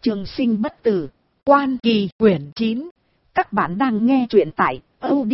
Trường sinh bất tử, Quan Kỳ quyển 9. Các bạn đang nghe truyện tại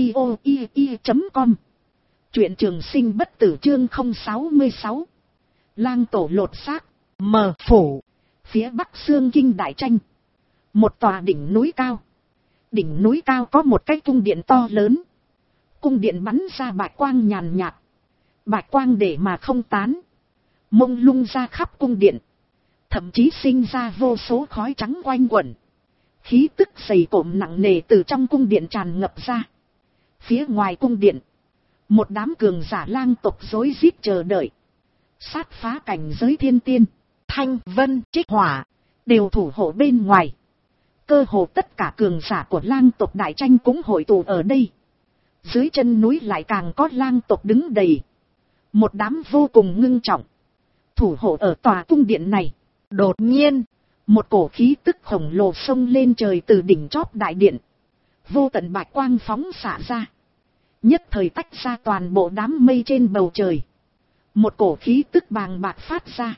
audio.com. Truyện Trường sinh bất tử chương 066. Lang tổ lột xác, mờ phủ. Phía bắc Xương Kinh đại tranh. Một tòa đỉnh núi cao. Đỉnh núi cao có một cái cung điện to lớn. Cung điện bắn ra bạch quang nhàn nhạt. Bạch quang để mà không tán. Mông lung ra khắp cung điện. Thậm chí sinh ra vô số khói trắng quanh quẩn. Khí tức dày cộm nặng nề từ trong cung điện tràn ngập ra. Phía ngoài cung điện, một đám cường giả lang tộc rối rít chờ đợi. Sát phá cảnh giới thiên tiên, Thanh Vân, Trích Hỏa đều thủ hộ bên ngoài. Cơ hồ tất cả cường giả của lang tộc đại tranh cũng hội tụ ở đây. Dưới chân núi lại càng có lang tộc đứng đầy. Một đám vô cùng ngưng trọng thủ hộ ở tòa cung điện này. Đột nhiên, một cổ khí tức khổng lồ xông lên trời từ đỉnh chóp đại điện. Vô tận bạch quang phóng xạ ra. Nhất thời tách ra toàn bộ đám mây trên bầu trời. Một cổ khí tức bàng bạc phát ra.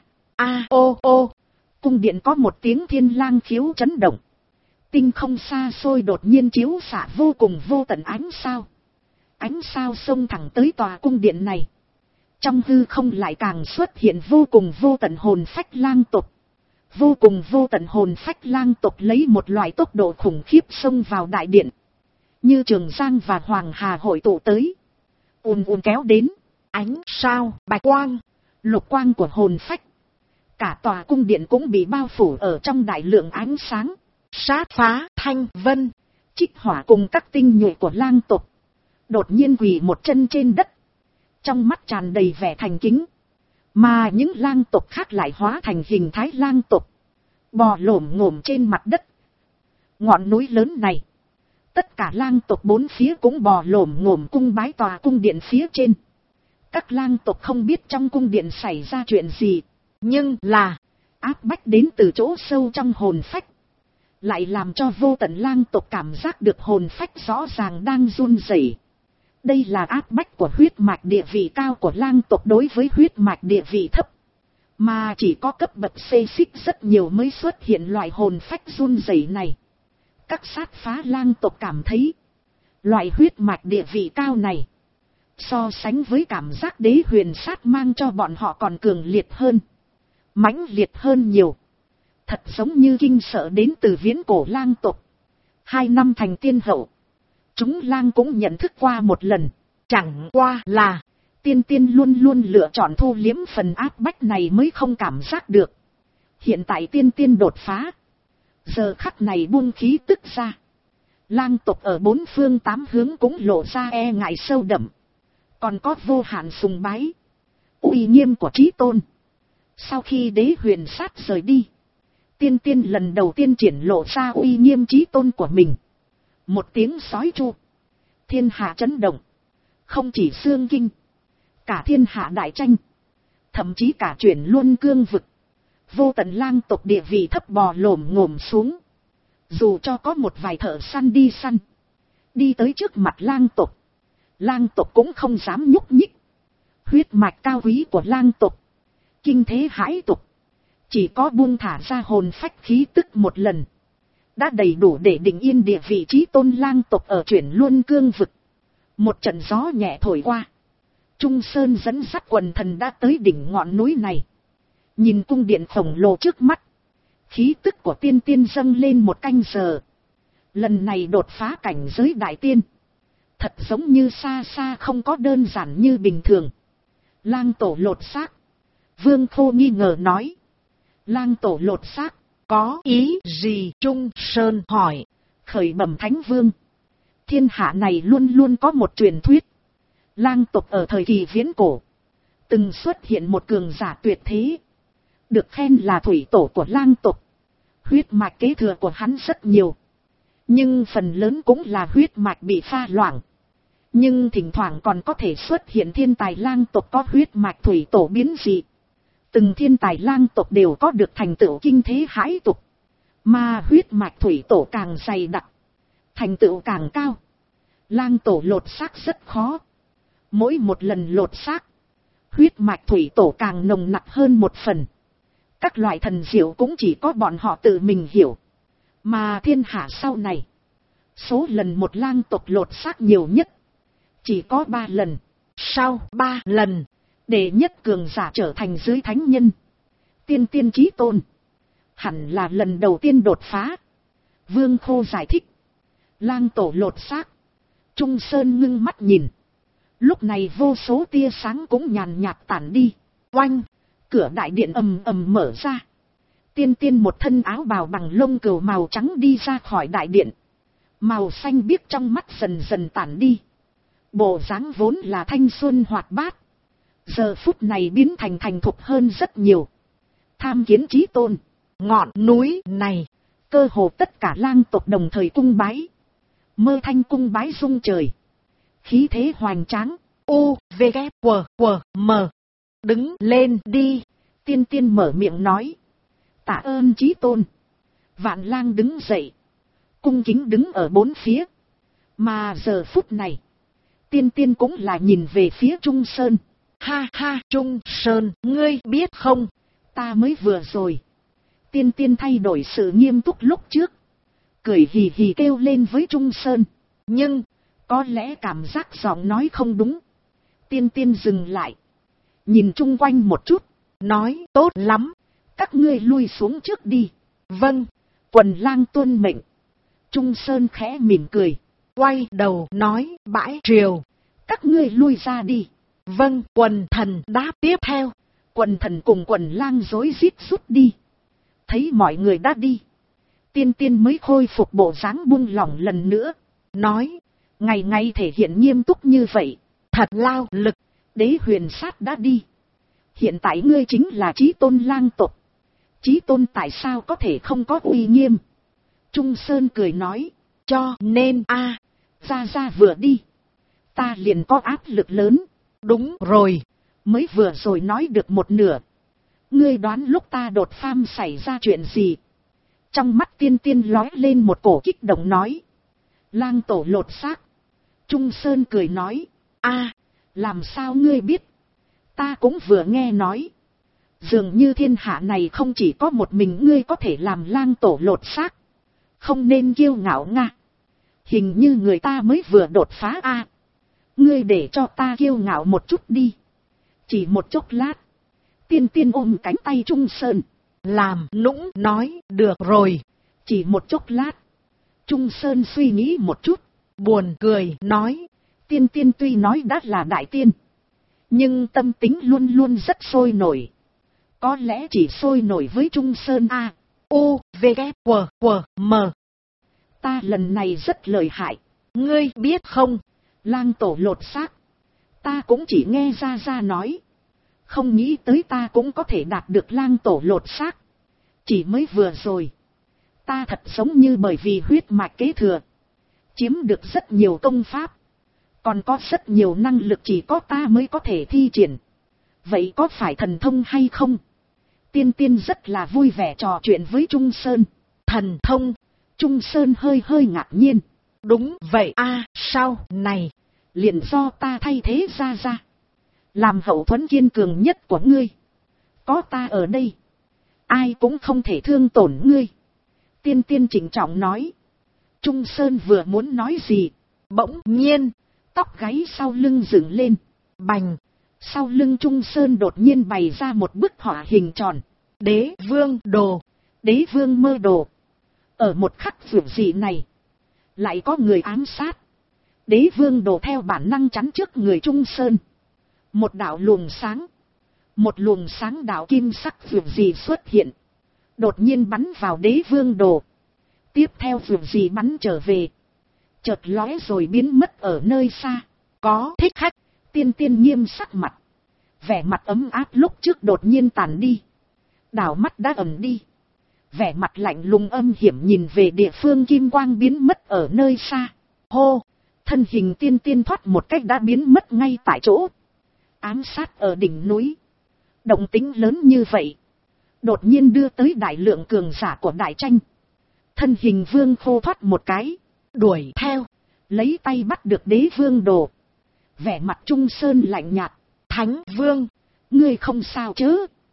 Ô. Cung điện có một tiếng thiên lang khiếu chấn động. Tinh không xa xôi đột nhiên chiếu xạ vô cùng vô tận ánh sao. Ánh sao xông thẳng tới tòa cung điện này. Trong hư không lại càng xuất hiện vô cùng vô tận hồn phách lang tộc. Vô cùng vô tận hồn phách lang tộc lấy một loại tốc độ khủng khiếp xông vào đại điện. Như Trường Giang và Hoàng Hà hội tụ tới. Ùn kéo đến. Ánh sao, bạch quang, lục quang của hồn phách. Cả tòa cung điện cũng bị bao phủ ở trong đại lượng ánh sáng. Sát phá, Thanh Vân, Trích Hỏa cùng các tinh nhuệ của lang tộc đột nhiên quỳ một chân trên đất. Trong mắt tràn đầy vẻ thành kính. Mà những lang tộc khác lại hóa thành hình thái lang tộc, bò lổm ngổm trên mặt đất. Ngọn núi lớn này, tất cả lang tộc bốn phía cũng bò lổm ngổm cung bái tòa cung điện phía trên. Các lang tộc không biết trong cung điện xảy ra chuyện gì, nhưng là áp bách đến từ chỗ sâu trong hồn phách, lại làm cho vô tận lang tộc cảm giác được hồn phách rõ ràng đang run rẩy. Đây là áp bách của huyết mạch địa vị cao của lang tộc đối với huyết mạch địa vị thấp. Mà chỉ có cấp bậc xê xích rất nhiều mới xuất hiện loại hồn phách run rẩy này. Các sát phá lang tộc cảm thấy loại huyết mạch địa vị cao này, so sánh với cảm giác đế huyền sát mang cho bọn họ còn cường liệt hơn, mãnh liệt hơn nhiều. Thật giống như kinh sợ đến từ viễn cổ lang tộc. 2 năm thành tiên hậu, chúng lang cũng nhận thức qua một lần. Chẳng qua là tiên tiên luôn luôn lựa chọn thu liếm phần áp bách này mới không cảm giác được. Hiện tại tiên tiên đột phá, giờ khắc này buông khí tức ra. Lang tộc ở 4 phương 8 hướng cũng lộ ra e ngại sâu đậm. Còn có vô hạn sùng bái, uy nghiêm của Chí Tôn. Sau khi đế huyền sát rời đi, tiên tiên lần đầu tiên triển lộ ra uy nghiêm Chí Tôn của mình. Một tiếng sói chu, thiên hạ chấn động. Không chỉ Xương Kinh, cả thiên hạ đại tranh, thậm chí cả chuyển Luân Cương vực, vô tận lang tộc địa vị thấp bò lổm ngổm xuống. Dù cho có một vài thợ săn đi săn, đi tới trước mặt lang tộc cũng không dám nhúc nhích. Huyết mạch cao quý của lang tộc kinh thế hãi tục, chỉ có buông thả ra hồn phách khí tức một lần, đã đầy đủ để định yên địa vị Chí Tôn lang tộc ở chuyển Luân Cương vực. Một trận gió nhẹ thổi qua, Trung Sơn dẫn dắt quần thần đã tới đỉnh ngọn núi này. Nhìn cung điện khổng lồ trước mắt, khí tức của tiên tiên dâng lên một canh giờ. Lần này đột phá cảnh giới đại tiên, thật giống như xa xa không có đơn giản như bình thường. Lang tổ lột xác, Vương Khô nghi ngờ nói. Lang tổ lột xác, có ý gì? Trung Sơn hỏi. Khởi bẩm Thánh Vương, thiên hạ này luôn luôn có một truyền thuyết. Lang tộc ở thời kỳ viễn cổ, từng xuất hiện một cường giả tuyệt thế, được khen là thủy tổ của lang tộc. Huyết mạch kế thừa của hắn rất nhiều, nhưng phần lớn cũng là huyết mạch bị pha loãng. Nhưng thỉnh thoảng còn có thể xuất hiện thiên tài lang tộc có huyết mạch thủy tổ biến dị. Từng thiên tài lang tộc đều có được thành tựu kinh thế hãi tục. Mà huyết mạch thủy tổ càng dày đặc, thành tựu càng cao. Lang tổ lột xác rất khó. Mỗi một lần lột xác, huyết mạch thủy tổ càng nồng nặc hơn một phần. Các loại thần diệu cũng chỉ có bọn họ tự mình hiểu. Mà thiên hạ sau này, số lần một lang tộc lột xác nhiều nhất chỉ có 3 lần. Sau 3 lần, đệ nhất cường giả trở thành dưới thánh nhân, tiên tiên chí tôn, hẳn là lần đầu tiên đột phá. Vương Khô giải thích. Lang tổ lột xác. Trung Sơn ngưng mắt nhìn. Lúc này vô số tia sáng cũng nhàn nhạt tản đi. Oanh, cửa đại điện ầm ầm mở ra. Tiên tiên một thân áo bào bằng lông cừu màu trắng đi ra khỏi đại điện. Màu xanh biếc trong mắt dần dần tản đi. Bộ dáng vốn là thanh xuân hoạt bát, giờ phút này biến thành thành thục hơn rất nhiều. Tham kiến chí tôn. Ngọn núi này, cơ hồ tất cả lang tộc đồng thời cung bái. Mơ thanh cung bái rung trời, khí thế hoành tráng. U, V, K, W, W, M. Đứng lên đi. Tiên tiên mở miệng nói. Tạ ơn chí tôn. Vạn lang đứng dậy, cung kính đứng ở bốn phía. Mà giờ phút này, tiên tiên cũng là nhìn về phía Trung Sơn. Ha ha, Trung Sơn, ngươi biết không, ta mới vừa rồi. Tiên tiên thay đổi sự nghiêm túc lúc trước, cười hì hì kêu lên với Trung Sơn. Nhưng, có lẽ cảm giác giọng nói không đúng. Tiên tiên dừng lại, nhìn chung quanh một chút, nói tốt lắm, các ngươi lui xuống trước đi. Vâng, quần lang tuân mệnh. Trung Sơn khẽ mỉm cười, quay đầu nói bãi triều, các ngươi lui ra đi. Vâng, quần thần đáp tiếp theo. Quần thần cùng quần lang rối rít rút đi. Thấy mọi người đã đi, tiên tiên mới khôi phục bộ dáng buông lỏng lần nữa. Nói, ngày ngày thể hiện nghiêm túc như vậy, thật lao lực. Đế huyền sát đã đi, hiện tại ngươi chính là chí tôn lang tộc. Chí tôn tại sao có thể không có uy nghiêm? Trung Sơn cười nói, cho nên ra ra vừa đi, ta liền có áp lực lớn. Đúng rồi, mới vừa rồi nói được một nửa. Ngươi đoán lúc ta đột phàm xảy ra chuyện gì? Trong mắt tiên tiên lóe lên một cổ kích động nói. Lang tổ lột xác. Trung Sơn cười nói, làm sao ngươi biết? Ta cũng vừa nghe nói. Dường như thiên hạ này không chỉ có một mình ngươi có thể làm lang tổ lột xác. Không nên kiêu ngạo nga. Hình như người ta mới vừa đột phá Ngươi để cho ta kiêu ngạo một chút đi. Chỉ một chốc lát, tiên tiên ôm cánh tay Trung Sơn, làm nũng nói, được rồi. Chỉ một chốc lát, Trung Sơn suy nghĩ một chút, buồn cười nói, tiên tiên tuy nói đã là đại tiên, nhưng tâm tính luôn luôn rất sôi nổi. Có lẽ chỉ sôi nổi với Trung Sơn U, V, K, W, W, M. Ta lần này rất lợi hại, ngươi biết không? Lang tổ lột xác, ta cũng chỉ nghe ra nói. Không nghĩ tới ta cũng có thể đạt được lang tổ lột xác. Chỉ mới vừa rồi, ta thật giống như bởi vì huyết mạch kế thừa, chiếm được rất nhiều công pháp. Còn có rất nhiều năng lực chỉ có ta mới có thể thi triển. Vậy có phải thần thông hay không? Tiên tiên rất là vui vẻ trò chuyện với Trung Sơn. Thần thông? Trung Sơn hơi ngạc nhiên. Đúng vậy sau này, liền do ta thay thế ra. Làm hậu thuẫn kiên cường nhất của ngươi. Có ta ở đây, ai cũng không thể thương tổn ngươi. Tiên tiên chỉnh trọng nói. Trung Sơn vừa muốn nói gì, bỗng nhiên, tóc gáy sau lưng dựng lên. Bành, sau lưng Trung Sơn đột nhiên bày ra một bức họa hình tròn. Đế vương đồ, đế vương mơ đồ. Ở một khắc vượt dị này, lại có người ám sát. Đế vương đồ theo bản năng chắn trước người Trung Sơn. Một đạo luồng sáng đạo kim sắc vượt dị xuất hiện, đột nhiên bắn vào đế vương đồ. Tiếp theo vượt dị bắn trở về, chợt lóe rồi biến mất ở nơi xa. Có thích khách. Tiên tiên nghiêm sắc mặt, vẻ mặt ấm áp lúc trước đột nhiên tàn đi, đảo mắt đã ẩn đi. Vẻ mặt lạnh lùng âm hiểm nhìn về địa phương kim quang biến mất ở nơi xa. Hô, thân hình tiên tiên thoát một cách đã biến mất ngay tại chỗ. Ám sát ở đỉnh núi, động tính lớn như vậy, đột nhiên đưa tới đại lượng cường giả của đại tranh. Thân hình Vương Khô thoát một cái, đuổi theo, lấy tay bắt được đế vương đồ. Vẻ mặt Trung Sơn lạnh nhạt. Thánh Vương, ngươi không sao chứ?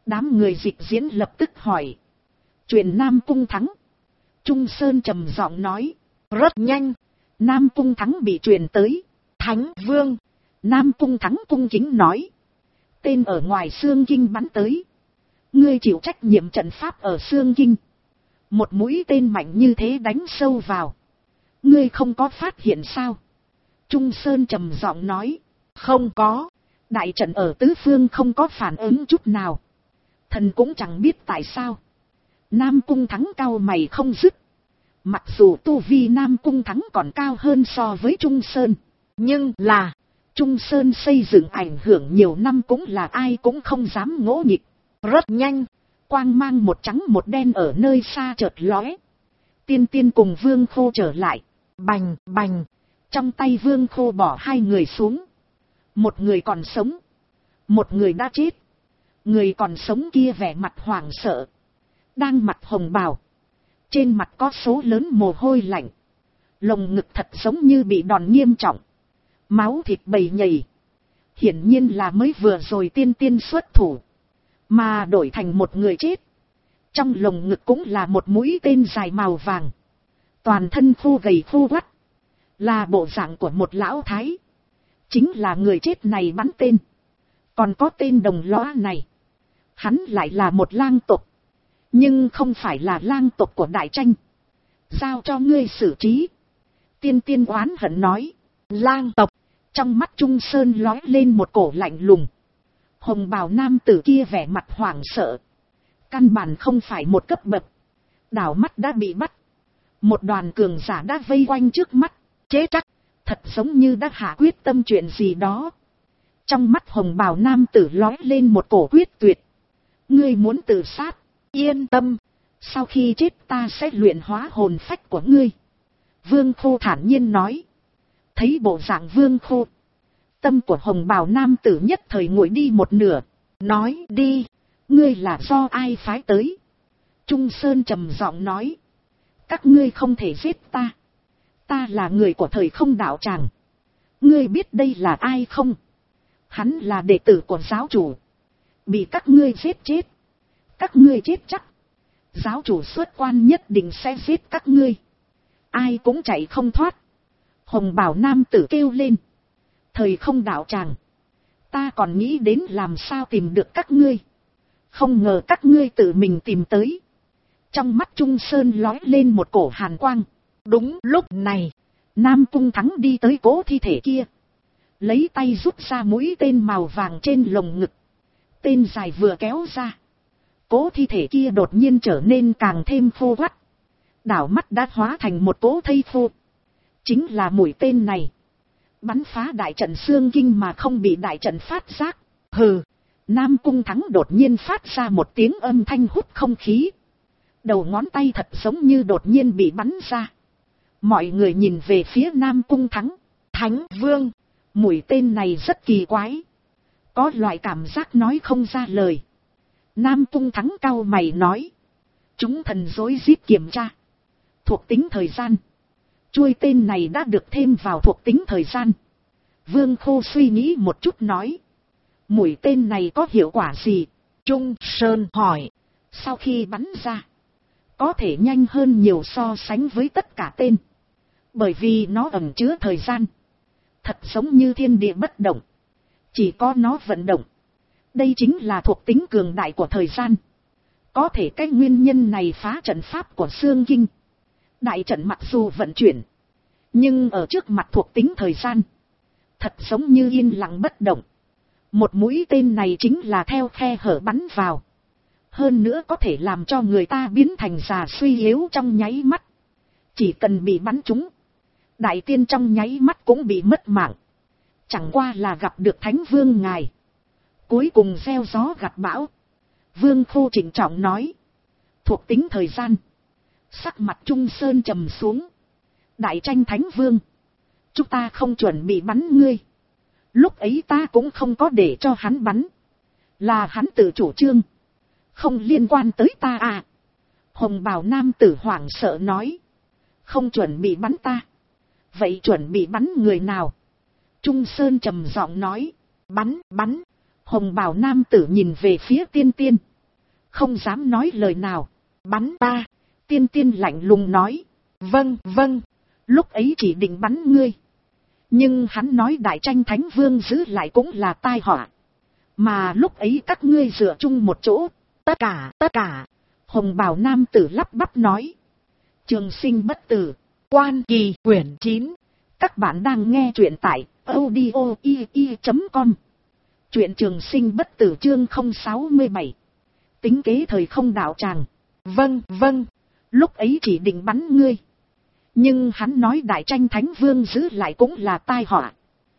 Đám người dịch diễn lập tức hỏi. Truyền Nam Cung Thắng. Trung Sơn trầm giọng nói. Rất nhanh. Nam Cung Thắng bị truyền tới. Thánh Vương. Nam Cung Thắng cung kính nói. Tên ở ngoài Xương Kinh bắn tới. Ngươi chịu trách nhiệm trận pháp ở Xương Kinh. Một mũi tên mạnh như thế đánh sâu vào. Ngươi không có phát hiện sao? Trung Sơn trầm giọng nói. Không có. Đại trận ở tứ phương không có phản ứng chút nào. Thần cũng chẳng biết tại sao. Nam Cung Thắng cao mày không dứt. Mặc dù tu vi Nam Cung Thắng còn cao hơn so với Trung Sơn. Nhưng là Trung Sơn xây dựng ảnh hưởng nhiều năm cũng là ai cũng không dám ngỗ nghịch. Rất nhanh. Quang mang một trắng một đen ở nơi xa chợt lóe. Tiên Tiên cùng Vương Khô trở lại. Bành bành. Trong tay Vương Khô bỏ hai người xuống. Một người còn sống. Một người đã chết. Người còn sống kia vẻ mặt hoảng sợ. Đang mặc hồng bào. Trên mặt có số lớn mồ hôi lạnh. Lồng ngực thật giống như bị đòn nghiêm trọng. Máu thịt bầy nhầy. Hiển nhiên là mới vừa rồi Tiên Tiên xuất thủ. Mà đổi thành một người chết. Trong lồng ngực cũng là một mũi tên dài màu vàng. Toàn thân khô gầy khô quắt. Là bộ dạng của một lão thái. Chính là người chết này bắn tên. Còn có tên đồng lõa này. Hắn lại là một lang tộc. Nhưng không phải là lang tộc của Đại Tranh. Giao cho ngươi xử trí. Tiên Tiên oán hận nói. Lang tộc. Trong mắt Trung Sơn lói lên một cổ lạnh lùng. Hồng bào nam tử kia vẻ mặt hoảng sợ. Căn bản không phải một cấp bậc. Đảo mắt đã bị bắt. Một đoàn cường giả đã vây quanh trước mắt. Chế chắc. Thật giống như đã hạ quyết tâm chuyện gì đó. Trong mắt hồng bào nam tử lói lên một cổ quyết tuyệt. Ngươi muốn tự sát. Yên tâm. Sau khi chết ta sẽ luyện hóa hồn phách của ngươi. Vương Khô thản nhiên nói. Thấy bộ dạng Vương Khô. Tâm của hồng bào nam tử nhất thời nguội đi một nửa. Nói đi. Ngươi là do ai phái tới? Trung Sơn trầm giọng nói. Các ngươi không thể giết ta. Ta là người của thời không đạo tràng. Ngươi biết đây là ai không? Hắn là đệ tử của giáo chủ. Bị các ngươi giết chết. Các ngươi chết chắc. Giáo chủ xuất quan nhất định sẽ giết các ngươi. Ai cũng chạy không thoát. Hồng bào nam tử kêu lên. Thời không đạo tràng. Ta còn nghĩ đến làm sao tìm được các ngươi. Không ngờ các ngươi tự mình tìm tới. Trong mắt Trung Sơn lói lên một cổ hàn quang. Đúng lúc này, Nam Cung Thắng đi tới cố thi thể kia. Lấy tay rút ra mũi tên màu vàng trên lồng ngực. Tên dài vừa kéo ra. Cố thi thể kia đột nhiên trở nên càng thêm khô quắt. Đảo mắt đã hóa thành một cố thây khô. Chính là mũi tên này. Bắn phá đại trận Xương Kinh mà không bị đại trận phát giác. Hừ. Nam Cung Thắng đột nhiên phát ra một tiếng âm thanh hút không khí. Đầu ngón tay thật giống như đột nhiên bị bắn ra. Mọi người nhìn về phía Nam Cung Thắng. Thánh Vương. Mũi tên này rất kỳ quái. Có loại cảm giác nói không ra lời. Nam Cung Thắng cau mày nói. Chúng thần rối rít kiểm tra. Thuộc tính thời gian. Chuôi tên này đã được thêm vào thuộc tính thời gian. Vương Khô suy nghĩ một chút nói. Mũi tên này có hiệu quả gì? Trung Sơn hỏi. Sau khi bắn ra. Có thể nhanh hơn nhiều so sánh với tất cả tên. Bởi vì nó ẩn chứa thời gian. Thật giống như thiên địa bất động. Chỉ có nó vận động. Đây chính là thuộc tính cường đại của thời gian. Có thể cái nguyên nhân này phá trận pháp của Xương Kinh. Đại trận mặc dù vận chuyển. Nhưng ở trước mặt thuộc tính thời gian. Thật giống như yên lặng bất động. Một mũi tên này chính là theo khe hở bắn vào. Hơn nữa có thể làm cho người ta biến thành già suy yếu trong nháy mắt. Chỉ cần bị bắn trúng. Đại tiên trong nháy mắt cũng bị mất mạng. Chẳng qua là gặp được Thánh Vương ngài. Cuối cùng gieo gió gặt bão. Vương Khô trịnh trọng nói. Thuộc tính thời gian. Sắc mặt Trung Sơn trầm xuống. Đại Tranh Thánh Vương. Chúng ta không chuẩn bị bắn ngươi. Lúc ấy ta cũng không có để cho hắn bắn. Là hắn tự chủ trương. Không liên quan tới ta à. Hồng bào nam tử hoảng sợ nói. Không chuẩn bị bắn ta. Vậy chuẩn bị bắn người nào? Trung Sơn trầm giọng nói. Bắn. Hồng bào nam tử nhìn về phía Tiên Tiên. không dám nói lời nào. Bắn ta, tiên tiên lạnh lùng nói. Vâng, vâng, lúc ấy chỉ định bắn ngươi. Nhưng hắn nói đại tranh thánh vương giữ lại cũng là tai họa. Mà lúc ấy các ngươi dựa chung một chỗ, tất cả, hồng bào nam tử lắp bắp nói. Trường sinh bất tử, Quan Kỳ quyển 9. Các bạn đang nghe truyện tại audio.com. Truyện trường sinh bất tử chương 067. Tính kế thời không đạo tràng. Vâng, vâng, lúc ấy chỉ định bắn ngươi. Nhưng hắn nói đại tranh thánh vương giữ lại cũng là tai họa.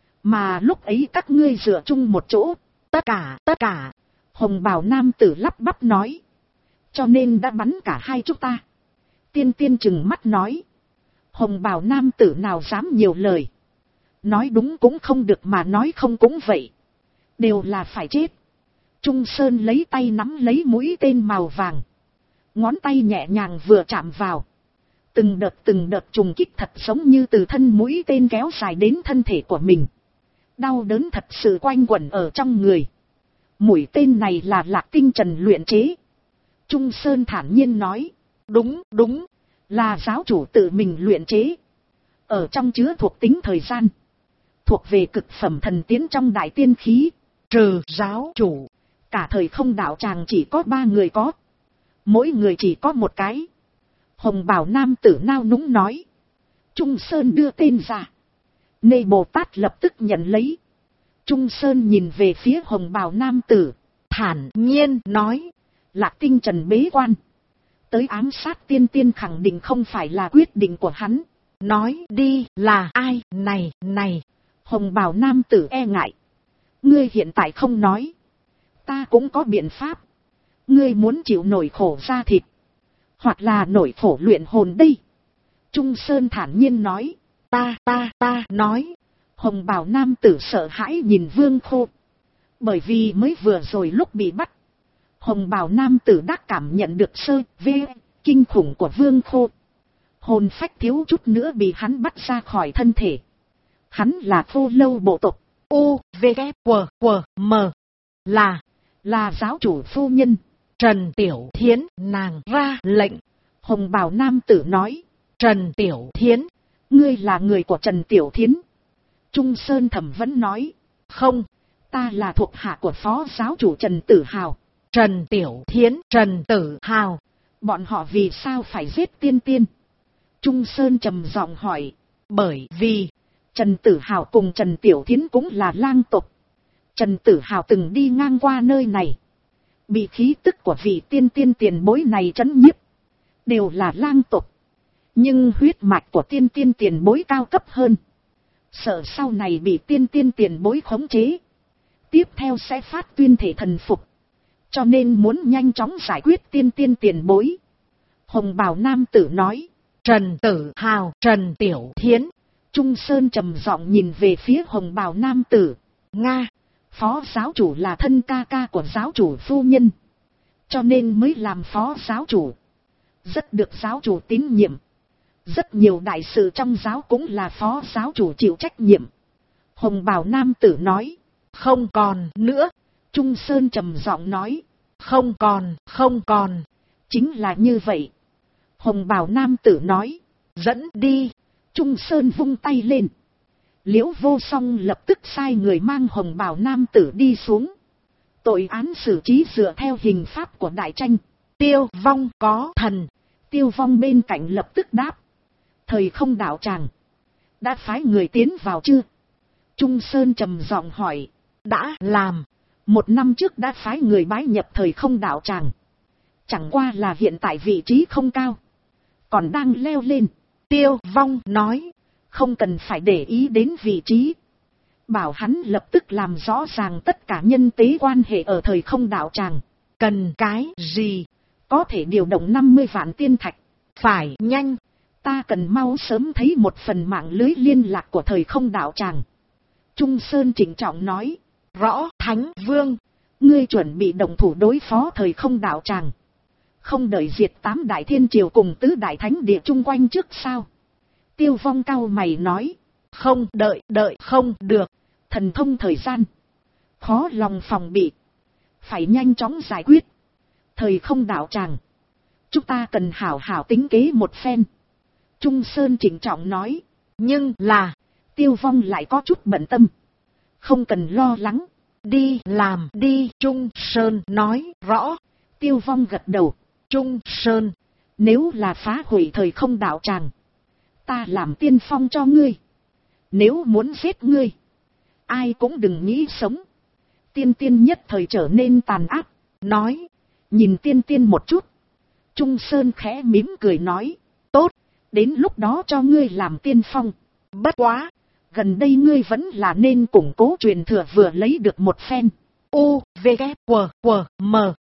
Mà lúc ấy các ngươi dựa chung một chỗ, tất cả, hồng bào nam tử lắp bắp nói. Cho nên đã bắn cả hai chúng ta. Tiên tiên chừng mắt nói. Hồng bào nam tử nào dám nhiều lời. Nói đúng cũng không được mà nói không cũng vậy. Đều là phải chết. Trung Sơn lấy tay nắm lấy mũi tên màu vàng. Ngón tay nhẹ nhàng vừa chạm vào. Từng đợt trùng kích thật giống như từ thân mũi tên kéo dài đến thân thể của mình. Đau đớn thật sự quanh quẩn ở trong người. Mũi tên này là Lạc Tinh Trần luyện chế. Trung Sơn thản nhiên nói. Đúng, là giáo chủ tự mình luyện chế. Ở trong chứa thuộc tính thời gian. Thuộc về cực phẩm thần tiến trong đại tiên khí. Trừ giáo chủ. Cả thời không đạo tràng chỉ có 3 người có. Mỗi người chỉ có một cái. Hồng bào nam tử nao núng nói. Trung Sơn đưa tên ra. Nê Bồ Tát lập tức nhận lấy. Trung Sơn nhìn về phía hồng bào nam tử. Thản nhiên nói. Lạc Tinh Trần bế quan. Tới ám sát tiên tiên khẳng định không phải là quyết định của hắn. Nói đi là ai này. Hồng bào nam tử e ngại. Ngươi hiện tại không nói. Ta cũng có biện pháp. Ngươi muốn chịu nổi khổ da thịt. Hoặc là nổi khổ luyện hồn đây. Trung Sơn thản nhiên nói. Ta nói. Hồng bào nam tử sợ hãi nhìn Vương Khô. Bởi vì mới vừa rồi lúc bị bắt. Hồng bào nam tử đã cảm nhận được kinh khủng của Vương Khô. Hồn phách thiếu chút nữa bị hắn bắt ra khỏi thân thể. Hắn là Khô Lâu bộ tộc. U-V-K-W-M. Là giáo chủ phu nhân. Trần Tiểu Thiến nàng ra lệnh. Hồng bào nam tử nói. Trần Tiểu Thiến. Ngươi là người của Trần Tiểu Thiến. Trung Sơn thẩm vấn nói. Không, ta là thuộc hạ của phó giáo chủ Trần Tử Hào. Trần Tiểu Thiến, Trần Tử Hào. Bọn họ vì sao phải giết tiên tiên? Trung Sơn trầm giọng hỏi. Bởi vì Trần Tử Hào cùng Trần Tiểu Thiến cũng là lang tộc. Trần Tử Hào từng đi ngang qua nơi này. Bị khí tức của vị tiên tiên tiền bối này trấn nhiếp. Đều là lang tộc. Nhưng huyết mạch của tiên tiên tiền bối cao cấp hơn. Sợ sau này bị tiên tiên tiền bối khống chế. Tiếp theo sẽ phát tuyên thể thần phục. Cho nên muốn nhanh chóng giải quyết tiên tiên tiền bối. Hồng bào nam tử nói. Trần Tử Hào, Trần Tiểu Thiến. Trung Sơn trầm giọng nhìn về phía hồng bào nam tử. Nga, phó giáo chủ là thân ca ca của giáo chủ phu nhân. Cho nên mới làm phó giáo chủ. Rất được giáo chủ tín nhiệm. Rất nhiều đại sự trong giáo cũng là phó giáo chủ chịu trách nhiệm. Hồng bào nam tử nói. Không còn nữa. Trung Sơn trầm giọng nói. Không còn. Chính là như vậy. Hồng bào nam tử nói. Dẫn đi. Trung Sơn vung tay lên. Liễu Vô Song lập tức sai người mang hồng bào nam tử đi xuống. Tội án xử trí dựa theo hình pháp của đại tranh. Tiêu Vong có thần. Tiêu Vong bên cạnh lập tức đáp. Thời không đạo tràng. Đã phái người tiến vào chưa? Trung Sơn trầm giọng hỏi. Đã làm. 1 năm trước đã phái người bái nhập thời không đạo tràng. Chẳng qua là hiện tại vị trí không cao. Còn đang leo lên. Tiêu Vong nói. Không cần phải để ý đến vị trí. Bảo hắn lập tức làm rõ ràng tất cả nhân tế quan hệ ở thời không đạo tràng. Cần cái gì? Có thể điều động 50 vạn tiên thạch. Phải nhanh. Ta cần mau sớm thấy một phần mạng lưới liên lạc của thời không đạo tràng. Trung Sơn trịnh trọng nói. Rõ Thánh Vương. Ngươi chuẩn bị động thủ đối phó thời không đạo tràng. Không đợi diệt 8 đại thiên triều cùng 4 đại thánh địa chung quanh trước sao? Tiêu Vong cau mày nói. Không đợi không được. Thần thông thời gian. Khó lòng phòng bị. Phải nhanh chóng giải quyết. Thời không đạo tràng. Chúng ta cần hảo hảo tính kế một phen. Trung Sơn trịnh trọng nói. Nhưng là, Tiêu Vong lại có chút bận tâm. Không cần lo lắng. Đi làm đi, Trung Sơn nói. Rõ. Tiêu Vong gật đầu. Trung Sơn, nếu là phá hủy thời không đạo tràng, ta làm tiên phong cho ngươi. Nếu muốn giết ngươi, ai cũng đừng nghĩ sống. Tiên tiên nhất thời trở nên tàn ác. Nói, nhìn tiên tiên một chút. Trung Sơn khẽ mỉm cười nói. Tốt, đến lúc đó cho ngươi làm tiên phong. Bất quá, gần đây ngươi vẫn là nên củng cố truyền thừa vừa lấy được một phen. U, V, K, W, W, M.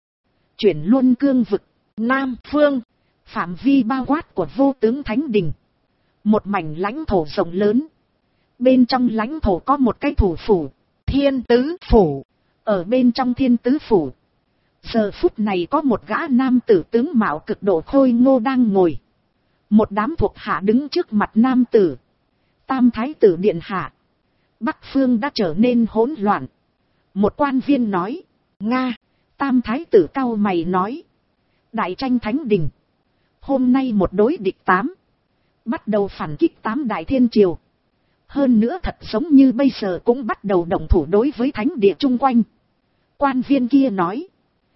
Chuyển Luân Cương vực, Nam Phương, phạm vi bao quát của Vô Tướng Thánh Đình. Một mảnh lãnh thổ rộng lớn. Bên trong lãnh thổ có một cái thủ phủ, Thiên Tứ Phủ. Ở bên trong Thiên Tứ Phủ, giờ phút này có một gã nam tử tướng mạo cực độ khôi ngô đang ngồi. Một đám thuộc hạ đứng trước mặt nam tử. Tam Thái tử điện hạ. Bắc phương đã trở nên hỗn loạn. Một quan viên nói. Nga. Tam Thái tử cau mày nói. Đại tranh Thánh Đình. Hôm nay một đối địch 8. Bắt đầu phản kích 8 đại thiên triều. Hơn nữa thật giống như bây giờ cũng bắt đầu động thủ đối với thánh địa chung quanh. Quan viên kia nói.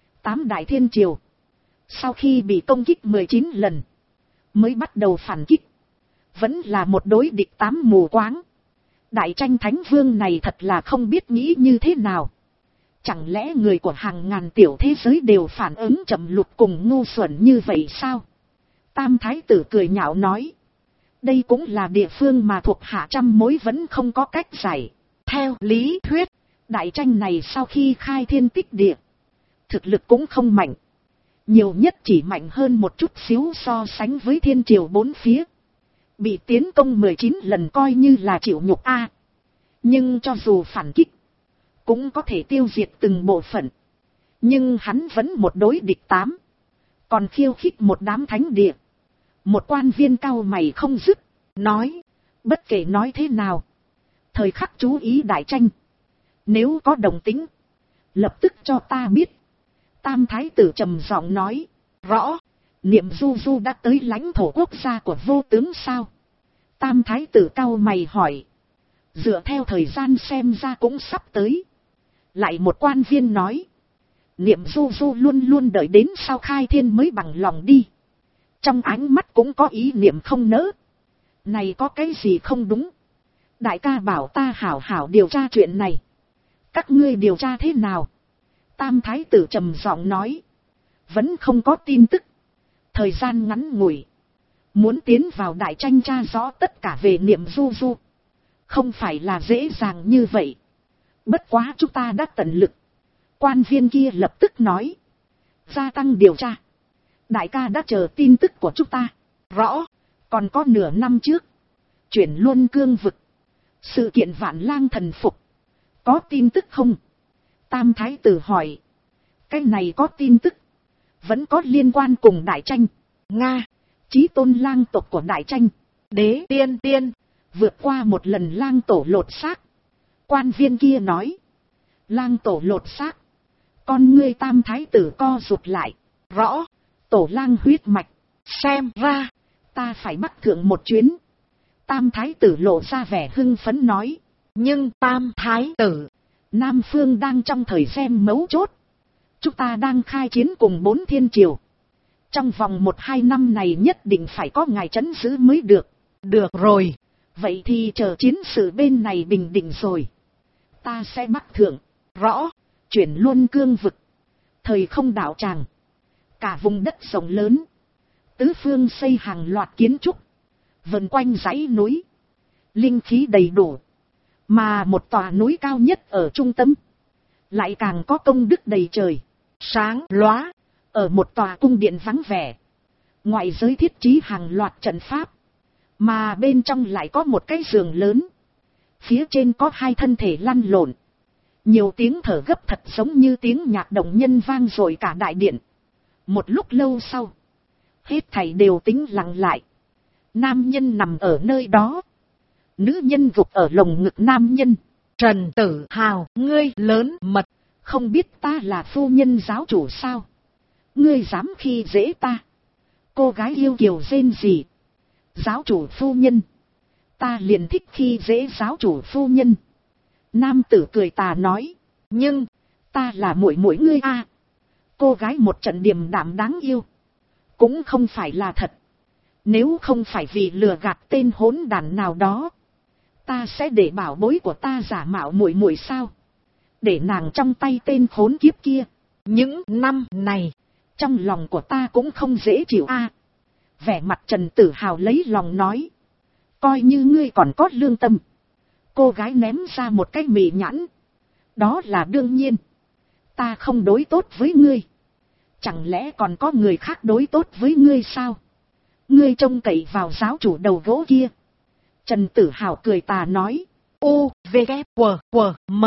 8 đại thiên triều. Sau khi bị công kích 19 lần. Mới bắt đầu phản kích. Vẫn là một đối địch 8 mù quáng. Đại tranh thánh vương này thật là không biết nghĩ như thế nào. Chẳng lẽ người của hàng ngàn tiểu thế giới đều phản ứng chậm lụt cùng ngu xuẩn như vậy sao? Tam Thái tử cười nhạo nói. Đây cũng là địa phương mà thuộc hạ trăm mối vẫn không có cách giải. Theo lý thuyết, đại tranh này sau khi khai thiên tích địa, thực lực cũng không mạnh. Nhiều nhất chỉ mạnh hơn một chút xíu so sánh với thiên triều bốn phía. Bị tiến công 19 lần coi như là chịu nhục A. Nhưng cho dù phản kích, cũng có thể tiêu diệt từng bộ phận. Nhưng hắn vẫn một đối địch 8. Còn khiêu khích một đám thánh địa. Một quan viên cau mày không dứt, nói. Bất kể nói thế nào, thời khắc chú ý đại tranh. Nếu có động tĩnh, lập tức cho ta biết. Tam Thái tử trầm giọng nói. Rõ. Niệm Du Du đã tới lãnh thổ quốc gia của Vô Tướng sao? Tam Thái tử cau mày hỏi. Dựa theo thời gian xem ra cũng sắp tới. Lại một quan viên nói. Niệm Du Du luôn luôn đợi đến sau khai thiên mới bằng lòng đi. Trong ánh mắt cũng có ý niệm không nỡ. Này có cái gì không đúng? Đại ca bảo ta hảo hảo điều tra chuyện này. Các ngươi điều tra thế nào? Tam Thái tử trầm giọng nói. Vẫn không có tin tức. Thời gian ngắn ngủi. Muốn tiến vào đại tranh tra rõ tất cả về Niệm Du Du. Không phải là dễ dàng như vậy. Bất quá chúng ta đã tận lực. Quan viên kia lập tức nói. Gia tăng điều tra. Đại ca đã chờ tin tức của chúng ta. Rõ. Còn có nửa năm trước. Chuyển Luân Cương vực. Sự kiện Vạn Lang thần phục. Có tin tức không? Tam Thái tử hỏi. Cái này có tin tức. Vẫn có liên quan cùng đại tranh. Nga. Chí tôn lang tộc của đại tranh. Đế tiên. Vượt qua một lần lang tổ lột xác. Quan viên kia nói. Lang tổ lột xác. Con ngươi Tam Thái tử co rụt lại. Rõ. Tổ lang huyết mạch. Xem ra. Ta phải bắt thượng một chuyến. Tam Thái tử lộ ra vẻ hưng phấn nói. Nhưng Tam Thái tử. Nam Phương đang trong thời xem mấu chốt. Chúng ta đang khai chiến cùng 4 thiên triều. Trong vòng 1-2 năm này nhất định phải có ngài trấn giữ mới được. Được rồi. Vậy thì chờ chiến sự bên này bình định rồi. Ta sẽ bắt thượng. Rõ. Chuyển Luân Cương vực. Thời không đạo tràng. Cả vùng đất rộng lớn. Tứ phương xây hàng loạt kiến trúc. Vần quanh dãy núi. Linh khí đầy đủ. Mà một tòa núi cao nhất ở trung tâm. Lại càng có công đức đầy trời. Sáng lóa. Ở một tòa cung điện vắng vẻ. Ngoại giới thiết trí hàng loạt trận pháp. Mà bên trong lại có một cái giường lớn. Phía trên có 2 thân thể lăn lộn. Nhiều tiếng thở gấp thật giống như tiếng nhạc động nhân vang rồi cả đại điện. Một lúc lâu sau. Hết thảy đều tĩnh lặng lại. Nam nhân nằm ở nơi đó. Nữ nhân gục ở lồng ngực nam nhân. Trần Tử Hào, ngươi lớn mật. Không biết ta là phu nhân giáo chủ sao? Ngươi dám khi dễ ta. Cô gái yêu kiều rên rỉ. Giáo chủ phu nhân. Ta liền thích khi dễ giáo chủ phu nhân. Nam tử cười tà nói. Nhưng, ta là muội muội ngươi a. Cô gái một trận điềm đạm đáng yêu. Cũng không phải là thật. Nếu không phải vì lừa gạt tên hỗn đản nào đó, ta sẽ để bảo bối của ta giả mạo muội muội sao? Để nàng trong tay tên khốn kiếp kia. Những năm này, trong lòng của ta cũng không dễ chịu a. Vẻ mặt Trần Tử Hào lấy lòng nói. Coi như ngươi còn có lương tâm. Cô gái ném ra một cái mì nhãn. Đó là đương nhiên. Ta không đối tốt với ngươi. Chẳng lẽ còn có người khác đối tốt với ngươi sao? Ngươi trông cậy vào giáo chủ đầu gỗ kia. Trần Tử Hào cười tà nói. U, V, K, W, W, M.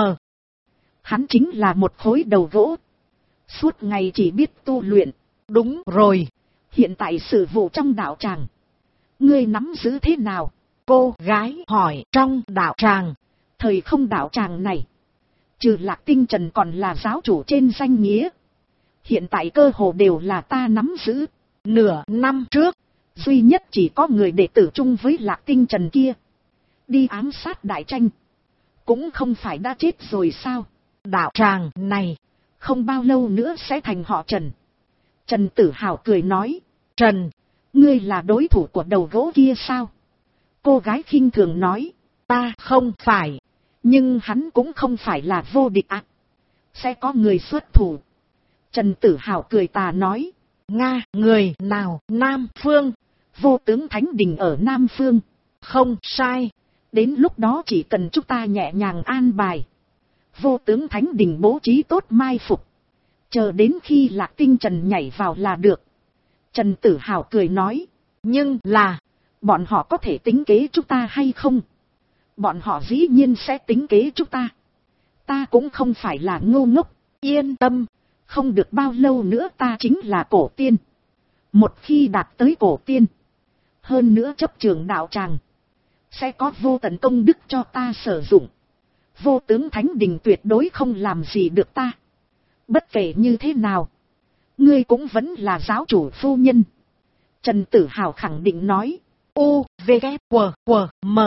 Hắn chính là một khối đầu gỗ. Suốt ngày chỉ biết tu luyện. Đúng rồi. Hiện tại sự vụ trong đạo tràng, ngươi nắm giữ thế nào? Cô gái hỏi. Trong đạo tràng, thời không đạo tràng này, trừ Lạc Tinh Trần còn là giáo chủ trên danh nghĩa, hiện tại cơ hồ đều là ta nắm giữ. Nửa năm trước, duy nhất chỉ có người đệ tử chung với Lạc Tinh Trần kia đi ám sát Đại Tranh. Cũng không phải đã chết rồi sao? Đạo tràng này không bao lâu nữa sẽ thành họ Trần. Trần Tử Hào cười nói. Trần, ngươi là đối thủ của đầu gỗ kia sao? Cô gái khinh thường nói. Ta không phải, nhưng hắn cũng không phải là vô địch ạ. Sẽ có người xuất thủ. Trần Tử Hào cười tà nói. Nga, người nào? Nam Phương. Vô tướng Thánh Đình ở Nam Phương. Không sai. Đến lúc đó chỉ cần chúng ta nhẹ nhàng an bài. Vô tướng Thánh Đình bố trí tốt mai phục. Chờ đến khi Lạc Tinh Trần nhảy vào là được. Trần Tử Hào cười nói. Nhưng là, bọn họ có thể tính kế chúng ta hay không? Bọn họ dĩ nhiên sẽ tính kế chúng ta. Ta cũng không phải là ngu ngốc. Yên tâm, không được bao lâu nữa ta chính là cổ tiên. Một khi đạt tới cổ tiên, hơn nữa chấp trường đạo tràng, sẽ có vô tận công đức cho ta sử dụng. Vô tướng Thánh Đình tuyệt đối không làm gì được ta. Bất kể như thế nào, ngươi cũng vẫn là giáo chủ phu nhân. Trần Tử Hào khẳng định nói. U, V, K, W, W, M.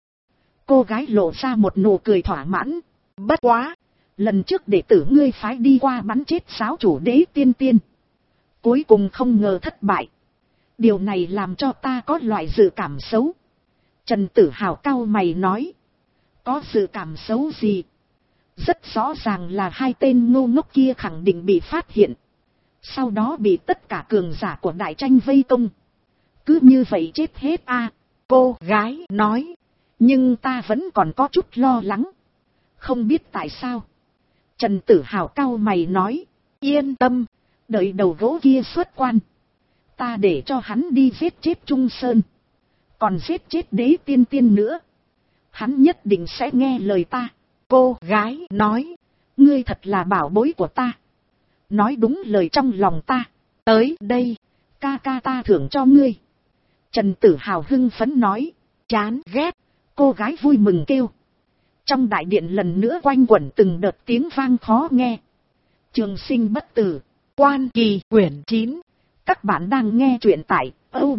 Cô gái lộ ra một nụ cười thỏa mãn. Bất quá, lần trước đệ tử ngươi phái đi qua bắn chết giáo chủ Đế Tiên Tiên, cuối cùng không ngờ thất bại. Điều này làm cho ta có loại dự cảm xấu. Trần Tử Hào cau mày nói. Có dự cảm xấu gì? Rất rõ ràng là hai tên ngu ngốc kia khẳng định bị phát hiện. Sau đó bị tất cả cường giả của Đại Tranh vây công. Cứ như vậy chết hết a. Cô gái nói. Nhưng ta vẫn còn có chút lo lắng. Không biết tại sao. Trần Tử Hào cau mày nói. Yên tâm, đợi đầu gỗ kia xuất quan, ta để cho hắn đi giết chết Trung Sơn. Còn giết chết Đế Tiên Tiên nữa, hắn nhất định sẽ nghe lời ta. Cô gái nói. Ngươi thật là bảo bối của ta. Nói đúng lời trong lòng ta. Tới đây, ca ca ta thưởng cho ngươi. Trần Tử Hào hưng phấn nói. Chán ghét. Cô gái vui mừng kêu. Trong đại điện lần nữa quanh quẩn từng đợt tiếng vang khó nghe. Trường Sinh bất tử. Quan Kỳ quyển 9. Các bạn đang nghe truyện tại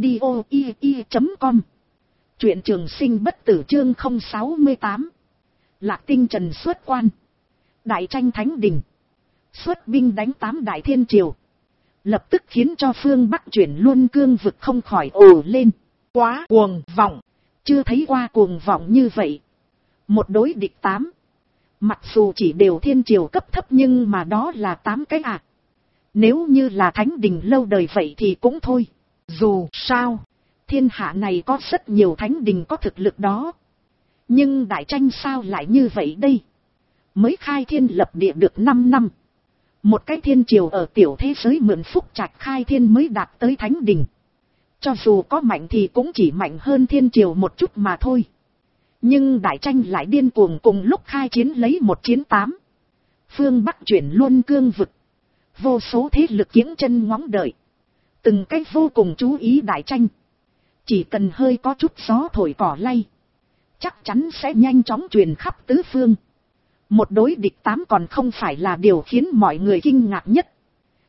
audio.com. Truyện Trường Sinh bất tử chương 068. Lạc Tinh Trần xuất quan. Đại Tranh Thánh Đình xuất binh đánh 8 đại thiên triều, lập tức khiến cho phương Bắc chuyển Luân Cương vực không khỏi ồ lên. Quá cuồng vọng, chưa thấy qua cuồng vọng như vậy. Một đối địch 8. Mặc dù chỉ đều thiên triều cấp thấp nhưng mà đó là 8 cái à. Nếu như là Thánh Đình lâu đời vậy thì cũng thôi. Dù sao, thiên hạ này có rất nhiều Thánh Đình có thực lực đó. Nhưng Đại Tranh sao lại như vậy đây? Mới khai thiên lập địa được 5 năm. Một cái thiên triều ở tiểu thế giới mượn phúc trạch khai thiên mới đạt tới Thánh Đình. Cho dù có mạnh thì cũng chỉ mạnh hơn thiên triều một chút mà thôi. Nhưng Đại Tranh lại điên cuồng cùng lúc khai chiến lấy 1 chiến 8. Phương Bắc chuyển Luân Cương vực. Vô số thế lực kiễng chân ngóng đợi. Từng cách vô cùng chú ý Đại Tranh. Chỉ cần hơi có chút gió thổi cỏ lay, chắc chắn sẽ nhanh chóng truyền khắp tứ phương. Một đối địch 8 còn không phải là điều khiến mọi người kinh ngạc nhất.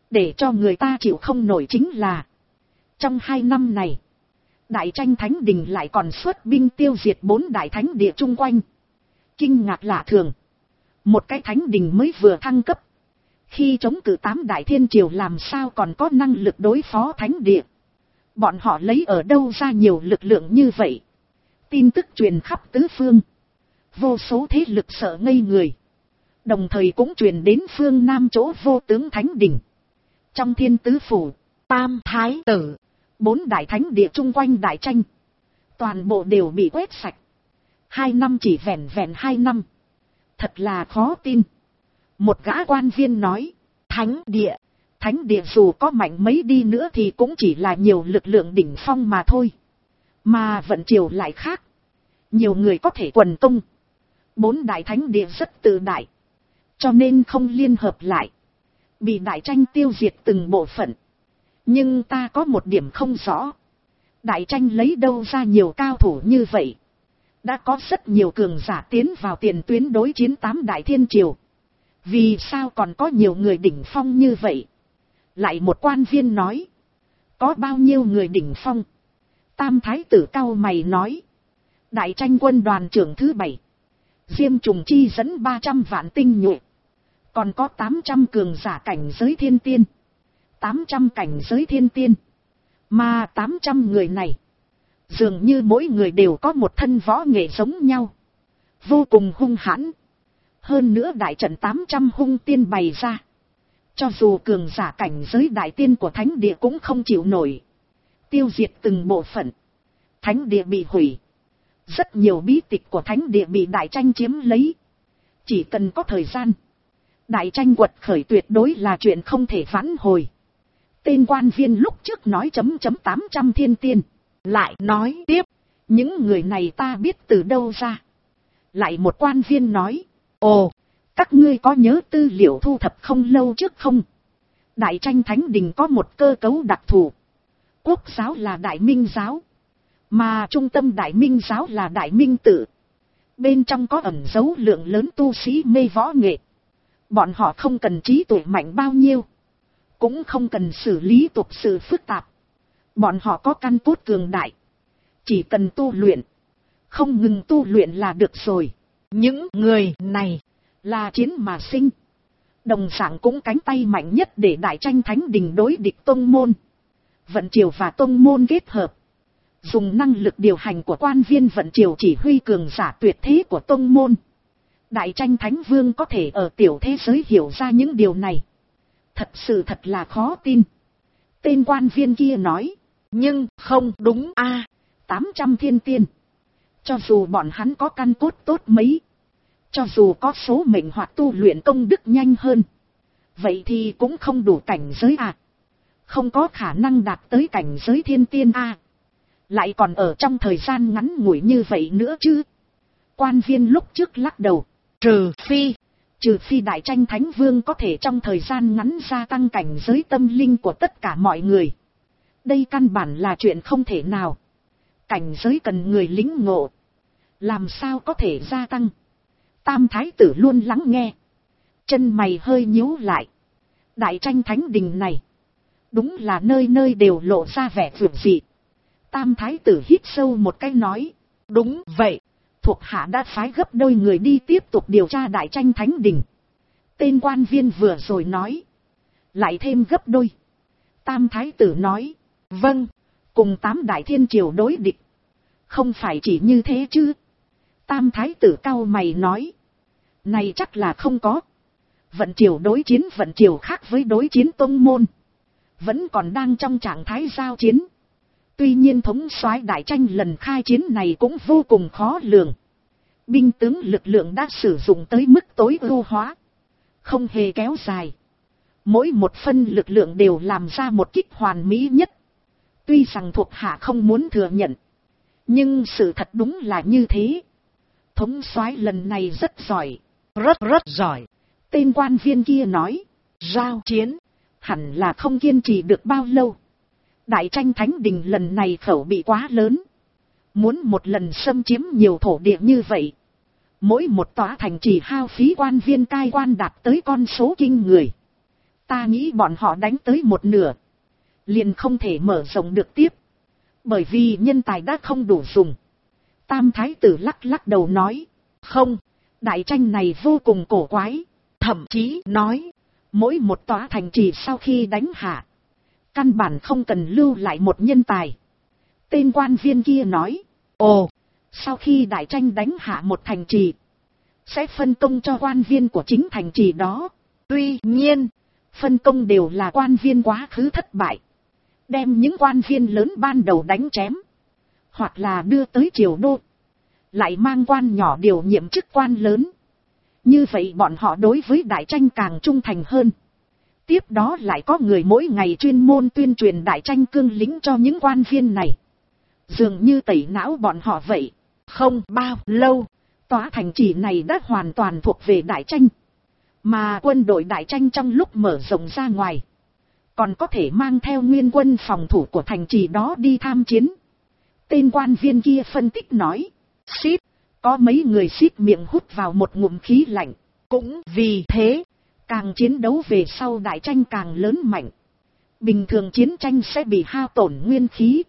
Để cho người ta chịu không nổi chính là, trong 2 năm này, Đại Tranh Thánh Đình lại còn xuất binh tiêu diệt 4 đại thánh địa chung quanh. Kinh ngạc lạ thường. Một cái thánh đình mới vừa thăng cấp, khi chống cự 8 đại thiên triều làm sao còn có năng lực đối phó thánh địa. Bọn họ lấy ở đâu ra nhiều lực lượng như vậy? Tin tức truyền khắp tứ phương. Vô số thế lực sợ ngây người. Đồng thời cũng truyền đến phương Nam chỗ Vô Tướng Thánh Đình. Trong Thiên Tứ Phủ, Tam Thái Tử, 4 đại thánh địa chung quanh Đại Tranh, toàn bộ đều bị quét sạch. 2 năm chỉ vẹn 2 năm. Thật là khó tin. Một gã quan viên nói, thánh địa dù có mạnh mấy đi nữa thì cũng chỉ là nhiều lực lượng đỉnh phong mà thôi. Mà vận triều lại khác. Nhiều người có thể quần công. 4 đại thánh địa rất tự đại, cho nên không liên hợp lại, bị Đại Tranh tiêu diệt từng bộ phận. Nhưng ta có một điểm không rõ. Đại Tranh lấy đâu ra nhiều cao thủ như vậy? Đã có rất nhiều cường giả tiến vào tiền tuyến đối chiến 8 đại thiên triều. Vì sao còn có nhiều người đỉnh phong như vậy? Lại một quan viên nói. Có bao nhiêu người đỉnh phong? Tam Thái Tử cau mày nói. Đại Tranh quân đoàn trưởng thứ 7. Diêm Trùng Chi dẫn 300 vạn tinh nhuệ. Còn có 800 cường giả cảnh giới thiên tiên. 800 cảnh giới thiên tiên. Mà 800 người này, dường như mỗi người đều có một thân võ nghệ giống nhau. Vô cùng hung hãn. Hơn nữa đại trận 800 hung tiên bày ra. Cho dù cường giả cảnh giới đại tiên của thánh địa cũng không chịu nổi. Tiêu diệt từng bộ phận. Thánh địa bị hủy. Rất nhiều bí tịch của thánh địa bị Đại Tranh chiếm lấy. Chỉ cần có thời gian, Đại Tranh quật khởi tuyệt đối là chuyện không thể vãn hồi. Tên quan viên lúc trước nói .. 800 thiên tiên. Lại nói tiếp, những người này ta biết từ đâu ra. Lại một quan viên nói, ồ, các ngươi có nhớ tư liệu thu thập không lâu trước không? Đại Tranh Thánh Đình có một cơ cấu đặc thù. Quốc giáo là Đại Minh giáo, mà trung tâm Đại Minh giáo là Đại Minh tự. Bên trong có ẩn dấu lượng lớn tu sĩ mê võ nghệ. Bọn họ không cần trí tuệ mạnh bao nhiêu, cũng không cần xử lý tục sự phức tạp. Bọn họ có căn cốt cường đại, chỉ cần tu luyện, không ngừng tu luyện là được rồi. Những người này là chiến mà sinh, đồng dạng cũng cánh tay mạnh nhất để Đại Tranh Thánh Đình đối địch tông môn. Vận triều và tông môn kết hợp, dùng năng lực điều hành của quan viên vận triều chỉ huy cường giả tuyệt thế của tông môn. Đại Tranh Thánh Vương có thể ở tiểu thế giới hiểu ra những điều này. Thật sự thật là khó tin. Tên quan viên kia nói, nhưng không đúng a, 800 thiên tiên. Cho dù bọn hắn có căn cốt tốt mấy, cho dù có số mệnh hoặc tu luyện công đức nhanh hơn, vậy thì cũng không đủ cảnh giới à. Không có khả năng đạt tới cảnh giới thiên tiên a. Lại còn ở trong thời gian ngắn ngủi như vậy nữa chứ. Quan viên lúc trước lắc đầu, trừ phi Đại Tranh Thánh Vương có thể trong thời gian ngắn gia tăng cảnh giới tâm linh của tất cả mọi người. Đây căn bản là chuyện không thể nào. Cảnh giới cần người lĩnh ngộ, làm sao có thể gia tăng? Tam Thái Tử luôn lắng nghe, chân mày hơi nhíu lại. Đại Tranh Thánh Đình này, đúng là nơi nơi đều lộ ra vẻ vượt dị. Tam Thái Tử hít sâu một cái nói, đúng vậy, thuộc hạ đã phái gấp đôi người đi tiếp tục điều tra Đại Tranh Thánh Đình. Tên quan viên vừa rồi nói, lại thêm gấp đôi. Tam Thái Tử nói, vâng, cùng 8 đại thiên triều đối địch. Không phải chỉ như thế chứ? Tam Thái Tử cau mày nói, này chắc là không có. Vận triều đối chiến vận triều khác với đối chiến tông môn, vẫn còn đang trong trạng thái giao chiến. Tuy nhiên thống soái Đại Tranh lần khai chiến này cũng vô cùng khó lường. Binh tướng lực lượng đã sử dụng tới mức tối ưu hóa, không hề kéo dài. Mỗi một phân lực lượng đều làm ra một kích hoàn mỹ nhất. Tuy rằng thuộc hạ không muốn thừa nhận, nhưng sự thật đúng là như thế. Thống soái lần này rất giỏi, rất giỏi. Tên quan viên kia nói, giao chiến hẳn là không kiên trì được bao lâu. Đại Tranh Thánh Đình lần này khẩu bị quá lớn, muốn một lần xâm chiếm nhiều thổ địa như vậy, mỗi một tòa thành chỉ hao phí quan viên cai quan đạt tới con số kinh người. Ta nghĩ bọn họ đánh tới một nửa, liền không thể mở rộng được tiếp, bởi vì nhân tài đã không đủ dùng. Tam thái tử lắc lắc đầu nói, không, đại tranh này vô cùng cổ quái, thậm chí nói, mỗi một tòa thành trì sau khi đánh hạ, căn bản không cần lưu lại một nhân tài. Tên quan viên kia nói, ồ, sau khi đại tranh đánh hạ một thành trì, sẽ phân công cho quan viên của chính thành trì đó. Tuy nhiên, phân công đều là quan viên quá khứ thất bại, đem những quan viên lớn ban đầu đánh chém, hoặc là đưa tới triều đô, lại mang quan nhỏ điều nhiệm chức quan lớn. Như vậy bọn họ đối với đại tranh càng trung thành hơn. Tiếp đó lại có người mỗi ngày chuyên môn tuyên truyền đại tranh cương lĩnh cho những quan viên này, dường như tẩy não bọn họ vậy. Không bao lâu, tòa thành trì này đã hoàn toàn thuộc về đại tranh, mà quân đội đại tranh trong lúc mở rộng ra ngoài, còn có thể mang theo nguyên quân phòng thủ của thành trì đó đi tham chiến. Tên quan viên kia phân tích nói, xít, có mấy người xít miệng hút vào một ngụm khí lạnh. Cũng vì thế, càng chiến đấu về sau đại tranh càng lớn mạnh. Bình thường chiến tranh sẽ bị hao tổn nguyên khí,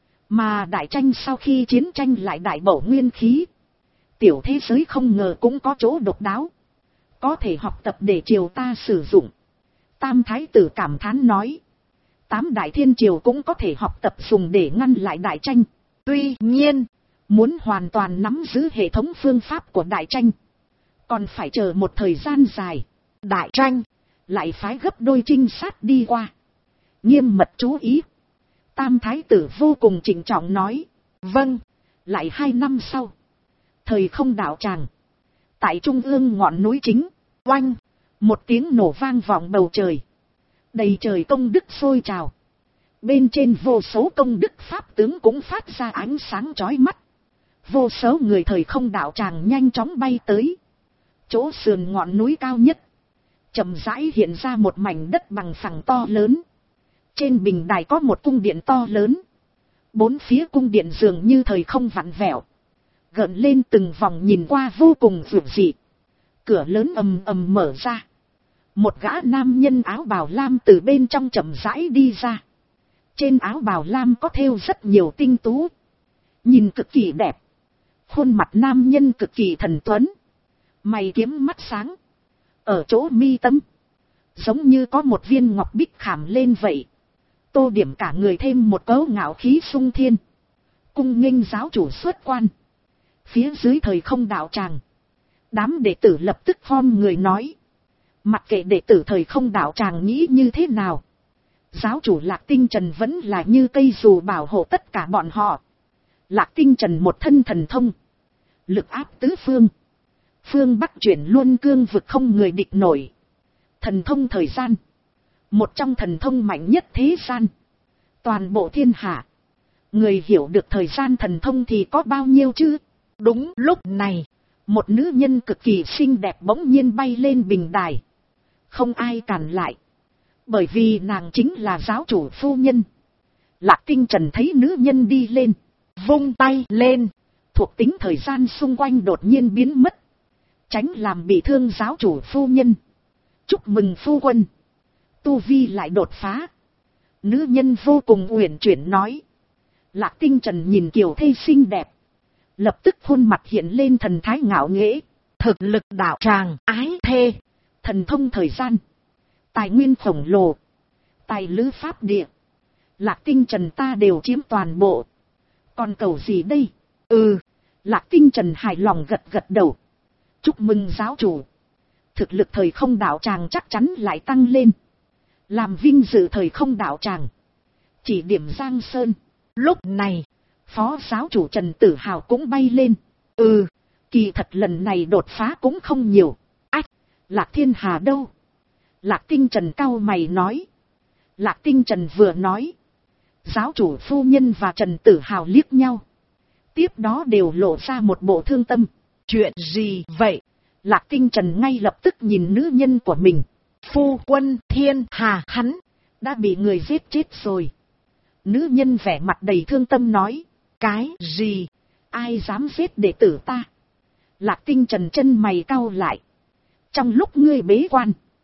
mà đại tranh sau khi chiến tranh lại đại bổ nguyên khí. Tiểu thế giới không ngờ cũng có chỗ độc đáo, có thể học tập để triều ta sử dụng. Tam thái tử cảm thán nói, 8 đại thiên triều cũng có thể học tập dùng để ngăn lại đại tranh. Tuy nhiên, muốn hoàn toàn nắm giữ hệ thống phương pháp của đại tranh, còn phải chờ một thời gian dài. Đại tranh lại phái gấp đôi trinh sát đi qua, nghiêm mật chú ý. Tam thái tử vô cùng trịnh trọng nói, vâng. Lại 2 năm sau, thời không đạo tràng, tại trung ương ngọn núi chính, oanh, một tiếng nổ vang vọng bầu trời, đầy trời công đức sôi trào. Bên trên vô số công đức pháp tướng cũng phát ra ánh sáng chói mắt. Vô số người thời không đạo tràng nhanh chóng bay tới. Chỗ sườn ngọn núi cao nhất, chậm rãi hiện ra một mảnh đất bằng phẳng to lớn. Trên bình đài có một cung điện to lớn. 4 phía cung điện dường như thời không vặn vẹo, gợn lên từng vòng nhìn qua vô cùng dữ dị. Cửa lớn ầm ầm mở ra. Một gã nam nhân áo bào lam từ bên trong chậm rãi đi ra. Trên áo bào lam có thêu rất nhiều tinh tú, nhìn cực kỳ đẹp. Khuôn mặt nam nhân cực kỳ thần tuấn, mày kiếm mắt sáng. Ở chỗ mi tâm, giống như có một viên ngọc bích khảm lên vậy, tô điểm cả người thêm một cấu ngạo khí sung thiên. Cung nghênh giáo chủ xuất quan. Phía dưới thời không đạo tràng, đám đệ tử lập tức khom người nói, mặc kệ đệ tử thời không đạo tràng nghĩ như thế nào, giáo chủ Lạc Tinh Trần vẫn là như cây dù bảo hộ tất cả bọn họ. Lạc Tinh Trần một thân thần thông, lực áp tứ phương, phương Bắc chuyển luôn cương vực không người địch nổi. Thần thông thời gian, một trong thần thông mạnh nhất thế gian. Toàn bộ thiên hạ, người hiểu được thời gian thần thông thì có bao nhiêu chứ? Đúng lúc này, một nữ nhân cực kỳ xinh đẹp bỗng nhiên bay lên bình đài. Không ai cản lại, bởi vì nàng chính là giáo chủ phu nhân. Lạc Tinh Trần thấy nữ nhân đi lên, vung tay lên, thuộc tính thời gian xung quanh đột nhiên biến mất, tránh làm bị thương giáo chủ phu nhân. Chúc mừng phu quân, tu vi lại đột phá. Nữ nhân vô cùng uyển chuyển nói. Lạc Tinh Trần nhìn kiều thê xinh đẹp, lập tức khuôn mặt hiện lên thần thái ngạo nghễ. Thực lực đạo tràng ái thê, thần thông thời gian, tài nguyên khổng lồ, tài lữ pháp địa, Lạc Tinh Trần ta đều chiếm toàn bộ, còn cầu gì đây? Lạc Tinh Trần hài lòng gật gật đầu. Chúc mừng giáo chủ, thực lực thời không đạo tràng chắc chắn lại tăng lên, làm vinh dự thời không đạo tràng, chỉ điểm Giang Sơn. Lúc này, phó giáo chủ Trần Tử Hào cũng bay lên. Kỳ thật lần này đột phá cũng không nhiều. Ách, Lạc Thiên Hà đâu? Lạc Tinh Trần cau mày nói. Lạc Tinh Trần vừa nói, giáo chủ phu nhân và Trần Tử Hào liếc nhau, tiếp đó đều lộ ra một bộ thương tâm. Chuyện gì vậy? Lạc Tinh Trần ngay lập tức nhìn nữ nhân của mình. Phu quân Thiên Hà hắn đã bị người giết chết rồi. Nữ nhân vẻ mặt đầy thương tâm nói. Cái gì? Ai dám giết đệ tử ta? Lạc Tinh Trần chân mày cau lại. Trong lúc ngươi bế quan,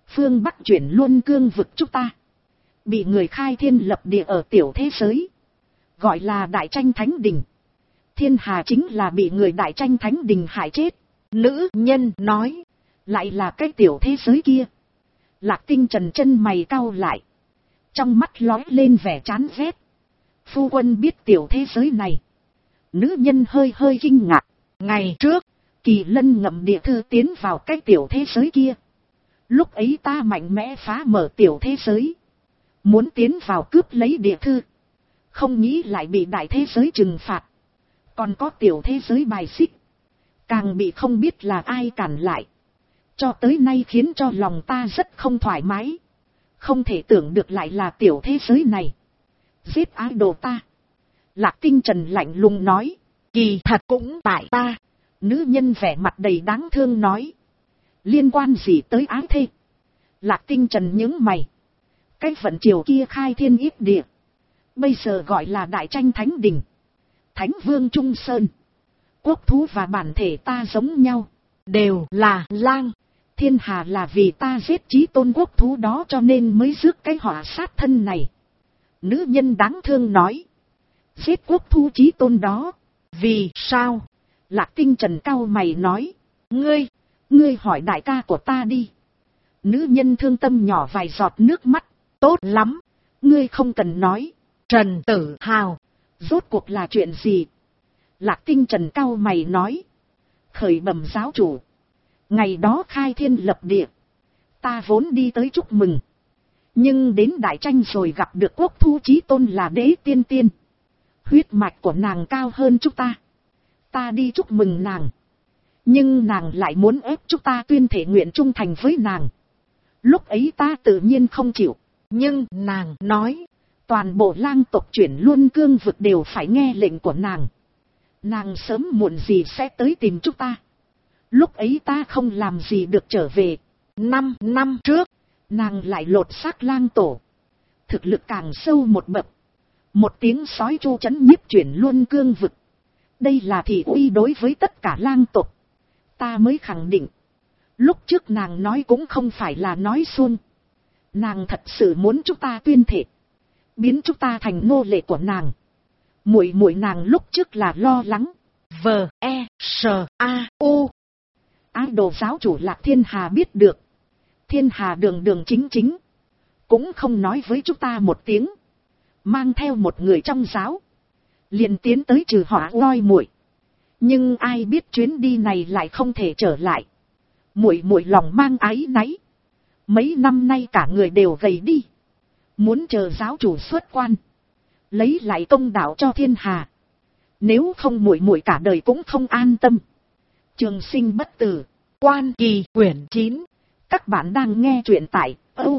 Phương Bắc chuyển Luân Cương vực chúng ta. Bị người khai thiên lập địa ở tiểu thế giới. Gọi là Đại Tranh Thánh Đình. Thiên Hà chính là bị người Đại Tranh Thánh Đình hại chết. Nữ nhân nói. Lại là cái tiểu thế giới kia. Lạc Tinh Trần chân mày cau lại. Trong mắt lóe lên vẻ chán ghét. Phu quân biết tiểu thế giới này. Nữ nhân hơi hơi kinh ngạc. Ngày trước, Kỳ Lân ngậm địa thư tiến vào cái tiểu thế giới kia. Lúc ấy ta mạnh mẽ phá mở tiểu thế giới. Muốn tiến vào cướp lấy địa thư. Không nghĩ lại bị đại thế giới trừng phạt. Còn có tiểu thế giới bài xích. Càng bị không biết là ai cản lại. Cho tới nay khiến cho lòng ta rất không thoải mái. Không thể tưởng được lại là tiểu thế giới này. Giết ái đồ ta. Lạc Tinh Trần lạnh lùng nói. Kỳ thật cũng tại ta. Nữ nhân vẻ mặt đầy đáng thương nói. Liên quan gì tới ái thê? Lạc Tinh Trần nhướng mày. Cái vận chiều kia khai thiên ít địa. Bây giờ gọi là Đại Tranh Thánh Đình. Thánh Vương Trung Sơn. Quốc thú và bản thể ta giống nhau. Đều là lang. Thiên Hà là vì ta giết chí tôn quốc thú đó cho nên mới rước cái họa sát thân này. Nữ nhân đáng thương nói. Giết quốc thú chí tôn đó. Vì sao? Lạc Tinh Trần cau mày nói. Ngươi hỏi đại ca của ta đi. Nữ nhân thương tâm nhỏ vài giọt nước mắt. Tốt lắm. Ngươi không cần nói. Trần Tử Hào. Rốt cuộc là chuyện gì? Lạc Tinh Trần cau mày nói. Khởi bẩm giáo chủ. Ngày đó khai thiên lập địa. Ta vốn đi tới chúc mừng. Nhưng đến đại tranh rồi gặp được quốc thu chí tôn là đế tiên tiên. Huyết mạch của nàng cao hơn chúng ta. Ta đi chúc mừng nàng. Nhưng nàng lại muốn ép chúng ta tuyên thể nguyện trung thành với nàng. Lúc ấy ta tự nhiên không chịu. Nhưng nàng nói. Toàn bộ lang tộc chuyển Luân Cương vực đều phải nghe lệnh của nàng. Nàng sớm muộn gì sẽ tới tìm chúng ta. Lúc ấy ta không làm gì được trở về. 5 năm trước, nàng lại lột xác lang tổ. Thực lực càng sâu một bậc. Một tiếng sói chu chấn nhiếp chuyển Luân Cương vực. Đây là thị uy đối với tất cả lang tộc. Ta mới khẳng định. Lúc trước nàng nói cũng không phải là nói suông. Nàng thật sự muốn chúng ta tuyên thệ. Biến chúng ta thành nô lệ của nàng. Muội nàng lúc trước là lo lắng. V.E.S.A.U. Ái đồ giáo chủ Lạc Thiên Hà biết được. Thiên Hà đường chính. Cũng không nói với chúng ta một tiếng. Mang theo một người trong giáo. Liền tiến tới trừ họa oai muội. Nhưng ai biết chuyến đi này lại không thể trở lại. Muội lòng mang áy náy. Mấy năm nay cả người đều gầy đi. Muốn chờ giáo chủ xuất quan. Lấy lại công đạo cho Thiên Hà. Nếu không muội cả đời cũng không an tâm. Trường Sinh bất tử. Quan Kỳ quyển 9. Các bạn đang nghe truyện tại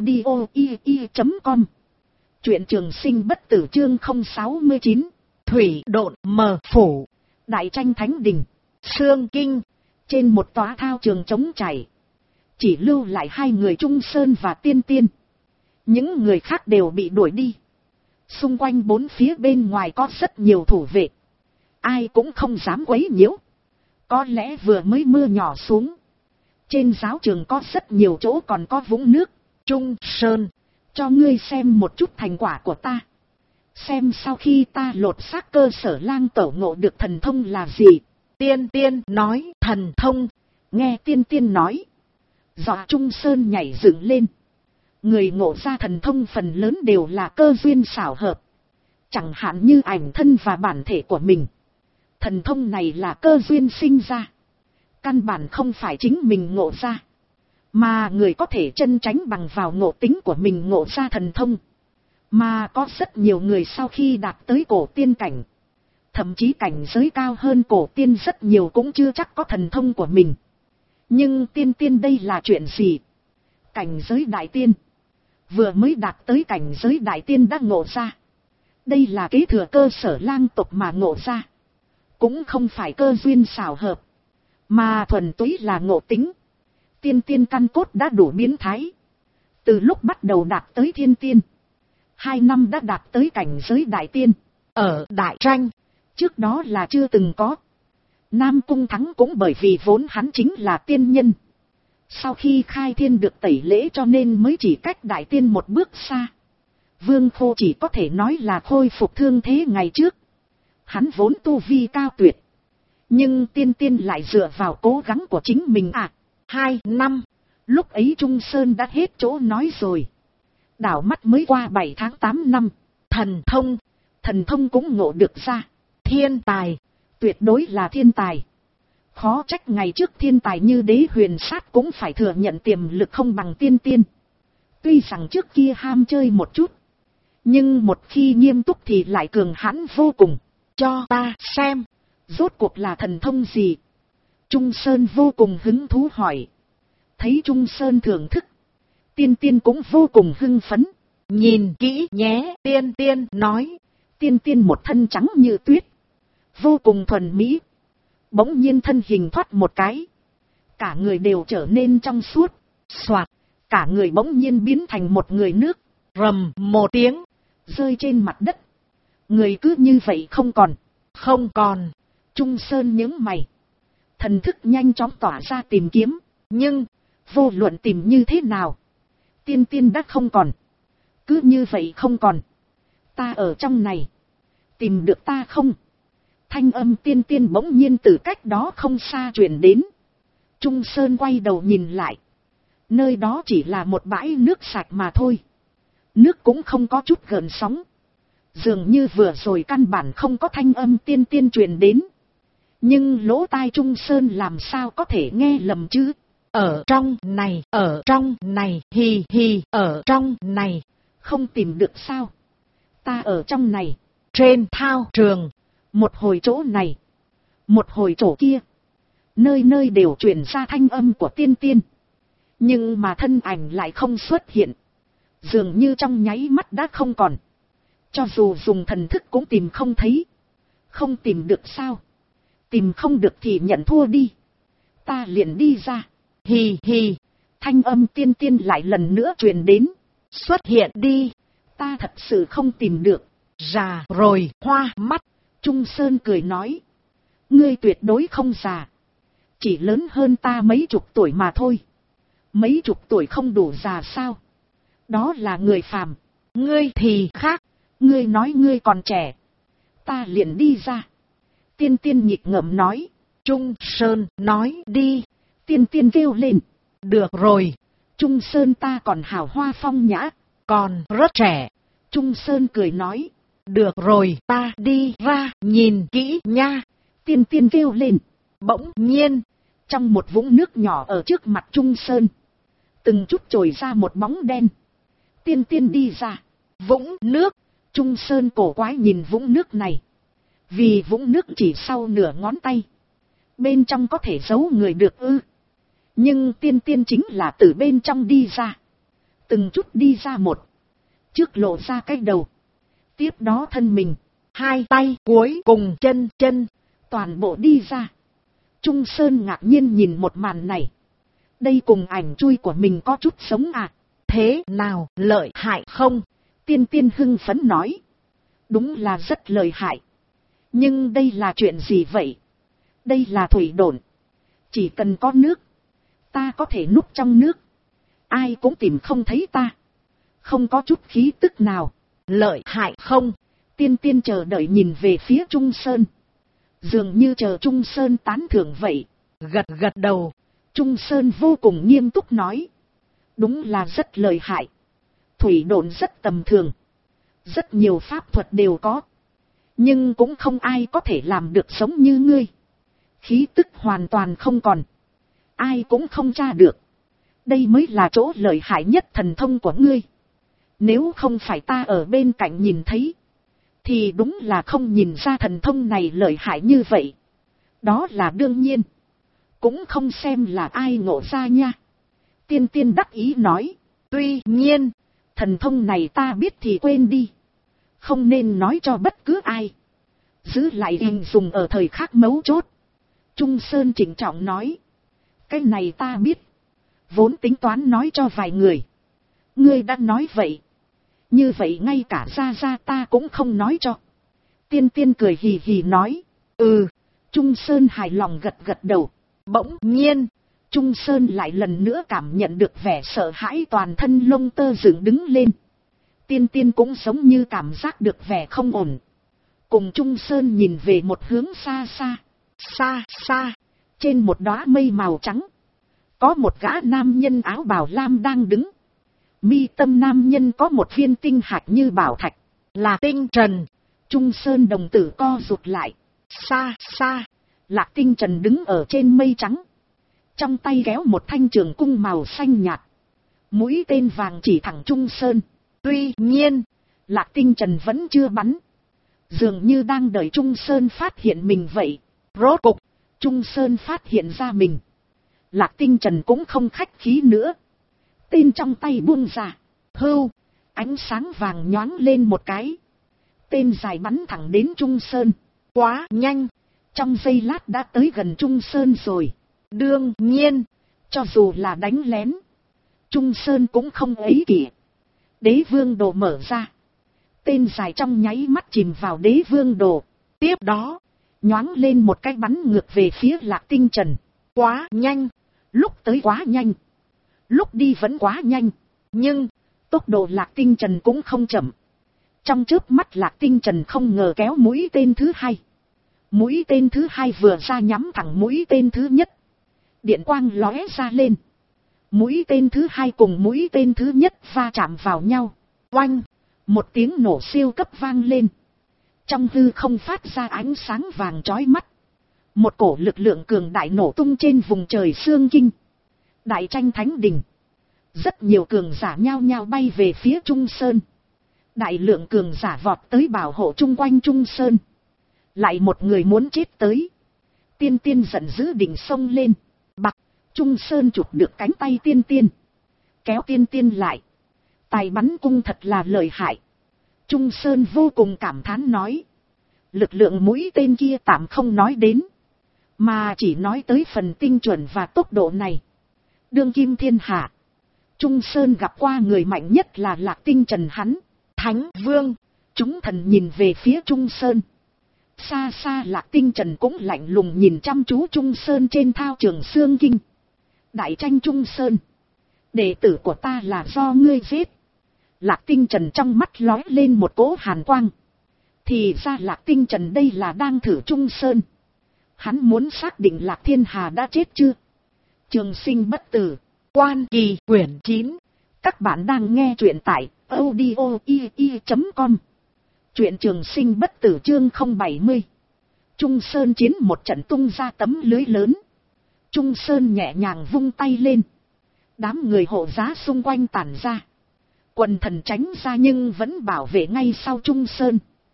audio.com. Truyện Trường Sinh bất tử chương 069. Thủy độn mờ phủ. Đại Tranh Thánh Đình. Sương Kinh. Trên một tòa thao trường trống trải. Chỉ lưu lại hai người Trung Sơn và Tiên Tiên. Những người khác đều bị đuổi đi. Xung quanh bốn phía bên ngoài có rất nhiều thủ vệ. Ai cũng không dám quấy nhiễu. Có lẽ vừa mới mưa nhỏ xuống. Trên giáo trường có rất nhiều chỗ còn có vũng nước. Trung Sơn, cho ngươi xem một chút thành quả của ta. Xem sau khi ta lột xác cơ sở lang tổ ngộ được thần thông là gì. Tiên Tiên nói thần thông. Nghe Tiên Tiên nói. Dọa Trung Sơn nhảy dựng lên. Người ngộ ra thần thông phần lớn đều là cơ duyên xảo hợp. Chẳng hạn như ảnh thân và bản thể của mình. Thần thông này là cơ duyên sinh ra. Căn bản không phải chính mình ngộ ra. Mà người có thể chân tránh bằng vào ngộ tính của mình ngộ ra thần thông. Mà có rất nhiều người sau khi đạt tới cổ tiên cảnh. Thậm chí cảnh giới cao hơn cổ tiên rất nhiều cũng chưa chắc có thần thông của mình. Nhưng tiên tiên đây là chuyện gì? Cảnh giới đại tiên. Vừa mới đạt tới cảnh giới đại tiên đã ngộ ra. Đây là kế thừa cơ sở lang tộc mà ngộ ra. Cũng không phải cơ duyên xảo hợp. Mà thuần túy là ngộ tính. Tiên tiên căn cốt đã đủ biến thái. Từ lúc bắt đầu đạt tới thiên tiên. 2 năm đã đạt tới cảnh giới đại tiên. Ở Đại Tranh. Trước đó là chưa từng có. Nam Cung Thắng cũng bởi vì vốn hắn chính là tiên nhân. Sau khi khai thiên được tẩy lễ cho nên mới chỉ cách đại tiên một bước xa. Vương Khô chỉ có thể nói là khôi phục thương thế ngày trước. Hắn vốn tu vi cao tuyệt. Nhưng tiên tiên lại dựa vào cố gắng của chính mình 2 năm. Lúc ấy Trung Sơn đã hết chỗ nói rồi. Đảo mắt mới qua 7 tháng 8 năm. Thần thông cũng ngộ được ra. Thiên tài. Tuyệt đối là thiên tài. Khó trách ngày trước thiên tài như Đế Huyền Sát cũng phải thừa nhận tiềm lực không bằng tiên tiên. Tuy rằng trước kia ham chơi một chút. Nhưng một khi nghiêm túc thì lại cường hãn vô cùng. Cho ta xem. Rốt cuộc là thần thông gì? Trung Sơn vô cùng hứng thú hỏi. Thấy Trung Sơn thưởng thức. Tiên tiên cũng vô cùng hưng phấn. Nhìn kỹ nhé. Tiên tiên nói. Tiên tiên một thân trắng như tuyết. Vô cùng thuần mỹ. Bỗng nhiên thân hình thoát một cái. Cả người đều trở nên trong suốt. Xoạt. Cả người bỗng nhiên biến thành một người nước. Rầm một tiếng. Rơi trên mặt đất. Người cứ như vậy không còn. Trung Sơn nhướng mày. Thần thức nhanh chóng tỏa ra tìm kiếm. Nhưng, vô luận tìm như thế nào. Tiên tiên đã không còn. Cứ như vậy không còn. Ta ở trong này. Tìm được ta không? Thanh âm tiên tiên bỗng nhiên từ cách đó không xa truyền đến. Trung Sơn quay đầu nhìn lại. Nơi đó chỉ là một bãi nước sạch mà thôi. Nước cũng không có chút gợn sóng. Dường như vừa rồi căn bản không có thanh âm tiên tiên truyền đến. Nhưng lỗ tai Trung Sơn làm sao có thể nghe lầm chứ? Ở trong này, hì hì, ở trong này. Không tìm được sao? Ta ở trong này. Trên thao trường. Một hồi chỗ này. Một hồi chỗ kia. Nơi nơi đều truyền ra thanh âm của tiên tiên. Nhưng mà thân ảnh lại không xuất hiện. Dường như trong nháy mắt đã không còn. Cho dù dùng thần thức cũng tìm không thấy. Không tìm được sao? Tìm không được thì nhận thua đi. Ta liền đi ra. Hì hì. Thanh âm tiên tiên lại lần nữa truyền đến. Xuất hiện đi. Ta thật sự không tìm được. Già rồi hoa mắt. Trung Sơn cười nói. Ngươi tuyệt đối không già. Chỉ lớn hơn ta mấy chục tuổi mà thôi. Mấy chục tuổi không đủ già sao? Đó là người phàm. Ngươi thì khác. Ngươi nói ngươi còn trẻ. Ta liền đi ra. Tiên tiên nhịp ngậm nói. Trung Sơn nói đi. Tiên tiên kêu lên. Được rồi. Trung Sơn ta còn hào hoa phong nhã. Còn rất trẻ. Trung Sơn cười nói. Được rồi ta đi ra nhìn kỹ nha. Tiên tiên kêu lên. Bỗng nhiên. Trong một vũng nước nhỏ ở trước mặt Trung Sơn. Từng chút trồi ra một bóng đen. Tiên tiên đi ra. Vũng nước. Trung Sơn cổ quái nhìn vũng nước này. Vì vũng nước chỉ sau nửa ngón tay. Bên trong có thể giấu người được ư. Nhưng tiên tiên chính là từ bên trong đi ra. Từng chút đi ra một. Trước lộ ra cái đầu. Tiếp đó thân mình. Hai tay cuối cùng chân. Toàn bộ đi ra. Trung Sơn ngạc nhiên nhìn một màn này. Đây cùng ảnh chui của mình có chút sống à. Thế nào lợi hại không? Tiên tiên hưng phấn nói. Đúng là rất lợi hại. Nhưng đây là chuyện gì vậy? Đây là thủy độn. Chỉ cần có nước. Ta có thể núp trong nước. Ai cũng tìm không thấy ta. Không có chút khí tức nào. Lợi hại không? Tiên tiên chờ đợi nhìn về phía Trung Sơn. Dường như chờ Trung Sơn tán thưởng vậy. Gật đầu. Trung Sơn vô cùng nghiêm túc nói. Đúng là rất lợi hại. Thủy độn rất tầm thường. Rất nhiều pháp thuật đều có. Nhưng cũng không ai có thể làm được giống như ngươi. Khí tức hoàn toàn không còn. Ai cũng không tra được. Đây mới là chỗ lợi hại nhất thần thông của ngươi. Nếu không phải ta ở bên cạnh nhìn thấy. Thì đúng là không nhìn ra thần thông này lợi hại như vậy. Đó là đương nhiên. Cũng không xem là ai ngộ ra nha. Tiên tiên đắc ý nói. Tuy nhiên. Thần thông này ta biết thì quên đi. Không nên nói cho bất cứ ai. Giữ lại hình dùng ở thời khắc mấu chốt. Trung Sơn chỉnh trọng nói. Cái này ta biết. Vốn tính toán nói cho vài người. Ngươi đã nói vậy. Như vậy ngay cả ra ta cũng không nói cho. Tiên tiên cười hì hì nói. Ừ. Trung Sơn hài lòng gật đầu. Bỗng nhiên. Trung Sơn lại lần nữa cảm nhận được vẻ sợ hãi, toàn thân lông tơ dựng đứng lên. Tiên Tiên cũng giống như cảm giác được vẻ không ổn. Cùng Trung Sơn nhìn về một hướng xa xa. Xa xa, trên một đóa mây màu trắng, có một gã nam nhân áo bào lam đang đứng. Mi tâm nam nhân có một viên tinh hạch như bảo thạch, là Tinh Trần. Trung Sơn đồng tử co rụt lại. Xa xa, Lạc Tinh Trần đứng ở trên mây trắng, trong tay kéo một thanh trường cung màu xanh nhạt, mũi tên vàng chỉ thẳng Trung Sơn. Tuy nhiên, Lạc Tinh Trần vẫn chưa bắn, dường như đang đợi Trung Sơn phát hiện mình vậy. Rốt cục, Trung Sơn phát hiện ra mình. Lạc Tinh Trần cũng không khách khí nữa, tên trong tay buông ra, hưu, ánh sáng vàng nhoáng lên một cái, tên dài bắn thẳng đến Trung Sơn. Quá nhanh, trong giây lát đã tới gần Trung Sơn rồi. Đương nhiên, cho dù là đánh lén, Trung Sơn cũng không ấy kìa. Đế vương đồ mở ra, tên dài trong nháy mắt chìm vào đế vương đồ. Tiếp đó, nhoáng lên một cái bắn ngược về phía Lạc Tinh Trần. Quá nhanh, lúc tới quá nhanh, lúc đi vẫn quá nhanh, nhưng tốc độ Lạc Tinh Trần cũng không chậm. Trong chớp mắt Lạc Tinh Trần không ngờ kéo mũi tên thứ hai. Mũi tên thứ hai vừa ra nhắm thẳng mũi tên thứ nhất. Điện quang lóe ra lên. Mũi tên thứ hai cùng mũi tên thứ nhất va chạm vào nhau. Oanh! Một tiếng nổ siêu cấp vang lên. Trong hư không phát ra ánh sáng vàng chói mắt. Một cổ lực lượng cường đại nổ tung trên vùng trời Xương Kinh. Đại tranh thánh đình. Rất nhiều cường giả nhao nhao bay về phía Trung Sơn. Đại lượng cường giả vọt tới bảo hộ chung quanh Trung Sơn. Lại một người muốn chết tới. Tiên Tiên giận dữ định xông lên. Bạc, Trung Sơn chụp được cánh tay Tiên Tiên, kéo Tiên Tiên lại. Tài bắn cung thật là lợi hại. Trung Sơn vô cùng cảm thán nói. Lực lượng mũi tên kia tạm không nói đến, mà chỉ nói tới phần tinh chuẩn và tốc độ này. Đương kim thiên hạ, Trung Sơn gặp qua người mạnh nhất là Lạc Tinh Trần hắn. Thánh Vương, chúng thần nhìn về phía Trung Sơn. Xa xa Lạc Tinh Trần cũng lạnh lùng nhìn chăm chú Trung Sơn trên thao trường Xương Kinh. Đại tranh Trung Sơn, đệ tử của ta là do ngươi giết. Lạc Tinh Trần trong mắt lóe lên một cỗ hàn quang. Thì ra Lạc Tinh Trần đây là đang thử Trung Sơn. Hắn muốn xác định Lạc Thiên Hà đã chết chưa. Trường sinh bất tử, Quan Kỳ quyển 9. Các bạn đang nghe truyện tại audio.com. Truyện Trường Sinh bất tử chương 070. Trung Sơn chiến một trận tung ra tấm lưới lớn. Trung Sơn nhẹ nhàng vung tay lên. Đám người hộ giá xung quanh tản ra. Quần thần tránh ra nhưng vẫn bảo vệ ngay sau Trung Sơn.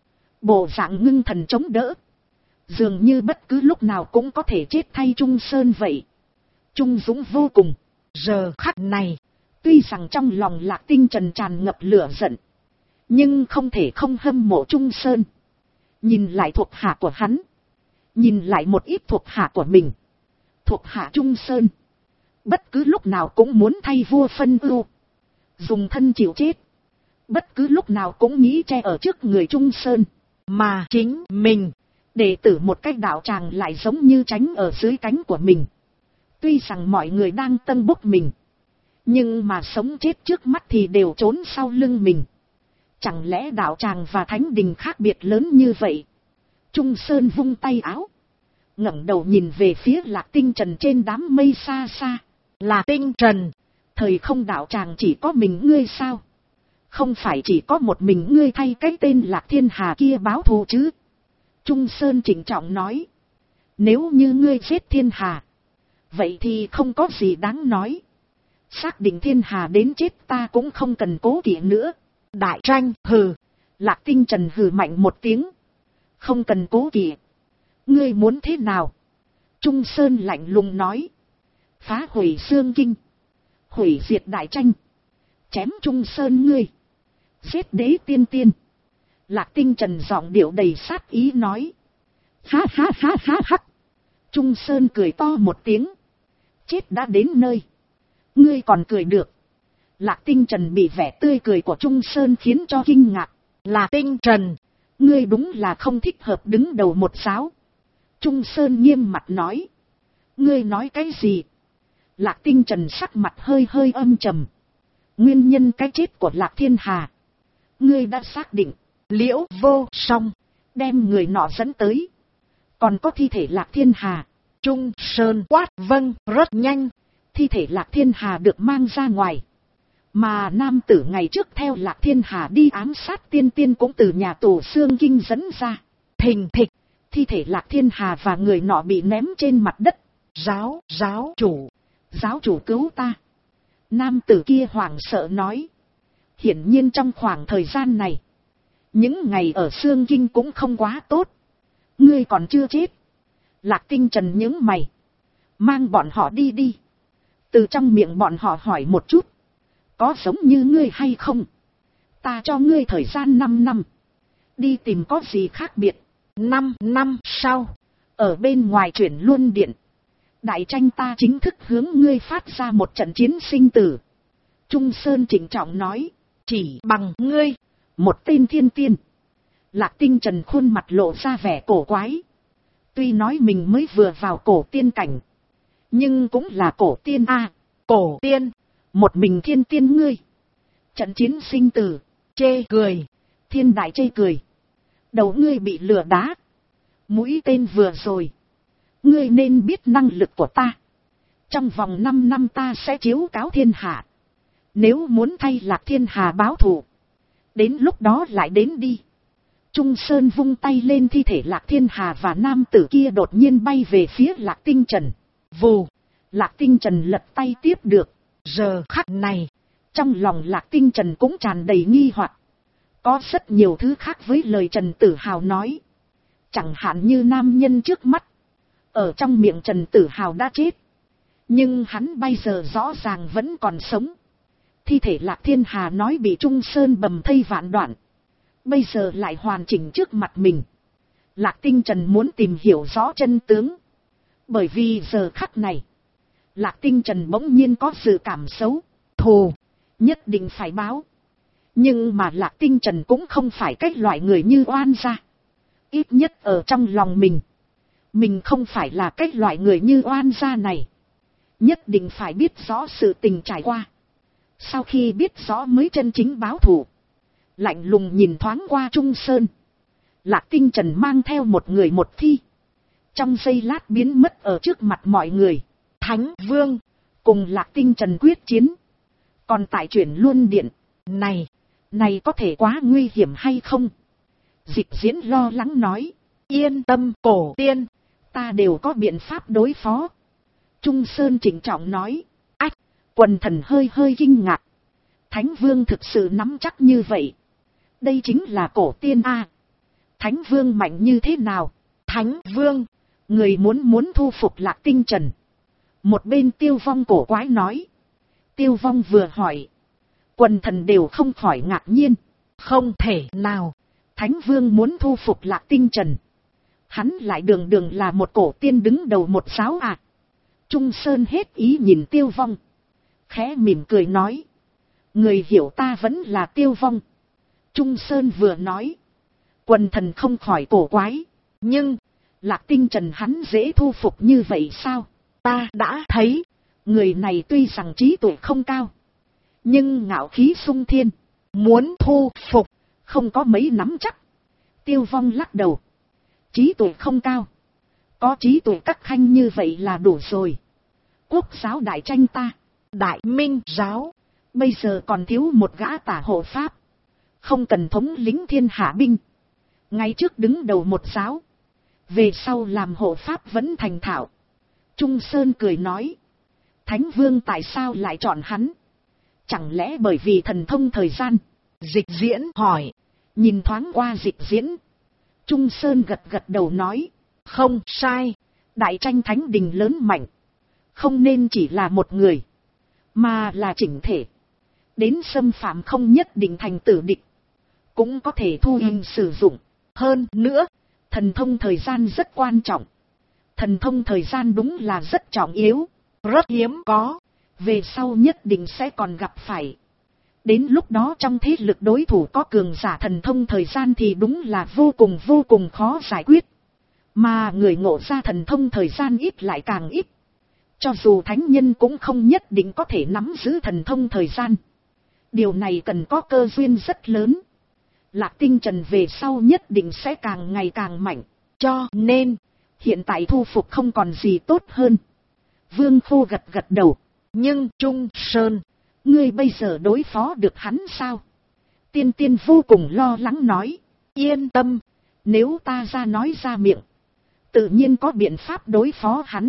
Bộ dạng ngưng thần chống đỡ. Dường như bất cứ lúc nào cũng có thể chết thay Trung Sơn vậy. Trung dũng vô cùng. Giờ khắc này, tuy rằng trong lòng Lạc Tinh Trần tràn ngập lửa giận, nhưng không thể không hâm mộ Trung Sơn. Nhìn lại thuộc hạ của hắn, nhìn lại một ít thuộc hạ của mình. Thuộc hạ Trung Sơn, bất cứ lúc nào cũng muốn thay vua phân ưu, dùng thân chịu chết. Bất cứ lúc nào cũng nghĩ che ở trước người Trung Sơn. Mà chính mình, đệ tử một cách đạo tràng lại giống như tránh ở dưới cánh của mình. Tuy rằng mọi người đang tân bốc mình, nhưng mà sống chết trước mắt thì đều trốn sau lưng mình. Chẳng lẽ đạo tràng và thánh đình khác biệt lớn như vậy? Trung Sơn vung tay áo, ngẩng đầu nhìn về phía Lạc Tinh Trần trên đám mây xa xa. Là Tinh Trần, thời không đạo tràng chỉ có mình ngươi sao? Không phải chỉ có một mình ngươi thay cái tên Lạc Thiên Hà kia báo thù chứ? Trung Sơn trịnh trọng nói. Nếu như ngươi giết Thiên Hà, vậy thì không có gì đáng nói. Xác định Thiên Hà đến chết ta cũng không cần cố kỵ nữa. Đại tranh hừ. Lạc Tinh Trần hừ mạnh một tiếng. Không cần cố kỵ. Ngươi muốn thế nào? Trung Sơn lạnh lùng nói. Phá hủy Xương Kinh, hủy diệt đại tranh, chém Trung Sơn ngươi, giết đế tiên tiên. Lạc Tinh Trần giọng điệu đầy sát ý nói. Ha ha ha ha ha. Trung Sơn cười to một tiếng. Chết đã đến nơi, ngươi còn cười được? Lạc Tinh Trần bị vẻ tươi cười của Trung Sơn khiến cho kinh ngạc. Là Tinh Trần, ngươi đúng là không thích hợp đứng đầu một giáo. Trung Sơn nghiêm mặt nói. Ngươi nói cái gì? Lạc Tinh Trần sắc mặt hơi hơi âm trầm. Nguyên nhân cái chết của Lạc Thiên Hà, ngươi đã xác định. Liễu Vô Song đem người nọ dẫn tới, còn có thi thể Lạc Thiên Hà. Trung Sơn quát vâng rất nhanh. Thi thể Lạc Thiên Hà được mang ra ngoài, mà nam tử ngày trước theo Lạc Thiên Hà đi ám sát tiên tiên cũng từ nhà tù Xương Kinh dẫn ra. Thình thịch, thi thể Lạc Thiên Hà và người nọ bị ném trên mặt đất. Giáo chủ cứu ta. Nam tử kia hoảng sợ nói. Hiển nhiên trong khoảng thời gian này, những ngày ở Xương Kinh cũng không quá tốt. Ngươi còn chưa chết. Lạc Tinh Trần nhướng mày. Mang bọn họ đi đi. Từ trong miệng bọn họ hỏi một chút, có giống như ngươi hay không? Ta cho ngươi thời gian 5 năm. Đi tìm có gì khác biệt. 5 năm sau, ở bên ngoài chuyển luân điện, đại tranh ta chính thức hướng ngươi phát ra một trận chiến sinh tử. Trung Sơn trịnh trọng nói. Chỉ bằng ngươi, một tên thiên tiên. Lạc Tinh Trần khuôn mặt lộ ra vẻ cổ quái. Tuy nói mình mới vừa vào cổ tiên cảnh, nhưng cũng là cổ tiên a. Cổ tiên, một mình thiên tiên ngươi. Trận chiến sinh tử, chê cười. Thiên đại chê cười. Đầu ngươi bị lừa đá. Mũi tên vừa rồi. Ngươi nên biết năng lực của ta. Trong vòng 5 năm ta sẽ chiếu cáo thiên hạ. Nếu muốn thay Lạc Thiên Hà báo thù, đến lúc đó lại đến đi. Trung Sơn vung tay lên, thi thể Lạc Thiên Hà và nam tử kia đột nhiên bay về phía Lạc Tinh Trần. Vù, Lạc Tinh Trần lật tay tiếp được. Giờ khắc này, trong lòng Lạc Tinh Trần cũng tràn đầy nghi hoặc. Có rất nhiều thứ khác với lời Trần Tử Hào nói. Chẳng hạn như nam nhân trước mắt, ở trong miệng Trần Tử Hào đã chết, nhưng hắn bây giờ rõ ràng vẫn còn sống. Thi thể Lạc Thiên Hà nói bị Trung Sơn bầm thây vạn đoạn, bây giờ lại hoàn chỉnh trước mặt mình. Lạc Tinh Trần muốn tìm hiểu rõ chân tướng. Bởi vì giờ khắc này, Lạc Tinh Trần bỗng nhiên có dự cảm xấu. Thù, nhất định phải báo. Nhưng mà Lạc Tinh Trần cũng không phải cái loại người như oan gia. Ít nhất ở trong lòng mình không phải là cái loại người như oan gia này. Nhất định phải biết rõ sự tình trải qua. Sau khi biết rõ mới chân chính báo thù. Lạnh lùng nhìn thoáng qua Trung Sơn. Lạc Tinh Trần mang theo một người một thi, trong giây lát biến mất ở trước mặt mọi người. Thánh Vương cùng Lạc Tinh Trần quyết chiến. Còn tại chuyển luân điện này có thể quá nguy hiểm hay không? Dịch Diễn lo lắng nói. Yên tâm cổ tiên, ta đều có biện pháp đối phó. Trung Sơn trịnh trọng nói. Ách, quần thần hơi hơi kinh ngạc. Thánh Vương thực sự nắm chắc như vậy? Đây chính là cổ tiên a. Thánh Vương mạnh như thế nào? Thánh Vương, người muốn thu phục Lạc Tinh Trần. Một bên Tiêu Vong cổ quái nói. Tiêu Vong vừa hỏi, quần thần đều không khỏi ngạc nhiên. Không thể nào, Thánh Vương muốn thu phục Lạc Tinh Trần, hắn lại đường đường là một cổ tiên đứng đầu một giáo à? Trung Sơn hết ý nhìn Tiêu Vong, khẽ mỉm cười nói. Người hiểu ta vẫn là Tiêu Vong. Trung Sơn vừa nói, quần thần không khỏi cổ quái. Nhưng, Lạc Tinh Trần hắn dễ thu phục như vậy sao? Ta đã thấy, người này tuy rằng trí tuệ không cao, nhưng ngạo khí sung thiên. Muốn thu phục, không có mấy nắm chắc. Tiêu Vong lắc đầu. Trí tuệ không cao, có trí tuệ các khanh như vậy là đủ rồi. Quốc giáo đại tranh ta, Đại Minh giáo, bây giờ còn thiếu một gã tả hộ pháp. Không cần thống lĩnh thiên hạ binh. Ngay trước đứng đầu một giáo, về sau làm hộ pháp vẫn thành thạo. Trung Sơn cười nói. Thánh Vương tại sao lại chọn hắn? Chẳng lẽ bởi vì thần thông thời gian? Dịch Diễn hỏi. Nhìn thoáng qua Dịch Diễn, Trung Sơn gật gật đầu nói. Không sai, đại tranh thánh đình lớn mạnh, không nên chỉ là một người, mà là chỉnh thể. Đến xâm phạm không nhất định thành tử địch, cũng có thể thu hình sử dụng. Hơn nữa, thần thông thời gian rất quan trọng. Thần thông thời gian đúng là rất trọng yếu, rất hiếm có, về sau nhất định sẽ còn gặp phải. Đến lúc đó trong thế lực đối thủ có cường giả thần thông thời gian thì đúng là vô cùng khó giải quyết. Mà người ngộ ra thần thông thời gian ít lại càng ít. Cho dù thánh nhân cũng không nhất định có thể nắm giữ thần thông thời gian. Điều này cần có cơ duyên rất lớn. Lạc Tinh Trần về sau nhất định sẽ càng ngày càng mạnh. Cho nên, hiện tại thu phục không còn gì tốt hơn. Vương Khô gật gật đầu. Nhưng Trung Sơn, ngươi bây giờ đối phó được hắn sao? Tiên Tiên vô cùng lo lắng nói. Yên tâm, nếu ta ra nói ra miệng, tự nhiên có biện pháp đối phó hắn.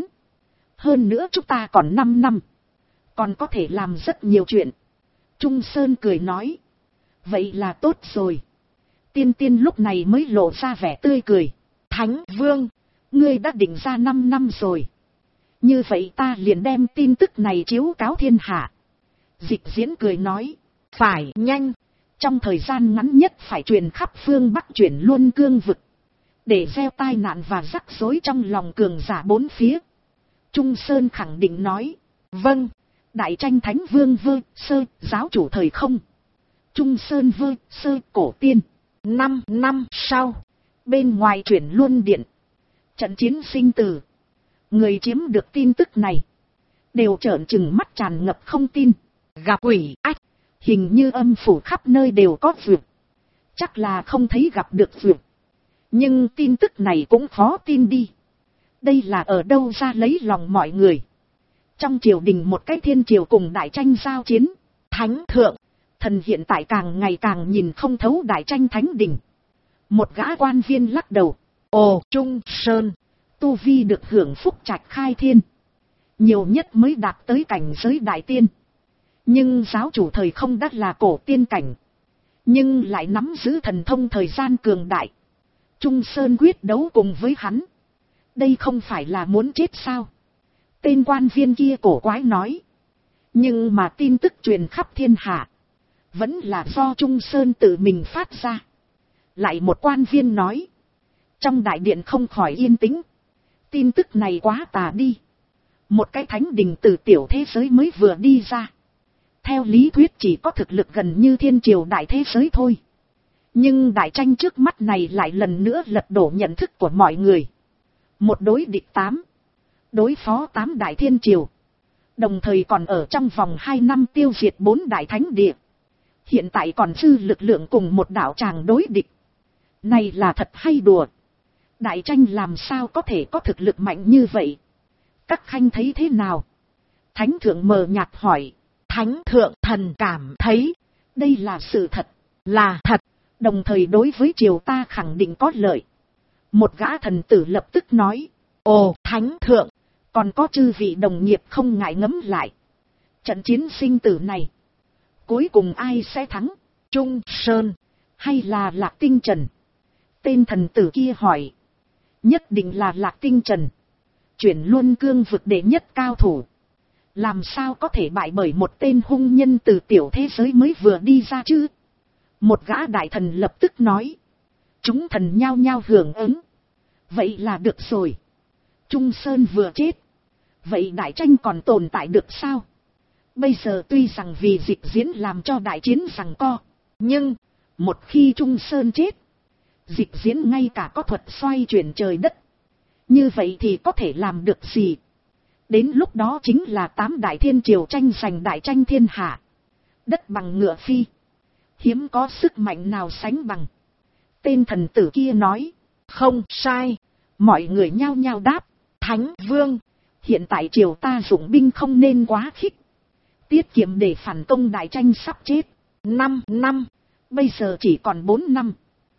Hơn nữa chúng ta còn 5 năm, còn có thể làm rất nhiều chuyện. Trung Sơn cười nói. Vậy là tốt rồi. Tiên Tiên lúc này mới lộ ra vẻ tươi cười. Thánh Vương, ngươi đã định ra 5 năm rồi. Như vậy ta liền đem tin tức này chiếu cáo thiên hạ. Dịch Diễn cười nói. Phải nhanh, trong thời gian ngắn nhất phải truyền khắp phương Bắc chuyển luôn cương vực, để gieo tai nạn và rắc rối trong lòng cường giả bốn phía. Trung Sơn khẳng định nói. Vâng, Đại Tranh Thánh Vương Vơ Sơ, giáo chủ thời không. Trung Sơn Vơ Sơ cổ tiên. 5 năm sau, bên ngoài chuyển luôn điện, trận chiến sinh tử. Người chiếm được tin tức này đều trợn trừng mắt tràn ngập không tin. Gặp quỷ ách, hình như âm phủ khắp nơi đều có vượt. Chắc là không thấy gặp được vượt. Nhưng tin tức này cũng khó tin đi. Đây là ở đâu ra lấy lòng mọi người. Trong triều đình một cái thiên triều cùng Đại Tranh giao chiến. Thánh thượng, thần hiện tại càng ngày càng nhìn không thấu Đại Tranh thánh đình. Một gã quan viên lắc đầu. Ồ, Trung Sơn, tu vi được hưởng phúc trạch khai thiên, nhiều nhất mới đạt tới cảnh giới đại tiên. Nhưng giáo chủ thời không đắt là cổ tiên cảnh, nhưng lại nắm giữ thần thông thời gian cường đại. Trung Sơn quyết đấu cùng với hắn, đây không phải là muốn chết sao? Tên quan viên kia cổ quái nói. Nhưng mà tin tức truyền khắp thiên hạ, vẫn là do Trung Sơn tự mình phát ra. Lại một quan viên nói. Trong đại điện không khỏi yên tĩnh. Tin tức này quá tà đi. Một cái thánh đình từ tiểu thế giới mới vừa đi ra. Theo lý thuyết chỉ có thực lực gần như thiên triều đại thế giới thôi. Nhưng Đại Tranh trước mắt này lại lần nữa lật đổ nhận thức của mọi người. Một đối địch 8. Đối phó 8 đại thiên triều. Đồng thời còn ở trong vòng 2 năm tiêu diệt 4 đại thánh địa. Hiện tại còn dư lực lượng cùng một đạo tràng đối địch. Này là thật hay đùa? Đại Tranh làm sao có thể có thực lực mạnh như vậy? Các khanh thấy thế nào? Thánh thượng mờ nhạt hỏi. Thánh thượng thần cảm thấy đây là sự thật, là thật, đồng thời đối với triều ta khẳng định có lợi. Một gã thần tử lập tức nói. Ồ, thánh thượng, còn có chư vị đồng nghiệp không ngại ngẫm lại. Trận chiến sinh tử này, cuối cùng ai sẽ thắng? Trung Sơn hay là Lạc Tinh Trần? Tên thần tử kia hỏi. Nhất định là Lạc Tinh Trần, chuyển luôn cương vực đệ nhất cao thủ. Làm sao có thể bại bởi một tên hung nhân từ tiểu thế giới mới vừa đi ra chứ? Một gã đại thần lập tức nói. Chúng thần nhao nhao hưởng ứng. Vậy là được rồi. Trung Sơn vừa chết, vậy Đại Tranh còn tồn tại được sao? Bây giờ tuy rằng vì Dịch Diễn làm cho đại chiến giằng co, nhưng một khi Trung Sơn chết, Dịch Diễn ngay cả có thuật xoay chuyển trời đất, như vậy thì có thể làm được gì? Đến lúc đó chính là 8 đại thiên triều tranh giành Đại Tranh thiên hạ. Đất bằng ngựa phi, hiếm có sức mạnh nào sánh bằng. Tên thần tử kia nói. Không sai. Mọi người nhao nhao đáp. Thánh Vương, hiện tại triều ta dụng binh không nên quá khích, tiết kiệm để phản công Đại Tranh sắp chết. 5 năm, bây giờ chỉ còn 4 năm.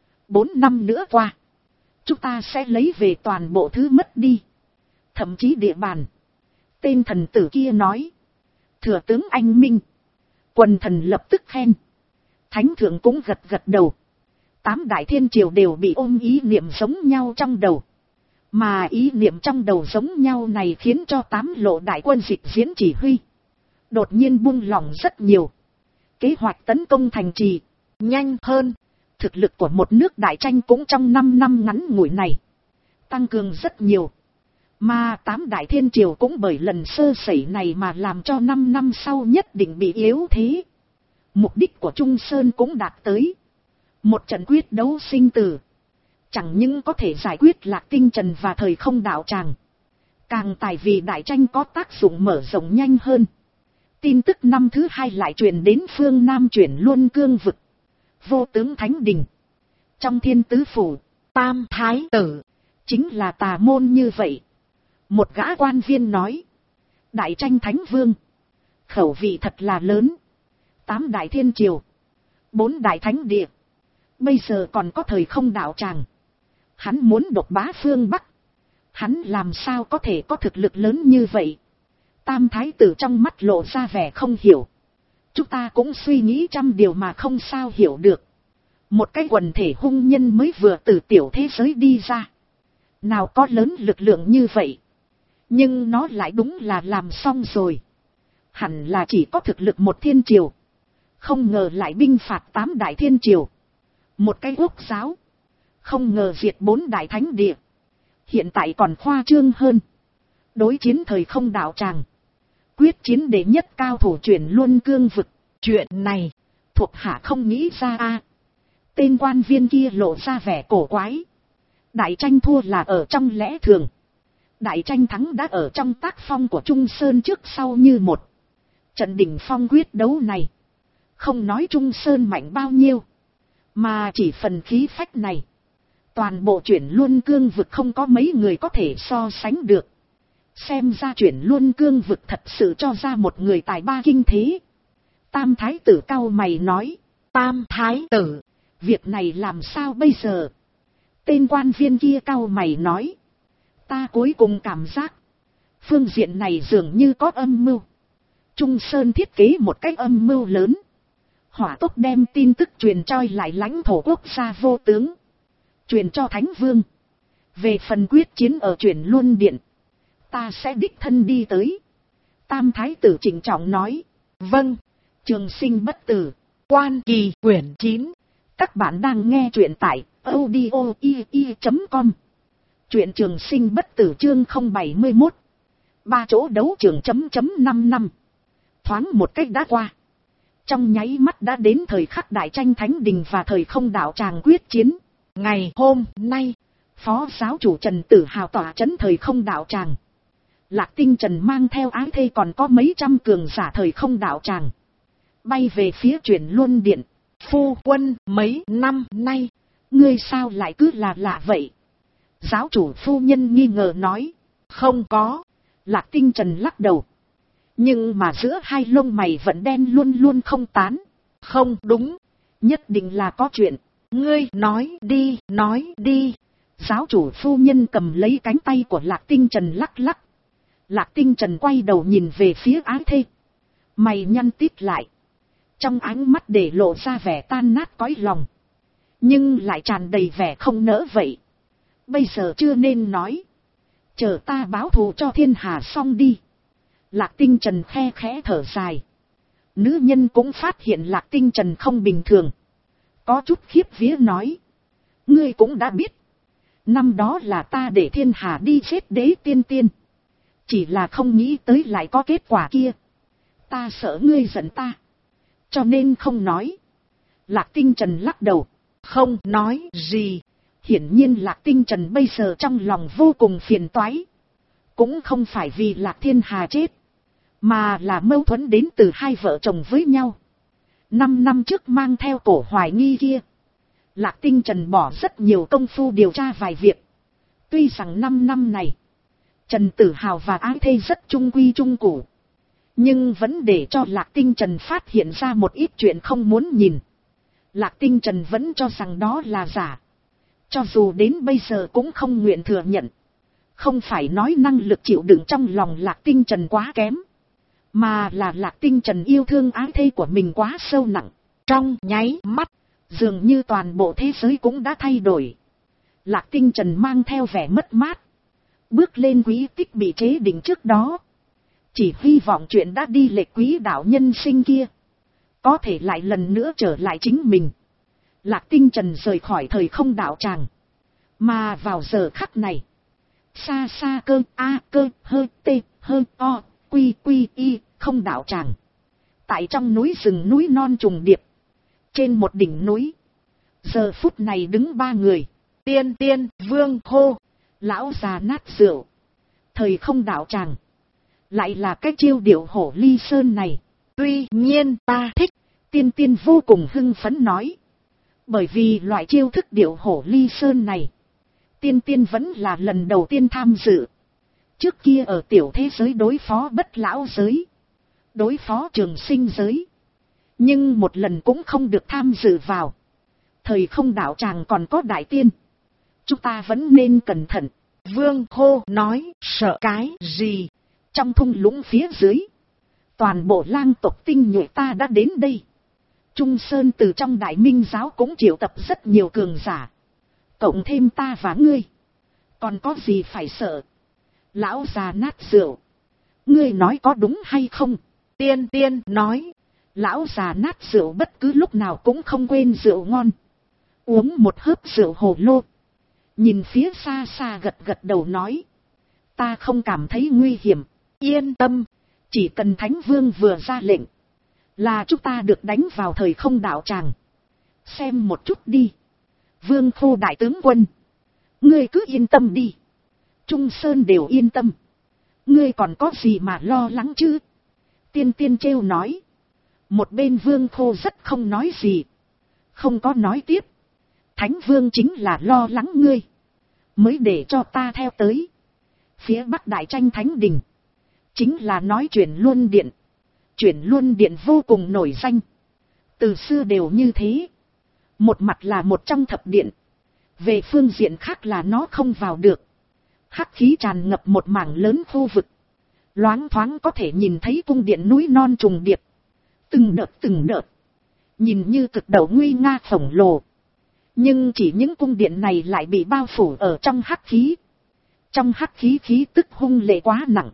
4 năm nữa qua, chúng ta sẽ lấy về toàn bộ thứ mất đi, thậm chí địa bàn. Tên thần tử kia nói. Thừa tướng anh minh. Quần thần lập tức khen. Thánh thượng cũng gật gật đầu. 8 đại thiên triều đều bị ôm ý niệm giống nhau trong đầu. Mà ý niệm trong đầu giống nhau này khiến cho 8 lộ đại quân Dịch Diễn chỉ huy đột nhiên buông lỏng rất nhiều. Kế hoạch tấn công thành trì nhanh hơn. Thực lực của một nước Đại Tranh cũng trong 5 năm ngắn ngủi này tăng cường rất nhiều. Mà 8 đại thiên triều cũng bởi lần sơ sẩy này mà làm cho 5 năm sau nhất định bị yếu thế. Mục đích của Trung Sơn cũng đạt tới. Một trận quyết đấu sinh tử, chẳng những có thể giải quyết Lạc Tinh Trần và thời không đạo tràng, Càng tài vì đại tranh có tác dụng mở rộng nhanh hơn. Tin tức năm thứ hai lại truyền đến phương Nam chuyển Luân Cương vực. Vô tướng Thánh Đình. Trong Thiên Tứ Phủ, Tam Thái Tử, chính là tà môn như vậy. Một gã quan viên nói. Đại tranh Thánh Vương. Khẩu vị thật là lớn. 8 đại thiên triều. 4 đại thánh địa. Bây giờ còn có thời không đạo tràng. Hắn muốn độc bá phương Bắc. Hắn làm sao có thể có thực lực lớn như vậy? Tam Thái Tử trong mắt lộ ra vẻ không hiểu. Chúng ta cũng suy nghĩ trăm điều mà không sao hiểu được. Một cái quần thể hung nhân mới vừa từ tiểu thế giới đi ra. Nào có lớn lực lượng như vậy. Nhưng nó lại đúng là làm xong rồi. Hẳn là chỉ có thực lực một thiên triều. Không ngờ lại binh phạt 8 đại thiên triều. Một cái quốc giáo. Không ngờ diệt 4 đại thánh địa. Hiện tại còn khoa trương hơn. Đối chiến thời không đạo tràng. Quyết chiến đệ nhất cao thủ chuyển Luân Cương vực. Chuyện này, thuộc hạ không nghĩ ra a. Tên quan viên kia lộ ra vẻ cổ quái. Đại tranh thua là ở trong lẽ thường. Đại tranh thắng đã ở trong tác phong của Trung Sơn trước sau như một. Trận đỉnh phong quyết đấu này. Không nói Trung Sơn mạnh bao nhiêu. Mà chỉ phần khí phách này. Toàn bộ chuyển Luân Cương vực không có mấy người có thể so sánh được. Xem ra chuyển Luân Cương vực thật sự cho ra một người tài ba kinh thế. Tam Thái Tử cau mày nói. Tam Thái Tử, việc này làm sao bây giờ? Tên quan viên kia cau mày nói. Ta cuối cùng cảm giác. Phương diện này dường như có âm mưu. Trung Sơn thiết kế một cách âm mưu lớn. Hỏa tốc đem tin tức truyền choi lại lãnh thổ quốc gia vô tướng. Truyền cho Thánh Vương. Về phần quyết chiến ở chuyển Luân Điện. Ta sẽ đích thân đi tới. Tam Thái Tử trịnh trọng nói. Vâng. Trường sinh bất tử. Quan Kỳ quyển 9. Các bạn đang nghe truyện tại audio.com. Truyện Trường Sinh bất tử chương 071. 3 chỗ đấu trường .5 năm. Thoáng một cách đã qua. Trong nháy mắt đã đến thời khắc đại tranh Thánh Đình và thời không đạo tràng quyết chiến. Ngày hôm nay, Phó giáo chủ Trần Tử Hào tỏa chấn thời không đạo tràng. Lạc Tinh Trần mang theo ái thê còn có mấy trăm cường giả thời không đạo tràng. Bay về phía chuyển Luân Điện. Phu quân, mấy năm nay, ngươi sao lại cứ là lạ vậy? Giáo chủ phu nhân nghi ngờ nói. Không có. Lạc Tinh Trần lắc đầu. Nhưng mà giữa hai lông mày vẫn đen luôn luôn không tán. Không đúng. Nhất định là có chuyện. Ngươi nói đi, nói đi. Giáo chủ phu nhân cầm lấy cánh tay của Lạc Tinh Trần lắc lắc. Lạc Tinh Trần quay đầu nhìn về phía ái thê. Mày nhăn tít lại. Trong ánh mắt để lộ ra vẻ tan nát cõi lòng. Nhưng lại tràn đầy vẻ không nỡ vậy. Bây giờ chưa nên nói. Chờ ta báo thù cho thiên hà xong đi. Lạc Tinh Trần khe khẽ thở dài. Nữ nhân cũng phát hiện Lạc Tinh Trần không bình thường. Có chút khiếp vía nói. Ngươi cũng đã biết. Năm đó là ta để thiên hà đi giết đế tiên tiên. Chỉ là không nghĩ tới lại có kết quả kia. Ta sợ ngươi giận ta. Cho nên không nói. Lạc Tinh Trần lắc đầu. Không nói gì. Hiển nhiên Lạc Tinh Trần bây giờ trong lòng vô cùng phiền toái. Cũng không phải vì Lạc Thiên Hà chết. Mà là mâu thuẫn đến từ hai vợ chồng với nhau. 5 năm trước mang theo cổ hoài nghi kia. Lạc Tinh Trần bỏ rất nhiều công phu điều tra vài việc. Tuy rằng 5 năm này. Trần Tử Hào và ái thê rất trung quy trung cụ. Nhưng vẫn để cho Lạc Tinh Trần phát hiện ra một ít chuyện không muốn nhìn. Lạc Tinh Trần vẫn cho rằng đó là giả. Cho dù đến bây giờ cũng không nguyện thừa nhận. Không phải nói năng lực chịu đựng trong lòng Lạc Tinh Trần quá kém. Mà là Lạc Tinh Trần yêu thương ái thê của mình quá sâu nặng. Trong nháy mắt, dường như toàn bộ thế giới cũng đã thay đổi. Lạc Tinh Trần mang theo vẻ mất mát. Bước lên quý tích bị chế định trước đó. Chỉ hy vọng chuyện đã đi lệch quý đạo nhân sinh kia. Có thể lại lần nữa trở lại chính mình. Lạc Tinh Trần rời khỏi thời không đạo tràng. Mà vào giờ khắc này. Xa xa cơ a cơ hơ tê hơ o quy quy y không đạo tràng. Tại trong núi rừng núi non trùng điệp. Trên một đỉnh núi. Giờ phút này đứng 3 người. Tiên Vương hô. Lão già nát rượu. Thời không đạo tràng. Lại là cái chiêu điệu hổ ly sơn này. Tuy nhiên ta thích. Tiên tiên vô cùng hưng phấn nói. Bởi vì loại chiêu thức điệu hổ ly sơn này. Tiên tiên vẫn là lần đầu tiên tham dự. Trước kia ở tiểu thế giới đối phó bất lão giới. Đối phó trường sinh giới. Nhưng một lần cũng không được tham dự vào. Thời không đạo tràng còn có đại tiên. Chúng ta vẫn nên cẩn thận. Vương hô nói sợ cái gì. Trong thung lũng phía dưới. Toàn bộ lang tộc tinh nhuệ ta đã đến đây. Trung Sơn từ trong Đại Minh giáo cũng triệu tập rất nhiều cường giả. Cộng thêm ta và ngươi. Còn có gì phải sợ. Lão già nát rượu. Ngươi nói có đúng hay không? Tiên tiên nói. Lão già nát rượu bất cứ lúc nào cũng không quên rượu ngon. Uống một hớp rượu hồ lô. Nhìn phía xa xa gật gật đầu nói. Ta không cảm thấy nguy hiểm. Yên tâm. Chỉ cần Thánh Vương vừa ra lệnh. Là chúng ta được đánh vào thời không đạo tràng. Xem một chút đi. Vương Khô đại tướng quân. Ngươi cứ yên tâm đi. Trung Sơn đều yên tâm. Ngươi còn có gì mà lo lắng chứ? Tiên tiên trêu nói. Một bên Vương Khô rất không nói gì. Không có nói tiếp. Thánh Vương chính là lo lắng ngươi. Mới để cho ta theo tới. Phía Bắc Đại Tranh Thánh Đình. Chính là nói chuyện Luân Điện. Chuyển Luân Điện vô cùng nổi danh. Từ xưa đều như thế. Một mặt là một trong thập điện. Về phương diện khác là nó không vào được. Hắc khí tràn ngập một mảng lớn khu vực. Loáng thoáng có thể nhìn thấy cung điện núi non trùng điệp. Từng đợt. Nhìn như cực đầu nguy nga khổng lồ. Nhưng chỉ những cung điện này lại bị bao phủ ở trong hắc khí. Trong hắc khí khí tức hung lệ quá nặng.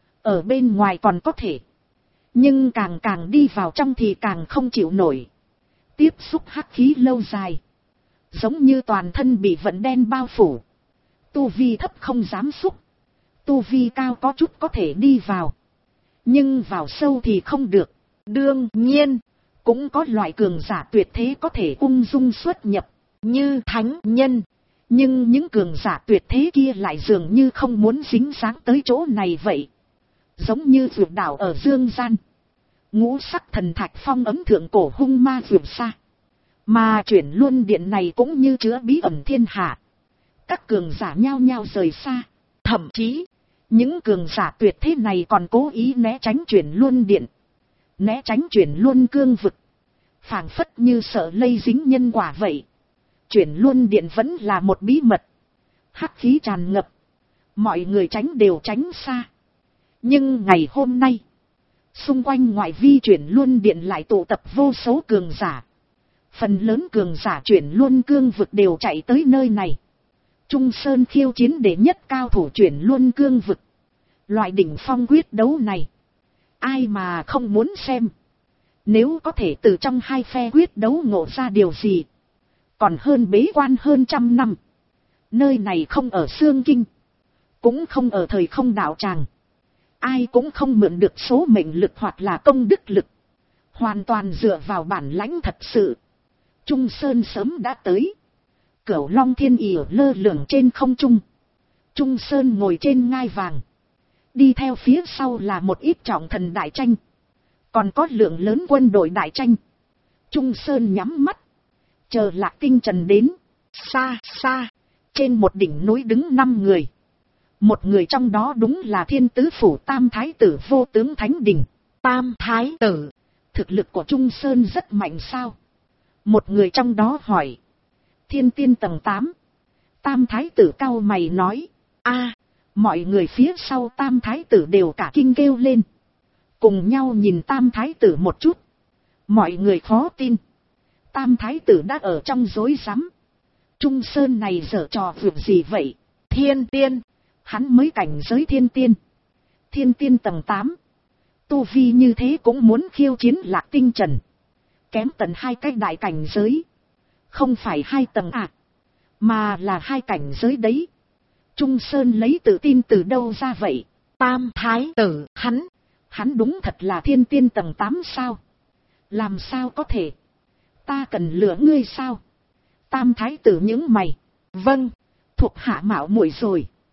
Ở bên ngoài còn có thể. Nhưng càng đi vào trong thì càng không chịu nổi. Tiếp xúc hắc khí lâu dài. Giống như toàn thân bị vận đen bao phủ. Tu vi thấp không dám xúc. Tu vi cao có chút có thể đi vào. Nhưng vào sâu thì không được. Đương nhiên, cũng có loại cường giả tuyệt thế có thể ung dung xuất nhập. Như thánh nhân. Nhưng những cường giả tuyệt thế kia lại dường như không muốn dính dáng tới chỗ này vậy. Giống như vượt đảo ở dương gian. Ngũ sắc thần thạch phong ấm thượng cổ hung ma vượt xa. Mà chuyển Luân Điện này cũng như chứa bí ẩn thiên hạ. Các cường giả nhao nhao rời xa. Thậm chí, những cường giả tuyệt thế này còn cố ý né tránh chuyển Luân Điện. Né tránh chuyển Luân cương vực. Phảng phất như sợ lây dính nhân quả vậy. Chuyển Luân Điện vẫn là một bí mật. Hắc khí tràn ngập. Mọi người tránh đều tránh xa. Nhưng ngày hôm nay, xung quanh ngoại vi chuyển Luân Điện lại tụ tập vô số cường giả. Phần lớn cường giả chuyển Luân cương vực đều chạy tới nơi này. Trung Sơn khiêu chiến đệ nhất cao thủ chuyển Luân cương vực. Loại đỉnh phong quyết đấu này, ai mà không muốn xem. Nếu có thể từ trong hai phe quyết đấu ngộ ra điều gì, còn hơn bế quan hơn 100 năm. Nơi này không ở Xương Kinh, cũng không ở thời không đạo tràng. Ai cũng không mượn được số mệnh lực hoặc là công đức lực. Hoàn toàn dựa vào bản lãnh thật sự. Trung Sơn sớm đã tới. Cửu Long Thiên ỉa lơ lửng trên không trung. Trung Sơn ngồi trên ngai vàng. Đi theo phía sau là một ít trọng thần đại tranh. Còn có lượng lớn quân đội đại tranh. Trung Sơn nhắm mắt. Chờ Lạc Tinh Trần đến. Xa xa. Trên một đỉnh núi đứng 5 người. Một người trong đó đúng là Thiên Tứ Phủ Tam Thái Tử Vô Tướng Thánh Đình. Tam Thái Tử. Thực lực của Trung Sơn rất mạnh sao? Một người trong đó hỏi. Thiên Tiên tầng 8. Tam Thái Tử cau mày nói. A, mọi người phía sau Tam Thái Tử đều cả kinh kêu lên. Cùng nhau nhìn Tam Thái Tử một chút. Mọi người khó tin. Tam Thái Tử đã ở trong rối rắm. Trung Sơn này giở trò việc gì vậy? Thiên Tiên. Hắn mới cảnh giới Thiên Tiên. Thiên Tiên tầng 8. Tu vi như thế cũng muốn khiêu chiến Lạc Tinh Trần. Kém tận 2 cái đại cảnh giới. Không phải 2 tầng à, mà là 2 cảnh giới đấy. Trung Sơn lấy tự tin từ đâu ra vậy? Tam Thái Tử, hắn đúng thật là Thiên Tiên tầng 8 sao? Làm sao có thể? Ta cần lừa ngươi sao? Tam Thái Tử nhướng mày. Vâng, thuộc hạ mạo muội rồi.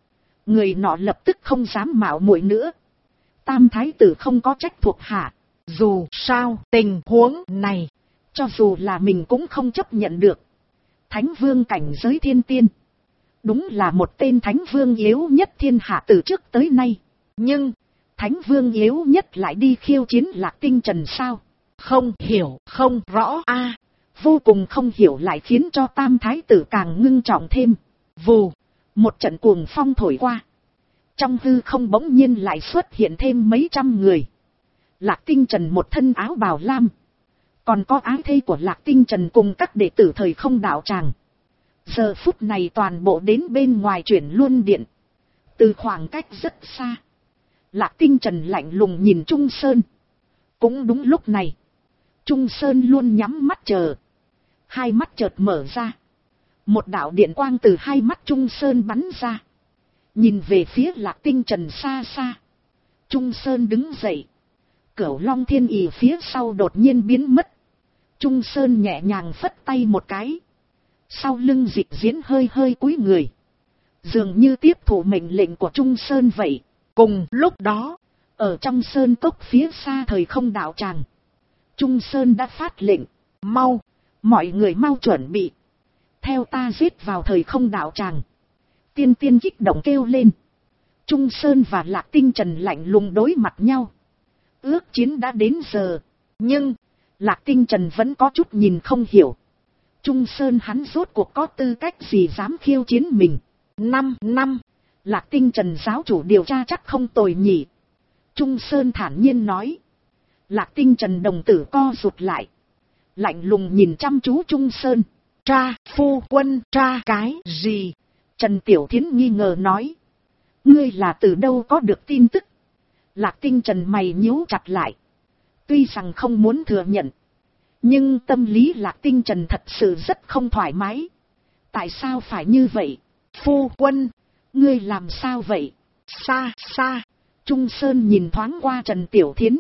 Người nọ lập tức không dám mạo muội nữa. Tam thái tử không có trách thuộc hạ. Dù sao tình huống này, cho dù là mình cũng không chấp nhận được. Thánh vương cảnh giới thiên tiên. Đúng là một tên thánh vương yếu nhất thiên hạ từ trước tới nay. Nhưng, thánh vương yếu nhất lại đi khiêu chiến Lạc Tinh Trần sao? Không hiểu, không rõ a. Vô cùng không hiểu lại khiến cho tam thái tử càng ngưng trọng thêm. Vù, một trận cuồng phong thổi qua. Trong hư không bỗng nhiên lại xuất hiện thêm mấy trăm người. Lạc Tinh Trần một thân áo bào lam. Còn có ái thê của Lạc Tinh Trần cùng các đệ tử thời không đạo tràng. Giờ phút này toàn bộ đến bên ngoài chuyển luân điện. Từ khoảng cách rất xa. Lạc Tinh Trần lạnh lùng nhìn Trung Sơn. Cũng đúng lúc này. Trung Sơn luôn nhắm mắt chờ. Hai mắt chợt mở ra. Một đạo điện quang từ hai mắt Trung Sơn bắn ra. Nhìn về phía Lạc Tinh Trần xa xa. Trung Sơn đứng dậy. Cửu Long Thiên Ỷ phía sau đột nhiên biến mất. Trung Sơn nhẹ nhàng phất tay một cái. Sau lưng Dịch Diễn hơi hơi cúi người. Dường như tiếp thủ mệnh lệnh của Trung Sơn vậy. Cùng lúc đó, ở trong sơn cốc phía xa thời không đạo tràng. Trung Sơn đã phát lệnh. Mau, mọi người mau chuẩn bị. Theo ta giết vào thời không đạo tràng. Tiên tiên kích động kêu lên. Trung Sơn và Lạc Tinh Trần lạnh lùng đối mặt nhau. Ước chiến đã đến giờ. Nhưng, Lạc Tinh Trần vẫn có chút nhìn không hiểu. Trung Sơn hắn rốt cuộc có tư cách gì dám khiêu chiến mình. 5 năm. Lạc Tinh Trần giáo chủ điều tra chắc không tồi nhỉ. Trung Sơn thản nhiên nói. Lạc Tinh Trần đồng tử co rụt lại. Lạnh lùng nhìn chăm chú Trung Sơn. Tra, phu quân, tra cái gì? Trần Tiểu Thiến nghi ngờ nói. Ngươi là từ đâu có được tin tức? Lạc Tinh Trần mày nhíu chặt lại. Tuy rằng không muốn thừa nhận. Nhưng tâm lý Lạc Tinh Trần thật sự rất không thoải mái. Tại sao phải như vậy? Phu quân, ngươi làm sao vậy? Xa, xa. Trung Sơn nhìn thoáng qua Trần Tiểu Thiến.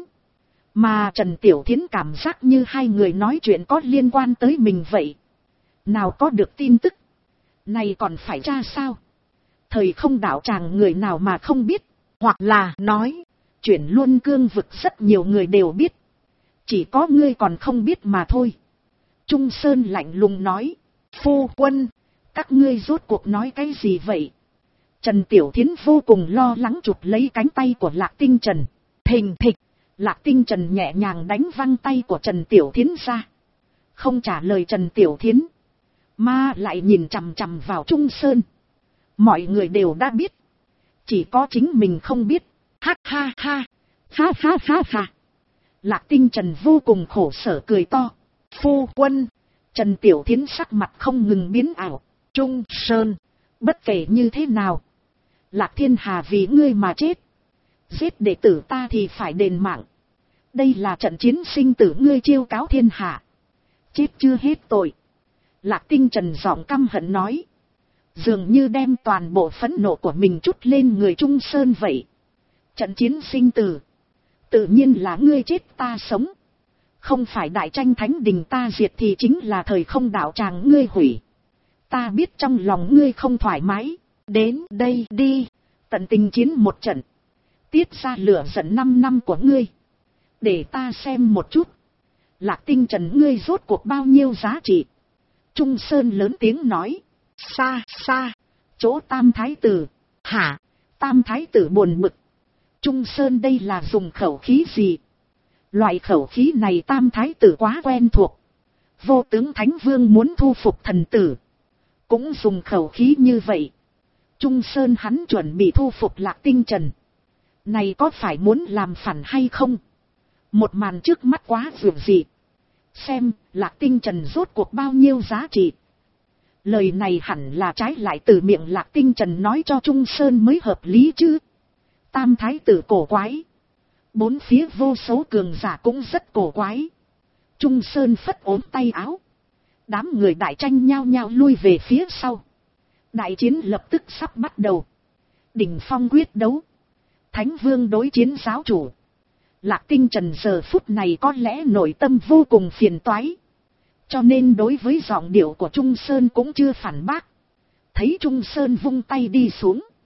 Mà Trần Tiểu Thiến cảm giác như hai người nói chuyện có liên quan tới mình vậy. Nào có được tin tức. Này còn phải tra sao? Thời không đạo tràng người nào mà không biết. Hoặc là nói. Chuyển luân cương vực rất nhiều người đều biết. Chỉ có ngươi còn không biết mà thôi. Trung Sơn lạnh lùng nói. Phu quân. Các ngươi rốt cuộc nói cái gì vậy? Trần Tiểu Thiến vô cùng lo lắng chụp lấy cánh tay của Lạc Tinh Trần. Thình thịch. Lạc Tinh Trần nhẹ nhàng đánh văng tay của Trần Tiểu Thiến ra. Không trả lời Trần Tiểu Thiến. Mà lại nhìn chằm chằm vào Trung Sơn. Mọi người đều đã biết. Chỉ có chính mình không biết. Ha ha ha. Ha ha ha ha. Lạc Tinh Trần vô cùng khổ sở cười to. Phu quân. Trần Tiểu Thiến sắc mặt không ngừng biến ảo. Trung Sơn. Bất kể như thế nào. Lạc Thiên Hà vì ngươi mà chết. Giết đệ tử ta thì phải đền mạng. Đây là trận chiến sinh tử ngươi chiêu cáo thiên hạ. Chết chưa hết tội. Lạc Tinh Trần giọng căm hận nói. Dường như đem toàn bộ phẫn nộ của mình trút lên người Trung Sơn vậy. Trận chiến sinh tử. Tự nhiên là ngươi chết ta sống. Không phải đại tranh thánh đình ta diệt thì chính là thời không đạo tràng ngươi hủy. Ta biết trong lòng ngươi không thoải mái. Đến đây đi. Tận tình chiến một trận. Tiết ra lửa giận 5 năm của ngươi. Để ta xem một chút. Lạc Tinh Trần ngươi rốt cuộc bao nhiêu giá trị. Trung Sơn lớn tiếng nói. Xa, xa. Chỗ Tam Thái Tử. Hả? Tam Thái Tử buồn bực. Trung Sơn đây là dùng khẩu khí gì? Loại khẩu khí này Tam Thái Tử quá quen thuộc. Vô tướng Thánh Vương muốn thu phục thần tử. Cũng dùng khẩu khí như vậy. Trung Sơn hắn chuẩn bị thu phục Lạc Tinh Trần. Này có phải muốn làm phản hay không? Một màn trước mắt quá vượt dị. Xem, Lạc Tinh Trần rốt cuộc bao nhiêu giá trị. Lời này hẳn là trái lại từ miệng Lạc Tinh Trần nói cho Trung Sơn mới hợp lý chứ. Tam Thái Tử cổ quái. Bốn phía vô số cường giả cũng rất cổ quái. Trung Sơn phất ốm tay áo. Đám người đại tranh nhao nhao lui về phía sau. Đại chiến lập tức sắp bắt đầu. Đỉnh phong quyết đấu. Thánh Vương đối chiến giáo chủ. Lạc Tinh Trần giờ phút này có lẽ nội tâm vô cùng phiền toái. Cho nên đối với giọng điệu của Trung Sơn cũng chưa phản bác. Thấy Trung Sơn vung tay đi xuống.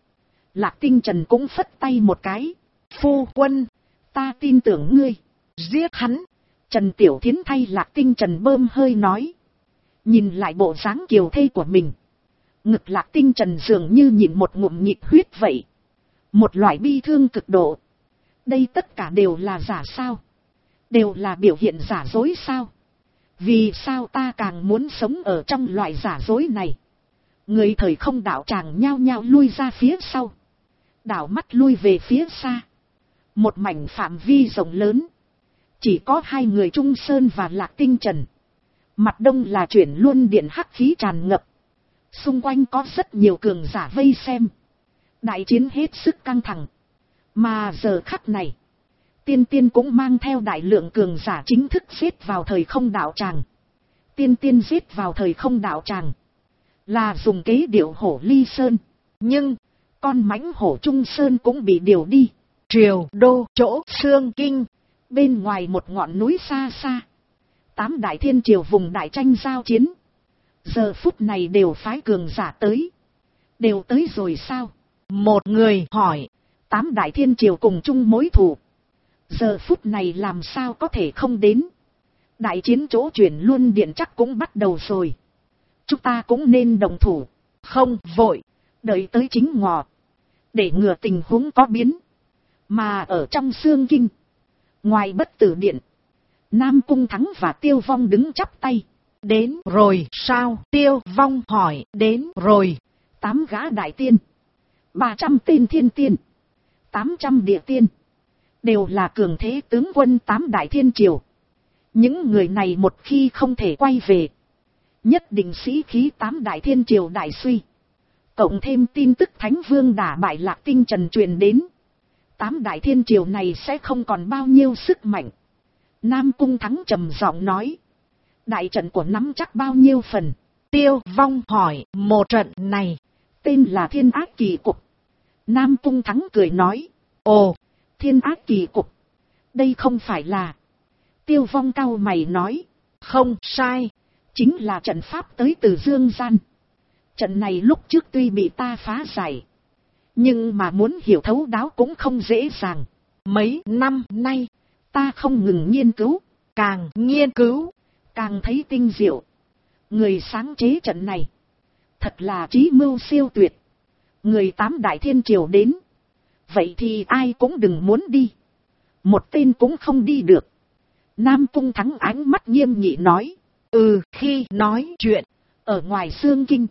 Lạc Tinh Trần cũng phất tay một cái. Phu quân, ta tin tưởng ngươi. Giết hắn. Trần Tiểu Thiến thay Lạc Tinh Trần bơm hơi nói. Nhìn lại bộ dáng kiều thê của mình. Ngực Lạc Tinh Trần dường như nhịn một ngụm nhịp huyết vậy. Một loại bi thương cực độ. Đây tất cả đều là giả sao? Đều là biểu hiện giả dối sao? Vì sao ta càng muốn sống ở trong loại giả dối này? Người thời không đạo tràng nhao nhao lui ra phía sau. Đảo mắt lui về phía xa. Một mảnh phạm vi rộng lớn. Chỉ có hai người Trung Sơn và Lạc Tinh Trần. Mặt đông là chuyển luôn điện hắc khí tràn ngập. Xung quanh có rất nhiều cường giả vây xem. Đại chiến hết sức căng thẳng. Mà giờ khắc này, Tiên Tiên cũng mang theo đại lượng cường giả chính thức giết vào thời không đạo tràng. Tiên Tiên giết vào thời không đạo tràng là dùng kế điệu hổ ly sơn. Nhưng con mãnh hổ Trung Sơn cũng bị điều đi. Triều Đô chỗ Xương Kinh, bên ngoài một ngọn núi xa xa, 8 đại thiên triều vùng đại tranh giao chiến. Giờ phút này đều phái cường giả tới. Đều tới rồi sao? Một người hỏi. 8 đại thiên triều cùng chung mối thù. Giờ phút này làm sao có thể không đến? Đại chiến chỗ chuyển luôn điện chắc cũng bắt đầu rồi. Chúng ta cũng nên đồng thủ. Không vội, đợi tới chính ngọ, để ngừa tình huống có biến. Mà ở trong Xương Kinh, ngoài Bất Tử Điện, Nam Cung Thắng và Tiêu Vong đứng chắp tay. Đến rồi sao? Tiêu Vong hỏi. Đến rồi. 8 gã đại tiên, 300 tên thiên tiên, 800 địa tiên, đều là cường thế tướng quân 8 đại thiên triều. Những người này một khi không thể quay về, nhất định sĩ khí 8 đại thiên triều đại suy. Cộng thêm tin tức Thánh Vương đả bại Lạc Tinh Trần truyền đến, 8 đại thiên triều này sẽ không còn bao nhiêu sức mạnh. Nam Cung Thắng trầm giọng nói. Đại trận của nắm chắc bao nhiêu phần? Tiêu Vong hỏi. Một trận này tên là Thiên Ác Kỳ Cục. Nam Cung Thắng cười nói. Ồ, Thiên Ác Kỳ Cục. Đây không phải là... Tiêu Vong cau mày nói. Không sai. Chính là trận pháp tới từ Dương Gian. Trận này lúc trước tuy bị ta phá giải, nhưng mà muốn hiểu thấu đáo cũng không dễ dàng. Mấy năm nay, ta không ngừng nghiên cứu. Càng nghiên cứu, càng thấy tinh diệu. Người sáng chế trận này thật là trí mưu siêu tuyệt. Người 8 đại thiên triều đến, vậy thì ai cũng đừng muốn đi. Một tên cũng không đi được. Nam Cung Thắng ánh mắt nghiêm nghị nói. Khi nói chuyện, ở ngoài Xương Kinh,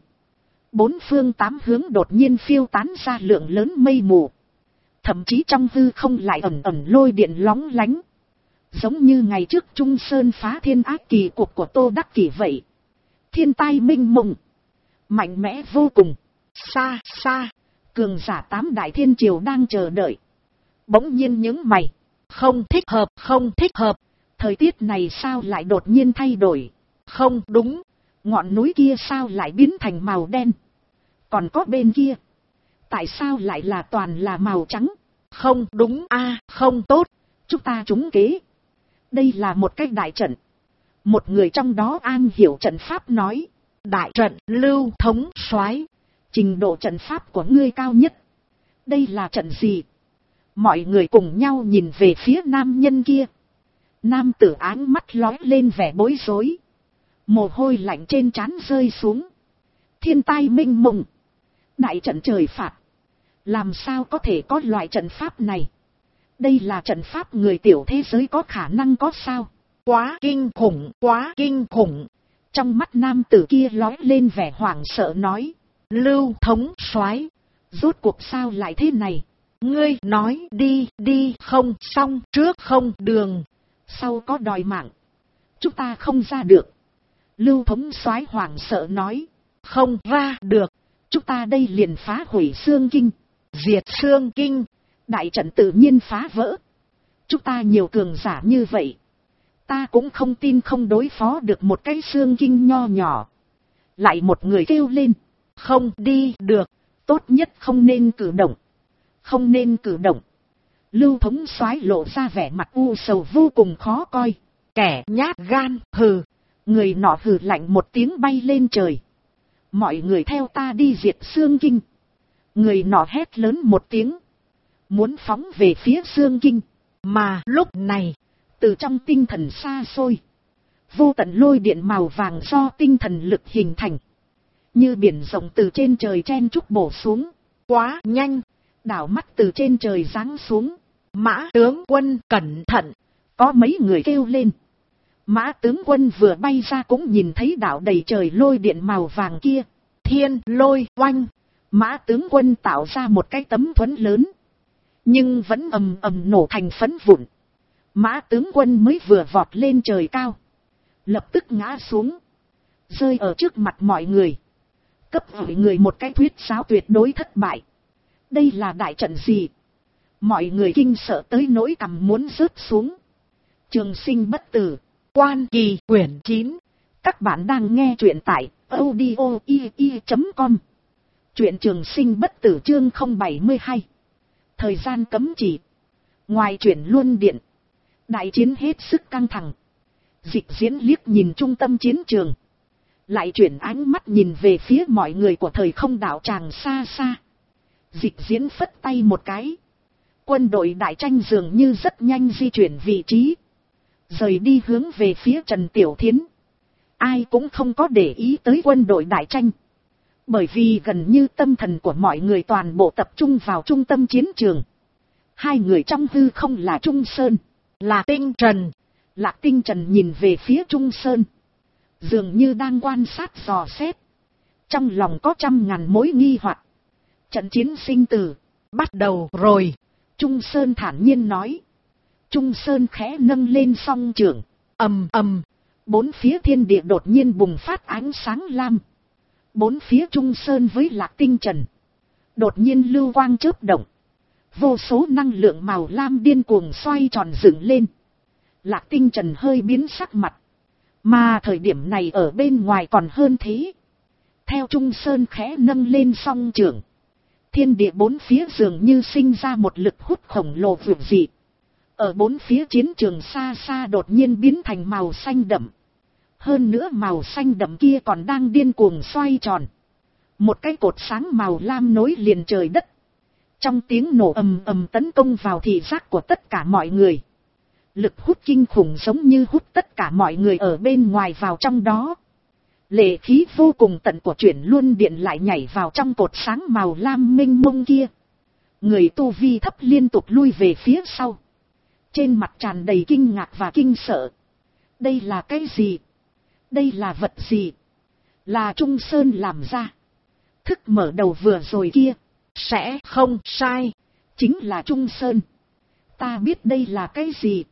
4 phương 8 hướng đột nhiên phiêu tán ra lượng lớn mây mù. Thậm chí trong hư không lại ẩn ẩn lôi điện lóng lánh. Giống như ngày trước Trung Sơn phá Thiên Ác Kỳ Cục của Tô Đắc Kỷ vậy. Thiên tai minh mông, mạnh mẽ vô cùng. Xa xa, cường giả 8 đại thiên triều đang chờ đợi. Bỗng nhiên nhướng mày. Không thích hợp, không thích hợp. Thời tiết này sao lại đột nhiên thay đổi? Không đúng, ngọn núi kia sao lại biến thành màu đen? Còn có bên kia, tại sao lại là toàn là màu trắng? Không đúng không tốt, chúng ta trúng kế. Đây là một cái đại trận. Một người trong đó an hiểu trận pháp nói. Đại trận Lưu thống soái, trình độ trận pháp của ngươi cao nhất. Đây là trận gì? Mọi người cùng nhau nhìn về phía nam nhân kia. Nam tử áng mắt lóe lên vẻ bối rối. Mồ hôi lạnh trên trán rơi xuống. Thiên tai minh mông, đại trận trời phạt. Làm sao có thể có loại trận pháp này? Đây là trận pháp người tiểu thế giới có khả năng có sao? Quá kinh khủng, quá kinh khủng. Trong mắt nam tử kia lóe lên vẻ hoảng sợ nói. Lưu thống soái, rốt cuộc sao lại thế này? Ngươi nói đi, đi không xong, trước không đường, sau có đòi mạng. Chúng ta không ra được. Lưu thống soái hoảng sợ nói. Không ra được, chúng ta đây liền phá hủy Xương Kinh, diệt Xương Kinh. Đại trận tự nhiên phá vỡ. Chúng ta nhiều cường giả như vậy, ta cũng không tin không đối phó được một cái Xương Kinh nho nhỏ. Lại một người kêu lên. Không đi được, tốt nhất không nên cử động. Không nên cử động. Lưu thống soái lộ ra vẻ mặt u sầu vô cùng khó coi. Kẻ nhát gan, hừ. Người nọ hừ lạnh một tiếng bay lên trời. Mọi người theo ta đi diệt Xương Kinh. Người nọ hét lớn một tiếng, muốn phóng về phía Dương Kinh, mà lúc này, từ trong tinh thần xa xôi, vô tận lôi điện màu vàng do tinh thần lực hình thành, như biển rộng từ trên trời chen chúc bổ xuống, quá nhanh, đảo mắt từ trên trời giáng xuống. Mã tướng quân cẩn thận, có mấy người kêu lên. Mã tướng quân vừa bay ra cũng nhìn thấy đảo đầy trời lôi điện màu vàng kia, thiên lôi oanh. Mã tướng quân tạo ra một cái tấm thuẫn lớn, nhưng vẫn ầm ầm nổ thành phấn vụn. Mã tướng quân mới vừa vọt lên trời cao, lập tức ngã xuống, rơi ở trước mặt mọi người, cấp hỏi người một cái thuyết giáo tuyệt đối thất bại. Đây là đại trận gì? Mọi người kinh sợ tới nỗi cằm muốn rớt xuống. Trường Sinh Bất Tử, Quan Kỳ, quyển 9. Các bạn đang nghe truyện tại audio.com. Truyện Trường Sinh Bất Tử chương 072. Thời gian cấm chỉ. Ngoài truyện Luân Điện, đại chiến hết sức căng thẳng. Dịch Diễn liếc nhìn trung tâm chiến trường, lại chuyển ánh mắt nhìn về phía mọi người của thời không đạo tràng xa xa. Dịch Diễn phất tay một cái, quân đội đại tranh dường như rất nhanh di chuyển vị trí, rời đi hướng về phía Trần Tiểu Thiến. Ai cũng không có để ý tới quân đội đại tranh, bởi vì gần như tâm thần của mọi người toàn bộ tập trung vào trung tâm chiến trường. Hai người trong hư không là Trung Sơn, là Tinh Trần. Lạc Tinh Trần nhìn về phía Trung Sơn, dường như đang quan sát dò xét, trong lòng có trăm ngàn mối nghi hoặc. Trận chiến sinh tử bắt đầu rồi, Trung Sơn thản nhiên nói. Trung Sơn khẽ nâng lên song trưởng, ầm ầm, bốn phía thiên địa đột nhiên bùng phát ánh sáng lam. Bốn phía Trung Sơn với Lạc Tinh Trần đột nhiên lưu quang chớp động, vô số năng lượng màu lam điên cuồng xoay tròn dựng lên. Lạc Tinh Trần hơi biến sắc mặt, mà thời điểm này ở bên ngoài còn hơn thế. Theo Trung Sơn khẽ nâng lên song trưởng, thiên địa bốn phía dường như sinh ra một lực hút khổng lồ vượt dị. Ở bốn phía chiến trường xa xa đột nhiên biến thành màu xanh đậm. Hơn nữa màu xanh đậm kia còn đang điên cuồng xoay tròn. Một cái cột sáng màu lam nối liền trời đất. Trong tiếng nổ ầm ầm tấn công vào thị giác của tất cả mọi người. Lực hút kinh khủng giống như hút tất cả mọi người ở bên ngoài vào trong đó. Lệ khí vô cùng tận của chuyển Luân Điện lại nhảy vào trong cột sáng màu lam mênh mông kia. Người tu vi thấp liên tục lui về phía sau, trên mặt tràn đầy kinh ngạc và kinh sợ. Đây là cái gì? Đây là vật gì? Là Trung Sơn làm ra. Thức mở đầu vừa rồi kia, sẽ không sai, chính là Trung Sơn. Ta biết đây là cái gì?